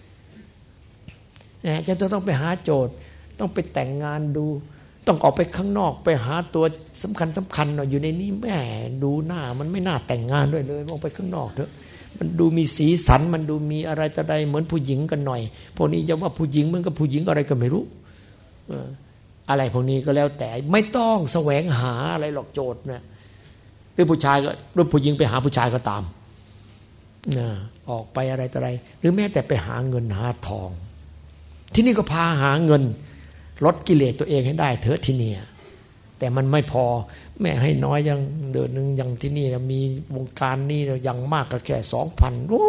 จะต้องไปหาโจทย์ต้องไปแต่งงานดูต้องออกไปข้างนอกไปหาตัวสำคัญหน่อยอยู่ในนี้แม่ดูหน้ามันไม่น่าแต่งงานด้วยเลยออกไปข้างนอกเถอะมันดูมีสีสันมันดูมีอะไรต่อใดเหมือนผู้หญิงกันหน่อยพวกนี้จะว่าผู้หญิงมันก็ผู้หญิงอะไรก็ไม่รู้อะไรพวกนี้ก็แล้วแต่ไม่ต้องแสวงหาอะไรหรอกโจทย์นะหรือผู้ชายก็หรือผู้หญิงไปหาผู้ชายก็ตามออกไปอะไรต่ออะไรหรือแม้แต่ไปหาเงินหาทองที่นี่ก็พาหาเงินลดกิเลสตัวเองให้ได้เถอะที่นี่แต่มันไม่พอแม่ให้น้อยยังเดือนนึงอย่างที่นี่มีวงการนี่อย่างมากก็แค่ 2,000 โอ้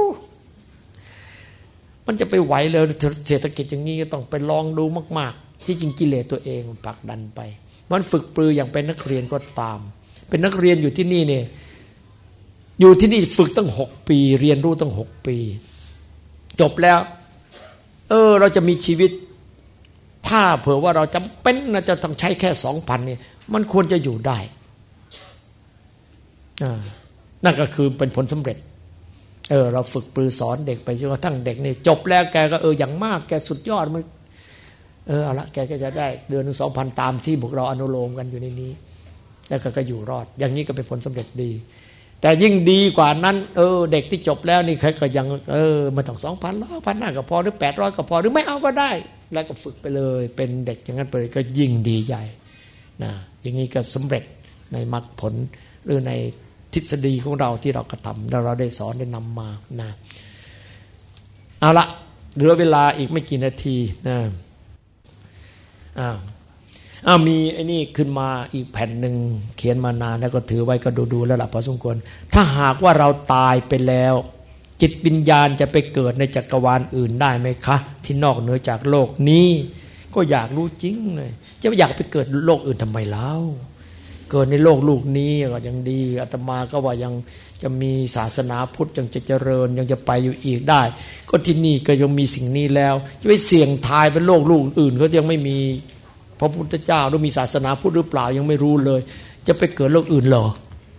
มันจะไปไหวเลยเศรษฐกิจอย่างนี้ก็ต้องไปลองดูมากๆที่จริงกิเลสตัวเองผลักดันไปมันฝึกปรืออย่างเป็นนักเรียนก็ตามเป็นนักเรียนอยู่ที่นี่เนี่ยอยู่ที่นี่ฝึกตั้ง6ปีเรียนรู้ตั้ง6ปีจบแล้วเราจะมีชีวิตทถ้าเผื่อว่าเราจำเป็นนะจะต้องใช้แค่ 2,000 นี่มันควรจะอยู่ได้นั่นก็คือเป็นผลสำเร็จเราฝึกปรือสอนเด็กไปจนกระทั่งเด็กนี่จบแล้วแกก็อย่างมากแกสุดยอดมันเอาละแกก็จะได้เดือนนึง 2,000 ตามที่พวกเราอนุโลมกันอยู่ในนี้แล้วก็อยู่รอดอย่างนี้ก็เป็นผลสำเร็จดีแต่ยิ่งดีกว่านั้นเด็กที่จบแล้วนี่ใครก็ยังมาต้อง 2,000 1,500ก็พอหรือ800ก็พอหรือไม่เอาก็ได้แล้วก็ฝึกไปเลยเป็นเด็กอย่างนั้นไปก็ยิ่งดีใหญ่นะอย่างนี้ก็สำเร็จในมรรคผลหรือในทฤษฎีของเราที่เรากระทำแล้วเราได้สอนได้นำมานะเอาละเหลือเวลาอีกไม่กี่นาทีนะมีไอ้นี่ขึ้นมาอีกแผ่นหนึ่งเขียนมานานแล้วก็ถือไว้ก็ดูแล้วล่ะพอสมควรถ้าหากว่าเราตายไปแล้วจิตวิญญาณจะไปเกิดในจักรวาลอื่นได้ไหมคะที่นอกเหนือจากโลกนี้ก็อยากรู้จริงเลยจะอยากไปเกิดโลกอื่นทำไมเล่าเกิดในโลกลูกนี้ก็ยังดีอาตมาก็ว่ายังจะมีศาสนาพุทธยังจะเจริญยังจะไปอยู่อีกได้ก็ที่นี่ก็ยังมีสิ่งนี้แล้วจะไปเสี่ยงทายเป็นโลกลูกอื่นเขายังไม่มีพระพุทธเจ้าหรือมีศาสนาพุทธหรือเปล่ายังไม่รู้เลยจะไปเกิดโลกอื่นเหรอ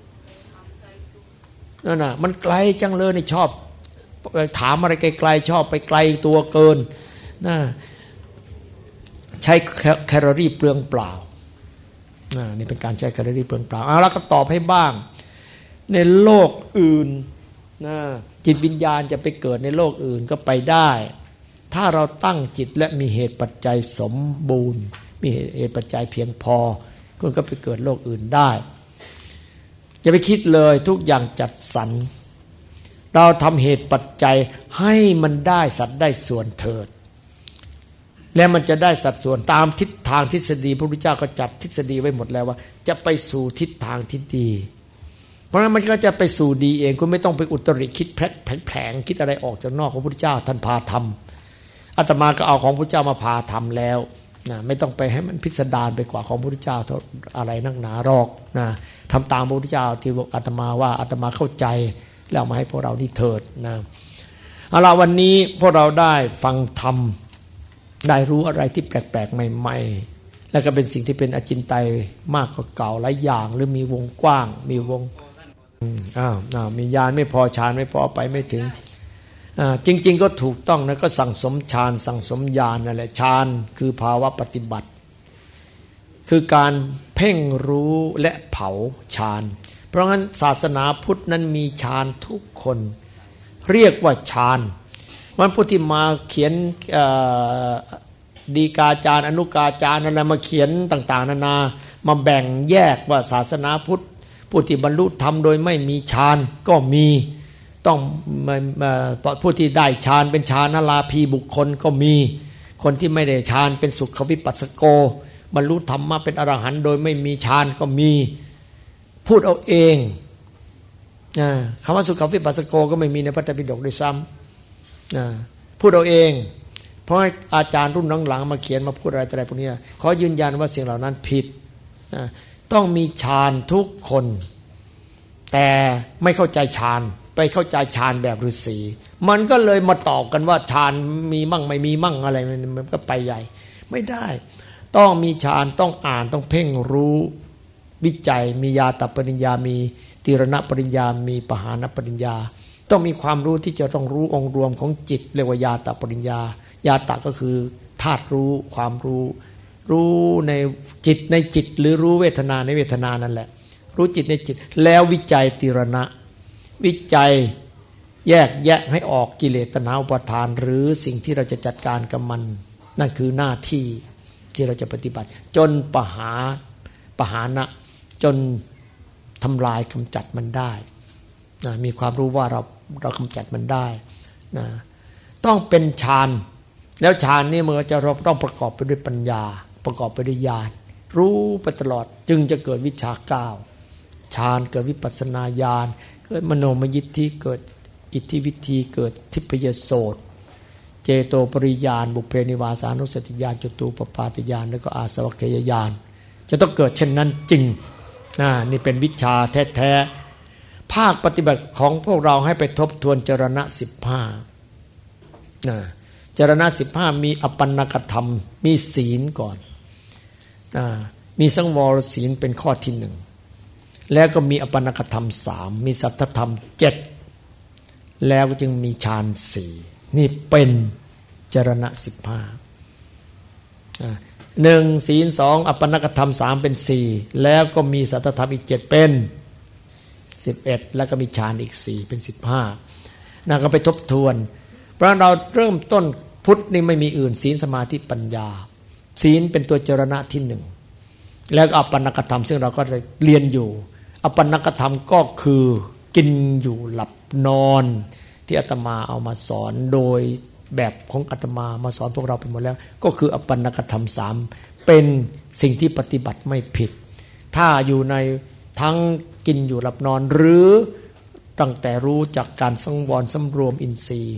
นั่นน่ะมันไกลจังเลยนี่ชอบถามอะไรไกลๆชอบไปไกลตัวเกินนะใช้แคลอรี่เปลืองเปล่านี่เป็นการใช้แคลอรี่เปลืองเปล่าเอาแล้วก็ตอบให้บ้างในโลกอื่นนะจิตวิญญาณจะไปเกิดในโลกอื่นก็ไปได้ถ้าเราตั้งจิตและมีเหตุปัจจัยสมบูรณ์มีเหตุปัจจัยเพียงพอคุณก็ไปเกิดโลกอื่นได้อย่าไปคิดเลยทุกอย่างจัดสรรเราทำเหตุปัจจัยให้มันได้สัดได้ส่วนเถิดและมันจะได้สัดส่วนตามทิศทางทฤษฎีพระพุทธเจ้าก็จัดทฤษฎีไว้หมดแล้วว่าจะไปสู่ทิศทางที่ดีเพราะฉะนั้นมันก็จะไปสู่ดีเองคุณไม่ต้องไปอุตริคิดแผลงคิดอะไรออกจากนอกของพระพุทธเจ้าท่านพาทำอาตมาก็เอาของพระพุทธเจ้ามาพาทำแล้วนะไม่ต้องไปให้มันพิสดารไปกว่าของพระพุทธเจ้าเท่าอะไรนักหนาหรอกนะทำตามพระพุทธเจ้าที่อาตมาว่าอาตมาเข้าใจแล้วมาให้พวกเรานี่เถิดนะเอาล่ะวันนี้พวกเราได้ฟังธรรมได้รู้อะไรที่แปลกๆใหม่ๆแล้วก็เป็นสิ่งที่เป็นอจินไตยมากกว่าเก่าหลายอย่างหรือมีวงกว้างมีวงมีญาณไม่พอฌานไม่พอไปไม่ถึงจริงๆก็ถูกต้องนะก็สั่งสมฌานสั่งสมญาณนั่นแหละฌานคือภาวะปฏิบัติคือการเพ่งรู้และเผาฌานเพราะงั้นศาสนาพุทธนั้นมีฌานทุกคนเรียกว่าฌานวันพุทธิมาเขียนดีกาจารย์อนุกาจารย์อะไรมาเขียนต่างๆนานามาแบ่งแยกว่าศาสนาพุทธผู้ที่บรรลุธรรมโดยไม่มีฌานก็มีต้องผู้ที่ได้ฌานเป็นฌานลาภีบุคคลก็มีคนที่ไม่ได้ฌานเป็นสุขวิปัสสโกบรรลุธรรมมาเป็นอรหันต์โดยไม่มีฌานก็มีพูดเอาเองคำว่าสุขวิปัสสโกก็ไม่มีในพระไตรปิฎกด้วยซ้ำพูดเอาเองเพราะอาจารย์รุ่นหลังๆมาเขียนมาพูดอะไรแต่อะไรพวกนี้ขอยืนยันว่าสิ่งเหล่านั้นผิดต้องมีฌานทุกคนแต่ไม่เข้าใจฌานไปเข้าใจฌานแบบฤาษีมันก็เลยมาตอบกันว่าฌานมีมั่งไม่มีมั่งอะไรมันก็ไปใหญ่ไม่ได้ต้องมีฌานต้องอ่านต้องเพ่งรู้วิจัยมีญาตปริญญามีตีรณปริญญามีปหานปริญญาต้องมีความรู้ที่จะต้องรู้องค์รวมของจิตเรียกว่าญาตปริญญาญาตะก็คือธาตุรู้ความรู้ในจิตในจิตหรือรู้เวทนาในเวทนานั่นแหละรู้จิตในจิตแล้ววิจัยตีรณะวิจัยแยกแยะให้ออกกิเลสตัณหาอุปาทานหรือสิ่งที่เราจะจัดการกับมันนั่นคือหน้าที่ที่เราจะปฏิบัติจนปหานะจนทำลายกำจัดมันได้นะมีความรู้ว่าเรากำจัดมันได้นะต้องเป็นฌานแล้วฌานนี่มันจะต้องประกอบไปด้วยปัญญาประกอบไปด้วยญาณรู้ไปตลอดจึงจะเกิดวิชา9ฌานเกิดวิปัสสนาญาณเกิดมโนมยิทธิเกิดอิทธิวิธีเกิดทิพยโสตเจโตปริญาณบุพเพนิวาสานุสติญาณจตุปปาตญาณแล้วก็อาสวัคเกยญาณจะต้องเกิดเช่นนั้นจริงนี่เป็นวิชาแท้ๆภาคปฏิบัติของพวกเราให้ไปทบทวนจรณะ15 จรณะ15มีอัปปนกธรรมมีศีลก่อนมีสังวรศีลเป็นข้อที่หนึ่งแล้วก็มีอัปปนกธรรม3มีสัทธธรรม7แล้วจึงมีฌาน4นี่เป็นจรณะ15 1ศีล2อัปปนกธรรม3เป็น4แล้วก็มีสัทธธรรมอีก7เป็น11แล้วก็มีฌานอีก4เป็น15นั่นก็ไปทบทวนเพราะเราเริ่มต้นพุทธนี่ไม่มีอื่นศีลสมาธิปัญญาศีลเป็นตัวจรณะที่1แล้วก็อัปปนกธรรมซึ่งเราก็เรียนอยู่อัปปนกธรรมก็คือกินอยู่หลับนอนที่อาตมาเอามาสอนโดยแบบของอาตมามาสอนพวกเราไปหมดแล้วก็คืออัปปนกธรรม3เป็นสิ่งที่ปฏิบัติไม่ผิดถ้าอยู่ในทั้งกินอยู่หลับนอนหรือตั้งแต่รู้จักการสังวรสำรวมอินทรีย์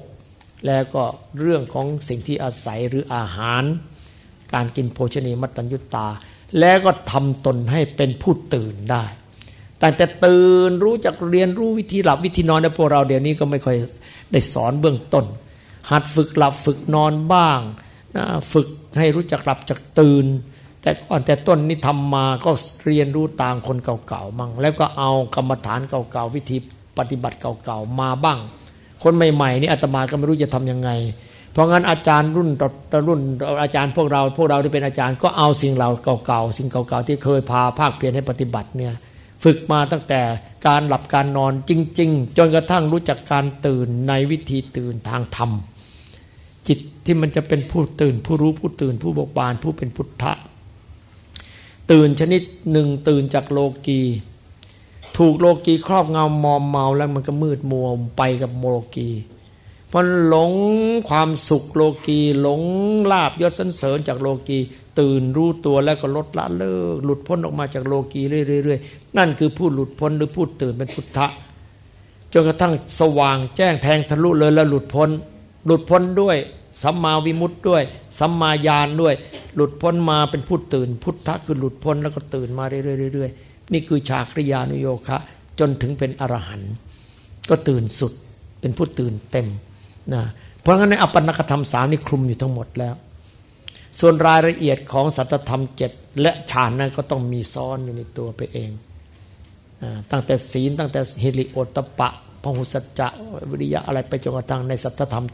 6แล้วก็เรื่องของสิ่งที่อาศัยหรืออาหารการกินโภชนีมัตตัญญุตาแล้วก็ทำตนให้เป็นผู้ตื่นได้ตั้งแต่ตื่นรู้จักเรียนรู้วิธีหลับวิธีนอนในพวกเราเดี๋ยวนี้ก็ไม่ค่อยได้สอนเบื้องต้นหัดฝึกหลับฝึกนอนบ้างนะฝึกให้รู้จักหลับจักตื่นแต่ก่อนแต่ต้นนี่ทำมาก็เรียนรู้ตามคนเก่าๆมั่งแล้วก็เอากรรมฐานเก่าๆวิธีปฏิบัติเก่าๆมาบ้างคนใหม่ๆนี่อาตมาก็ไม่รู้จะทำยังไงเพราะงั้นอาจารย์รุ่นต่อรุ่นอาจารย์พวกเราที่เป็นอาจารย์ก็เอาสิ่งเราเก่าๆสิ่งเก่าๆที่เคยพาภาคเพียรให้ปฏิบัติเนี่ยฝึกมาตั้งแต่การหลับการนอนจริงๆจนกระทั่งรู้จักการตื่นในวิธีตื่นทางธรรมจิตที่มันจะเป็นผู้ตื่นผู้รู้ผู้ตื่นผู้เบิกบานผู้เป็นพุทธะตื่นชนิดหนึ่งตื่นจากโลกีถูกโลกีครอบงำมอมเมาแล้วมันก็มืดมัวไปกับโลกีเพราะหลงความสุขโลกีหลงลาภยศสรรเสริญจากโลกีตื่นรู้ตัวแล้วก็ลดละเลิกหลุดพ้นออกมาจากโลกีเรื่อยๆนั่นคือผู้หลุดพ้นหรือผู้ตื่นเป็นพุทธะจนกระทั่งสว่างแจ้งแทงทะลุเลยแล้วหลุดพ้นด้วยสัมมาวิมุตติด้วยสัมมาญาณด้วยหลุดพ้นมาเป็นผู้ตื่นพุทธะคือหลุดพ้นแล้วก็ตื่นมาเรื่อยๆนี่คือฌากริยานุโยคะจนถึงเป็นอรหันต์ก็ตื่นสุดเป็นผู้ตื่นเต็มนะเพราะงั้นในอัปปนกธรรม3นี่คลุมอยู่ทั้งหมดแล้วส่วนรายละเอียดของสัทธธรรม7และฌานนั้นก็ต้องมีซ้อนอยู่ในตัวไปเองตั้งแต่ศีลตั้งแต่หิริโอตตัปปะพหุสัจจะวิริยะอะไรไปจนกระทั่งในสัทธธรรม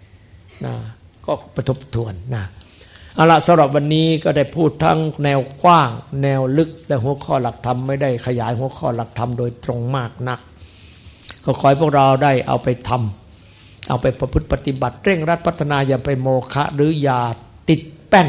7นะก็ประทบทวนนะเอาละสำหรับวันนี้ก็ได้พูดทั้งแนวกว้างแนวลึกและหัวข้อหลักธรรมไม่ได้ขยายหัวข้อหลักธรรมโดยตรงมากนักก็ขอให้พวกเราได้เอาไปทำเอาไปประพฤติปฏิบัติเร่งรัดพัฒนาอย่าไปโมฆะหรืออย่าติดแป้น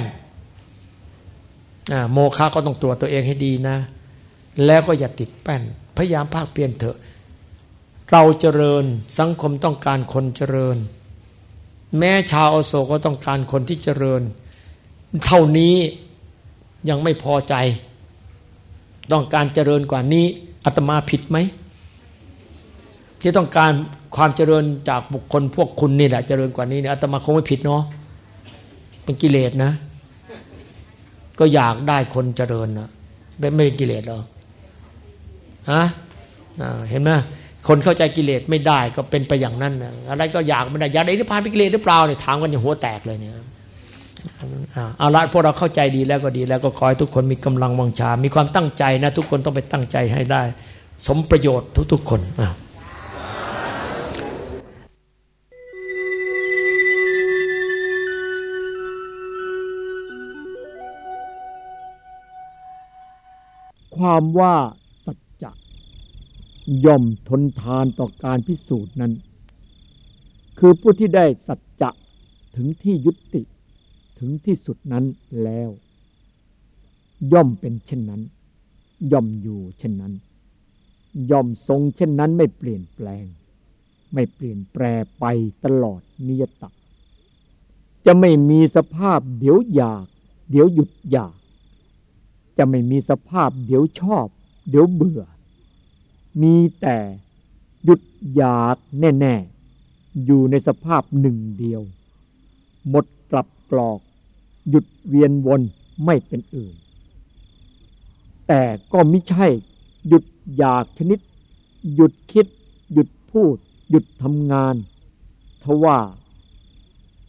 โมฆะก็ต้องตรวจตัวเองให้ดีนะแล้วก็อย่าติดแป้นพยายามภาคเพียรเถอะเราเจริญสังคมต้องการคนเจริญแม้ชาวอโศกก็ต้องการคนที่เจริญเท่านี้ยังไม่พอใจต้องการเจริญกว่านี้อาตมาผิดไหมที่ต้องการความเจริญจากบุคคลพวกคุณนี่แหละเจริญกว่านี้เนี่ยอาตมาคงไม่ผิดเนาะเป็นกิเลสนะก็อยากได้คนเจริญนะไม่เป็นกิเลสหรอฮะเห็นไหมคนเข้าใจกิเลสไม่ได้ก็เป็นไปอย่างนั้นนะอะไรก็อยากไม่ได้อยากได้นิพพานเป็นกิเลสหรือเปล่าเนี่ยถามกันอย่างหัวแตกเลยเนี่ยเอาละพวกเราเข้าใจดีแล้วก็ดีแล้วก็ขอให้ทุกคนมีกำลังวังชามีความตั้งใจนะทุกคนต้องไปตั้งใจให้ได้สมประโยชน์ทุกๆคนความว่าสัจจะย่อมทนทานต่อการพิสูจน์นั้นคือผู้ที่ได้สัจจะถึงที่ยุติถึงที่สุดนั้นแล้วย่อมเป็นเช่นนั้นย่อมอยู่เช่นนั้นย่อมทรงเช่นนั้นไม่เปลี่ยนแปลงไม่เปลี่ยนแปรไปตลอดนิยตะจะไม่มีสภาพเดี๋ยวอยากเดี๋ยวหยุดอยากจะไม่มีสภาพเดี๋ยวชอบเดี๋ยวเบื่อมีแต่หยุดอยากแน่ๆอยู่ในสภาพหนึ่งเดียวหมดกลับกรอกหยุดเวียนวนไม่เป็นอื่นแต่ก็ไม่ใช่หยุดอยากชนิดหยุดคิดหยุดพูดหยุดทำงานทว่าเ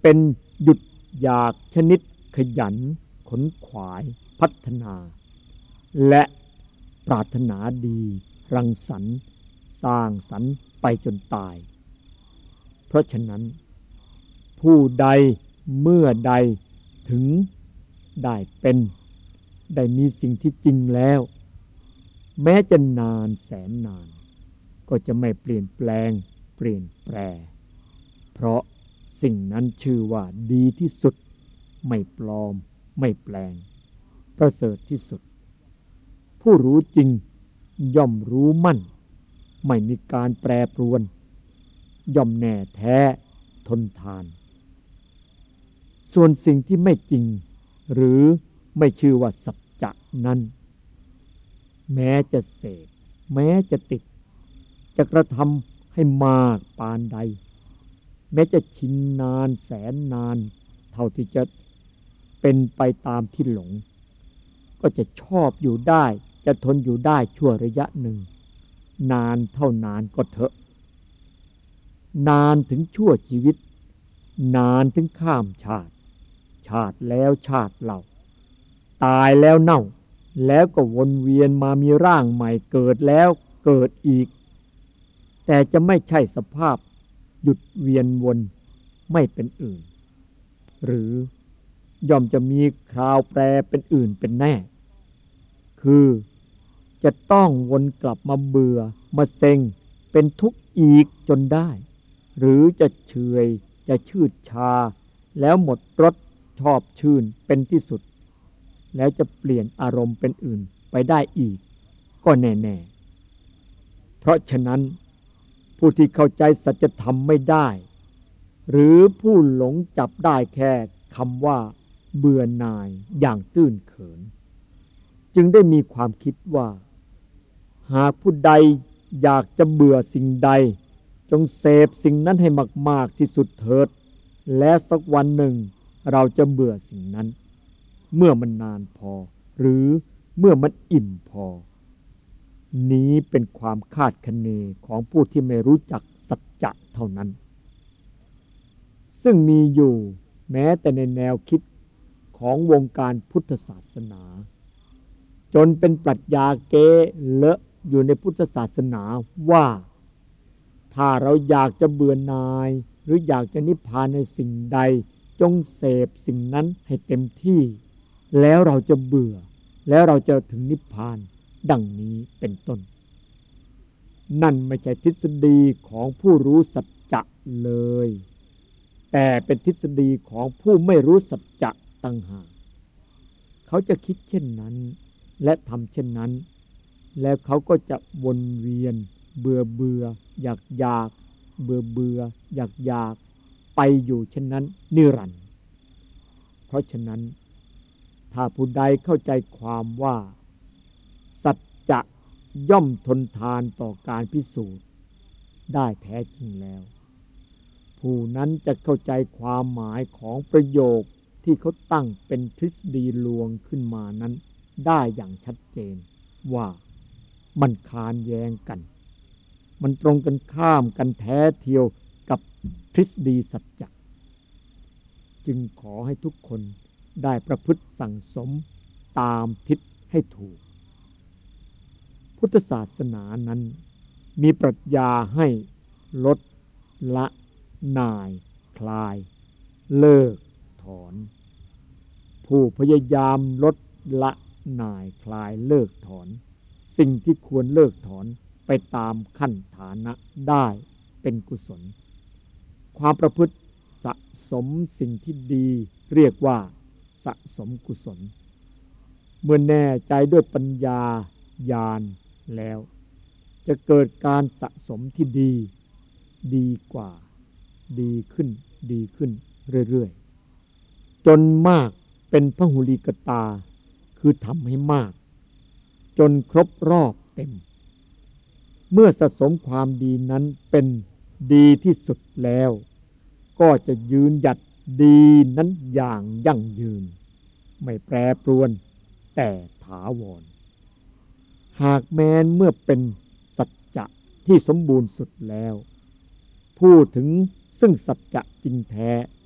เป็นหยุดอยากชนิดขยันขนขวายพัฒนาและปรารถนาดีรังสรรค์สร้างสรรค์ไปจนตายเพราะฉะนั้นผู้ใดเมื่อใดถึงได้เป็นได้มีสิ่งที่จริงแล้วแม้จะนานแสนนานก็จะไม่เปลี่ยนแปลงเปลี่ยนแปรเพราะสิ่งนั้นชื่อว่าดีที่สุดไม่ปลอมไม่แปลงประเสริฐที่สุดผู้รู้จริงย่อมรู้มั่นไม่มีการแปรปรวนย่อมแน่แท้ทนทานส่วนสิ่งที่ไม่จริงหรือไม่ชื่อว่าสัจจะนั้นแม้จะเสพแม้จะติดจะกระทำให้มากปานใดแม้จะชินนานแสนนานเท่าที่จะเป็นไปตามที่หลงก็จะชอบอยู่ได้จะทนอยู่ได้ชั่วระยะหนึ่งนานเท่านานก็เถอะนานถึงชั่วชีวิตนานถึงข้ามชาติชาติแล้วชาติเล่าตายแล้วเน่าแล้วก็วนเวียนมามีร่างใหม่เกิดแล้วเกิดอีกแต่จะไม่ใช่สภาพหยุดเวียนวนไม่เป็นอื่นหรือย่อมจะมีคราวแปรเป็นอื่นเป็นแน่คือจะต้องวนกลับมาเบื่อมาเซ็งเป็นทุกข์อีกจนได้หรือจะเฉยจะชืดชาแล้วหมดรสชอบชื่นเป็นที่สุดแล้วจะเปลี่ยนอารมณ์เป็นอื่นไปได้อีกก็แน่ๆเพราะฉะนั้นผู้ที่เข้าใจสัจธรรมไม่ได้หรือผู้หลงจับได้แค่คำว่าเบื่อหน่ายอย่างตื้นเขินจึงได้มีความคิดว่าหากผู้ใดอยากจะเบื่อสิ่งใดจงเสพสิ่งนั้นให้มากๆที่สุดเถิดและสักวันหนึ่งเราจะเบื่อสิ่งนั้นเมื่อมันนานพอหรือเมื่อมันอิ่มพอนี้เป็นความคาดคะเนของผู้ที่ไม่รู้จักสัจจะเท่านั้นซึ่งมีอยู่แม้แต่ในแนวคิดของวงการพุทธศาสนาจนเป็นปรัชญาเก้เลอะอยู่ในพุทธศาสนาว่าถ้าเราอยากจะเบื่อหน่ายหรืออยากจะนิพพานในสิ่งใดจงเสพสิ่งนั้นให้เต็มที่แล้วเราจะเบื่อแล้วเราจะถึงนิพพานดังนี้เป็นต้นนั่นไม่ใช่ทฤษฎีของผู้รู้สัจจะเลยแต่เป็นทฤษฎีของผู้ไม่รู้สัจจะต่างหากเขาจะคิดเช่นนั้นและทำเช่นนั้นแล้วเขาก็จะวนเวียนเบื่อเบื่ออยากอยากเบื่อเบื่ออยากอยากไปอยู่เช่นนั้นนิรันดร์เพราะฉะนั้นถ้าผู้ใดเข้าใจความว่าสัจจะย่อมทนทานต่อการพิสูจน์ได้แท้จริงแล้วผู้นั้นจะเข้าใจความหมายของประโยคที่เขาตั้งเป็นทฤษฎีลวงขึ้นมานั้นได้อย่างชัดเจนว่ามันค้านแย้งกันมันตรงกันข้ามกันแท้เทียวกับทฤษฎีสัจจะจึงขอให้ทุกคนได้ประพฤติสั่งสมตามทิศให้ถูกพุทธศาสนานั้นมีปรัชญาให้ลดละน่ายคลายเลิกถอนผู้พยายามลดละน่ายคลายเลิกถอนสิ่งที่ควรเลิกถอนไปตามขั้นฐานะได้เป็นกุศลความประพฤติสะสมสิ่งที่ดีเรียกว่าสะสมกุศลเมื่อแน่ใจด้วยปัญญาญาณแล้วจะเกิดการสะสมที่ดีดีกว่าดีขึ้นดีขึ้นเรื่อยๆจนมากเป็นพหุลิกตาคือทำให้มากจนครบรอบเต็มเมื่อสะสมความดีนั้นเป็นดีที่สุดแล้วก็จะยืนหยัดดีนั้นอย่างยั่งยืนไม่แปรปรวนแต่ถาวรหากแม้นเมื่อเป็นสัจจะที่สมบูรณ์สุดแล้วพูดถึงซึ่งสัจจะจริงแท้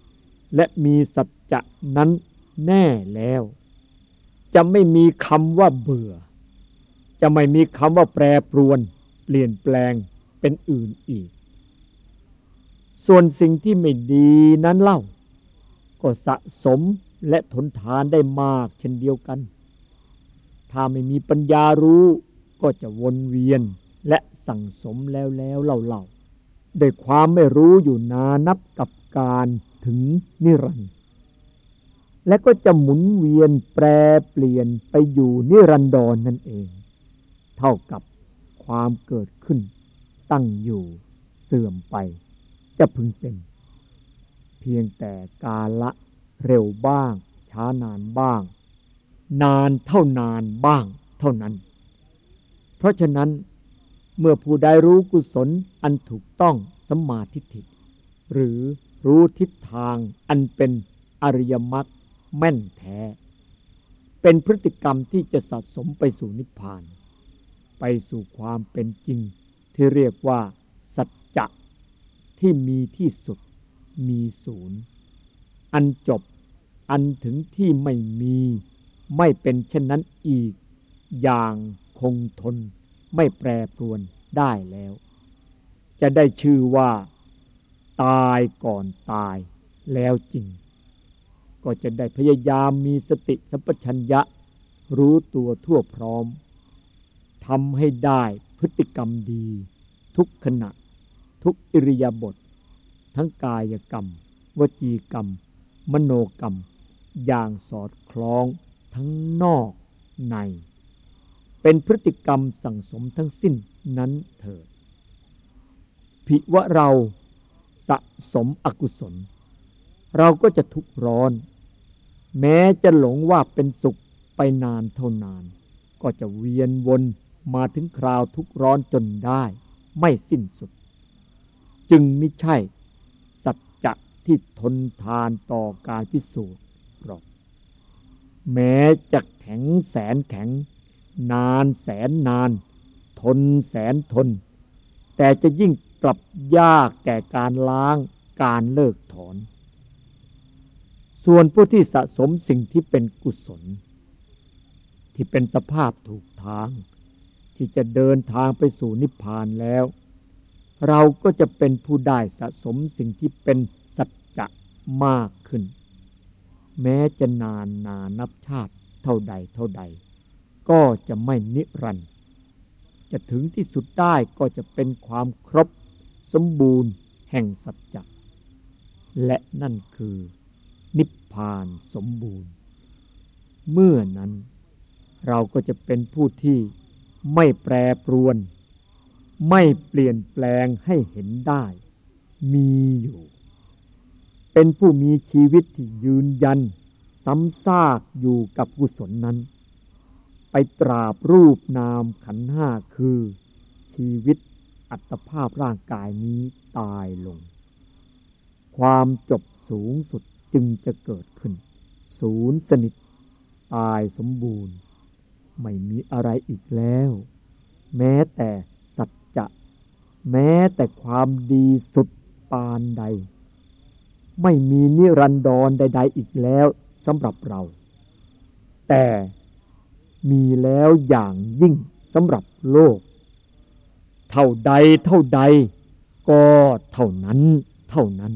และมีสัจจะนั้นแน่แล้วจะไม่มีคำว่าเบื่อจะไม่มีคำว่าแปรปรวนเปลี่ยนแปลงเป็นอื่นอีกส่วนสิ่งที่ไม่ดีนั้นเล่าก็สะสมและทนทานได้มากเช่นเดียวกันถ้าไม่มีปัญญารู้ก็จะวนเวียนและสั่งสมแล้วเล่าโดยความไม่รู้อยู่นานับกับการถึงนิรันดร์และก็จะหมุนเวียนแปรเปลี่ยนไปอยู่นิรันดรนั่นเองเท่ากับความเกิดขึ้นตั้งอยู่เสื่อมไปจะพึงเป็นเพียงแต่กาละเร็วบ้างช้านานบ้างนานเท่านานบ้างเท่านั้นเพราะฉะนั้นเมื่อผู้ใดรู้กุศลอันถูกต้องสัมมาทิฏฐิหรือรู้ทิศทางอันเป็นอริยมรรคแม่นแท้เป็นพฤติกรรมที่จะสะสมไปสู่นิพพานไปสู่ความเป็นจริงที่เรียกว่าสัจจะที่มีที่สุดมีศูนย์อันจบอันถึงที่ไม่มีไม่เป็นเช่นนั้นอีกอย่างคงทนไม่แปรปรวนได้แล้วจะได้ชื่อว่าตายก่อนตายแล้วจริงก็จะได้พยายามมีสติสัมปชัญญะรู้ตัวทั่วพร้อมทำให้ได้พฤติกรรมดีทุกขณะทุกอิริยาบถทั้งกายกรรมวจีกรรมมโนกรรมอย่างสอดคล้องทั้งนอกในเป็นพฤติกรรมสั่งสมทั้งสิ้นนั้นเถิดภิวะเราสะสมอกุศลเราก็จะทุกข์ร้อนแม้จะหลงว่าเป็นสุขไปนานเท่านานก็จะเวียนวนมาถึงคราวทุกข์ร้อนจนได้ไม่สิ้นสุดจึงมิใช่สัจจะที่ทนทานต่อการพิสูจน์หรอกแม้จะแข็งแสนแข็งนานแสนนานทนแสนทนแต่จะยิ่งกลับยากแก่การล้างการเลิกถอนส่วนผู้ที่สะสมสิ่งที่เป็นกุศลที่เป็นสภาพถูกทางที่จะเดินทางไปสู่นิพพานแล้วเราก็จะเป็นผู้ได้สะสมสิ่งที่เป็นสัจจะมากขึ้นแม้จะนานนับชาติเท่าใดก็จะไม่นิรันดร์จะถึงที่สุดได้ก็จะเป็นความครบสมบูรณ์แห่งสัจจะและนั่นคือนิพพานสมบูรณ์เมื่อนั้นเราก็จะเป็นผู้ที่ไม่แปรปรวนไม่เปลี่ยนแปลงให้เห็นได้มีอยู่เป็นผู้มีชีวิตที่ยืนยันซ้ำซากอยู่กับกุศลนั้นไปตราบรูปนามขันธ์ห้าคือชีวิตอัตภาพร่างกายนี้ตายลงความจบสูงสุดจึงจะเกิดขึ้นศูนย์สนิทตายสมบูรณ์ไม่มีอะไรอีกแล้วแม้แต่สัจจะแม้แต่ความดีสุดปานใดไม่มีนิรันดรใดๆอีกแล้วสำหรับเราแต่มีแล้วอย่างยิ่งสำหรับโลกเท่าใดก็เท่านั้น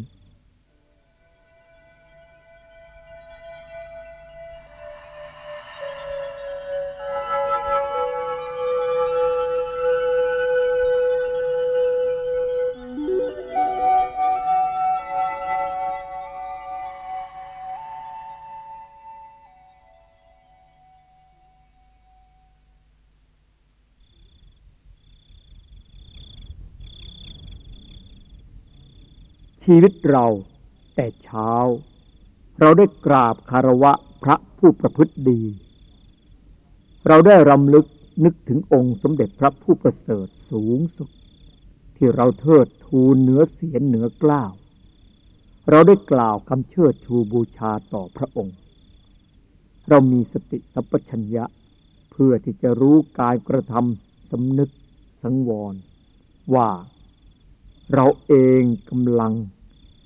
ชีวิตเราแต่เช้าเราได้กราบคารวะพระผู้ประพฤติดีเราได้รำลึกนึกถึงองค์สมเด็จพระผู้ประเสริฐสูงสุดที่เราเทิดทูนเหนือเสียงเหนือเกล้าเราได้กล่าวคำเชิดชูบูชาต่อพระองค์เรามีสติสัมปชัญญะเพื่อที่จะรู้การกระทำสำนึกสังวรว่าเราเองกำลัง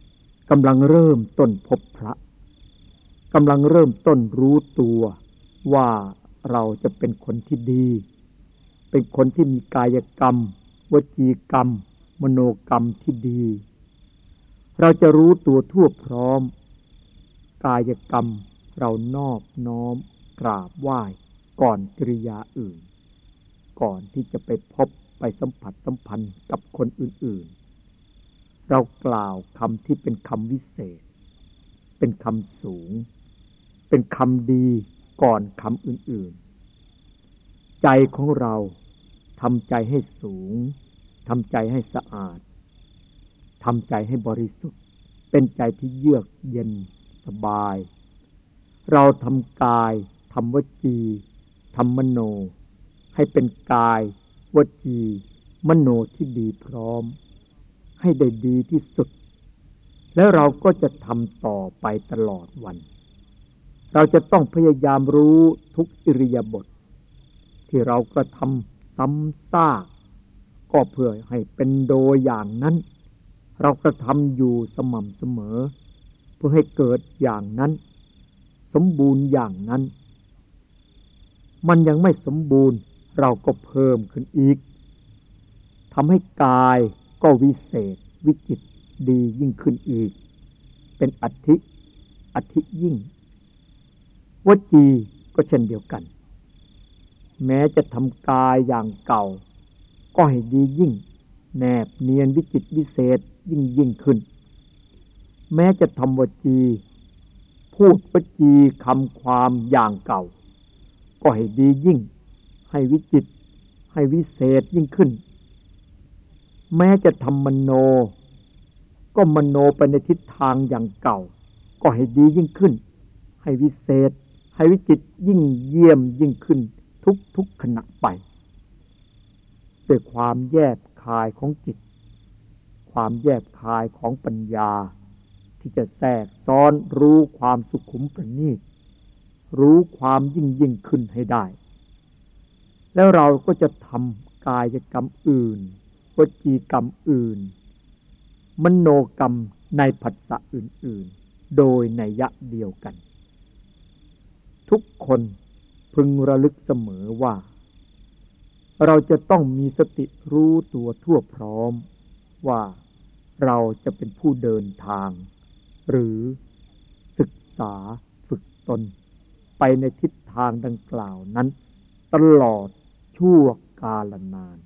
กำลังเริ่มต้นพบพระกำลังเริ่มต้นรู้ตัวว่าเราจะเป็นคนที่ดีเป็นคนที่มีกายกรรมวจีกรรมมโนกรรมที่ดีเราจะรู้ตัวทั่วพร้อมกายกรรมเรานอบน้อมกราบไหว้ก่อนกิริยาอื่นก่อนที่จะไปพบไปสัมผัสสัมพันธ์กับคนอื่นๆเรากล่าวคำที่เป็นคำวิเศษเป็นคำสูงเป็นคำดีก่อนคำอื่นๆใจของเราทำใจให้สูงทำใจให้สะอาดทำใจให้บริสุทธิ์เป็นใจที่เยือกเย็นสบายเราทำกายทำวจีทำมโนให้เป็นกายวจีมโนที่ดีพร้อมให้ได้ดีที่สุดแล้วเราก็จะทำต่อไปตลอดวันเราจะต้องพยายามรู้ทุกอิริยาบถที่เรากระทำซ้ำซากก็เพื่อให้เป็นโดยอย่างนั้นเรากระทำอยู่สม่ำเสมอเพื่อให้เกิดอย่างนั้นสมบูรณ์อย่างนั้นมันยังไม่สมบูรณ์เราก็เพิ่มขึ้นอีกทำให้กายก็วิเศษวิจิตรดียิ่งขึ้นอีกเป็นอธิยิ่งวจีก็เช่นเดียวกันแม้จะทำกายอย่างเก่าก็ให้ดียิ่งแนบเนียนวิจิตรวิเศษยิ่งขึ้นแม้จะทำวจีพูดวจีคำความอย่างเก่าก็ให้ดียิ่งให้วิจิตรให้วิเศษยิ่งขึ้นแม้จะทำมโนก็มโนไปในทิศทางอย่างเก่าก็ให้ดียิ่งขึ้นให้วิเศษให้วิจิตรยิ่งเยี่ยมยิ่งขึ้นทุกขณะไปด้วยความแยบคายของจิตความแยบคายของปัญญาที่จะแทรกซ้อนรู้ความสุขุมประณีตรู้ความยิ่งขึ้นให้ได้แล้วเราก็จะทำกายกรรมอื่นวจีกรรมอื่นมโนกรรมในผัสสะอื่นๆโดยนัยยะเดียวกันทุกคนพึงระลึกเสมอว่าเราจะต้องมีสติรู้ตัวทั่วพร้อมว่าเราจะเป็นผู้เดินทางหรือศึกษาฝึกตนไปในทิศทางดังกล่าวนั้นตลอดชั่วกาลนาน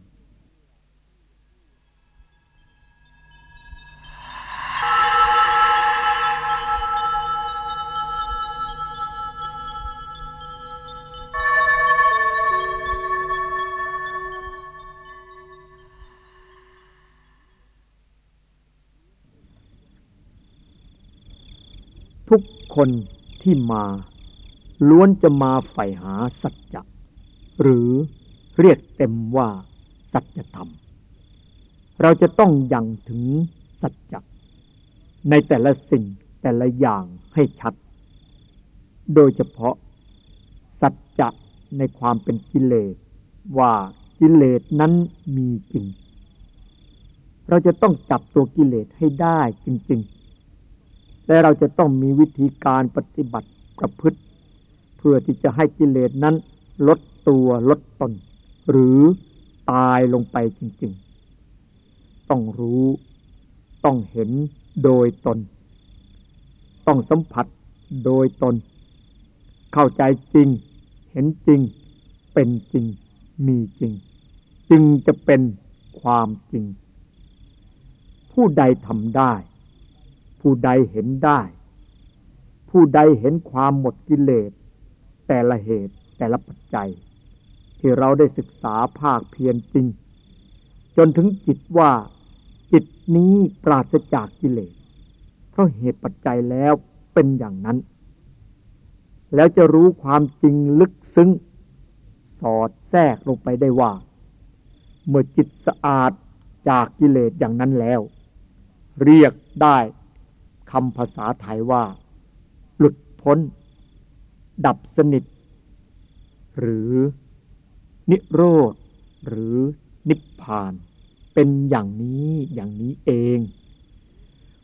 ทุกคนที่มาล้วนจะมาใฝ่หาสัจจะหรือเรียกเต็มว่าสัจธรรมเราจะต้องยังถึงสัจจะในแต่ละสิ่งแต่ละอย่างให้ชัดโดยเฉพาะสัจจะในความเป็นกิเลสว่ากิเลสนั้นมีจริงเราจะต้องจับตัวกิเลสให้ได้จริงๆและเราจะต้องมีวิธีการปฏิบัติประพฤติเพื่อที่จะให้กิเลสนั้นลดตัวลดตนหรือตายลงไปจริงๆต้องรู้ต้องเห็นโดยตนต้องสัมผัสโดยตนเข้าใจจริงเห็นจริงเป็นจริงมีจริงจึงจะเป็นความจริงผู้ใดทำได้ผู้ใดเห็นได้ผู้ใดเห็นความหมดกิเลสแต่ละเหตุแต่ละปัจจัยที่เราได้ศึกษาภาคเพียรจริงจนถึงจิตว่าจิตนี้ปราศจากกิเลสเพราะเหตุปัจจัยแล้วเป็นอย่างนั้นแล้วจะรู้ความจริงลึกซึ้งสอดแทรกลงไปได้ว่าเมื่อจิตสะอาดจากกิเลสอย่างนั้นแล้วเรียกได้คำภาษาไทยว่าหลุดพ้นดับสนิทหรือนิโรธหรือนิพพานเป็นอย่างนี้เอง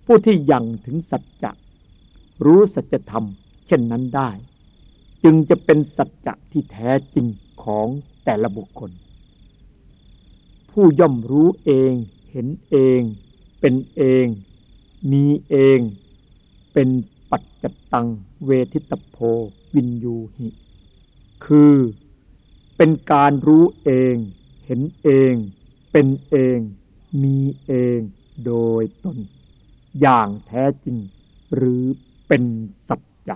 ผู้ที่ยังถึงสัจจะรู้สัจธรรมเช่นนั้นได้จึงจะเป็นสัจจะที่แท้จริงของแต่ละบุคคลผู้ย่อมรู้เองเห็นเองเป็นเองมีเองเป็นปัจจตังเวทิตโพวินยูหิคือเป็นการรู้เองเห็นเองเป็นเองมีเองโดยตนอย่างแท้จริงหรือเป็นสัจจะ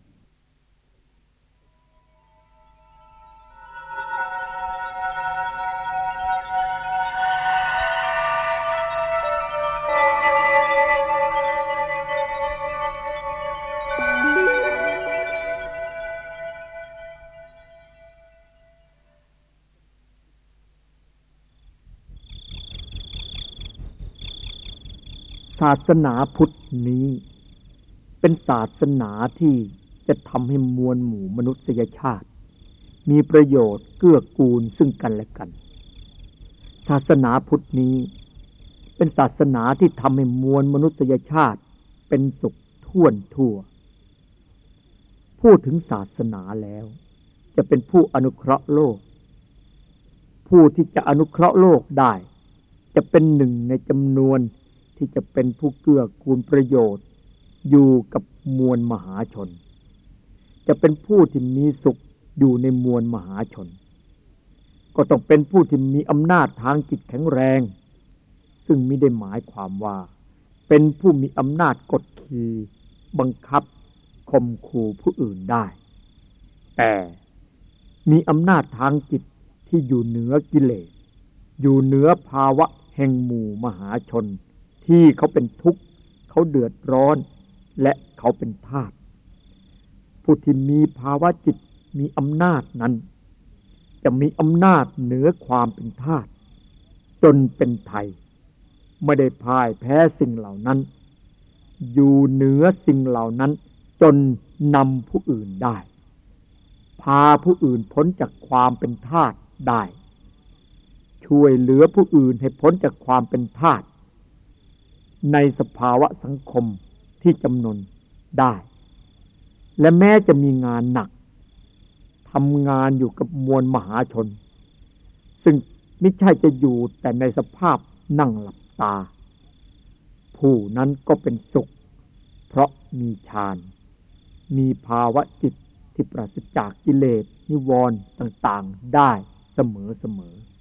ศาสนาพุทธนี้เป็นศาสนาที่จะทำให้มวลหมู่มนุษยชาติมีประโยชน์เกื้อกูลซึ่งกันและกันศาสนาพุทธนี้เป็นศาสนาที่ทำให้มวลมนุษยชาติเป็นสุขทั่วทั่วพูดถึงศาสนาแล้วจะเป็นผู้อนุเคราะห์โลกผู้ที่จะอนุเคราะห์โลกได้จะเป็นหนึ่งในจำนวนที่จะเป็นผู้เกื้อกูลประโยชน์อยู่กับมวลมหาชนจะเป็นผู้ที่มีสุขอยู่ในมวลมหาชนก็ต้องเป็นผู้ที่มีอำนาจทางจิตแข็งแรงซึ่งมิได้หมายความว่าเป็นผู้มีอำนาจกดขี่บังคับข่มขู่ผู้อื่นได้แต่มีอำนาจทางจิตที่อยู่เหนือกิเลสอยู่เหนือภาวะแห่งหมู่มหาชนที่เขาเป็นทุกข์เขาเดือดร้อนและเขาเป็นทาสผู้ที่มีภาวะจิตมีอำนาจนั้นจะมีอำนาจเหนือความเป็นทาสจนเป็นไทยไม่ได้พ่ายแพ้สิ่งเหล่านั้นอยู่เหนือสิ่งเหล่านั้นจนนำผู้อื่นได้พาผู้อื่นพ้นจากความเป็นทาสได้ช่วยเหลือผู้อื่นให้พ้นจากความเป็นทาสในสภาวะสังคมที่จำนนได้และแม้จะมีงานหนักทำงานอยู่กับมวลมหาชนซึ่งไม่ใช่จะอยู่แต่ในสภาพนั่งหลับตาผู้นั้นก็เป็นสุขเพราะมีฌานมีภาวะจิตที่ปราศจากกิเลสนิวรณ์ต่างๆได้เสมอ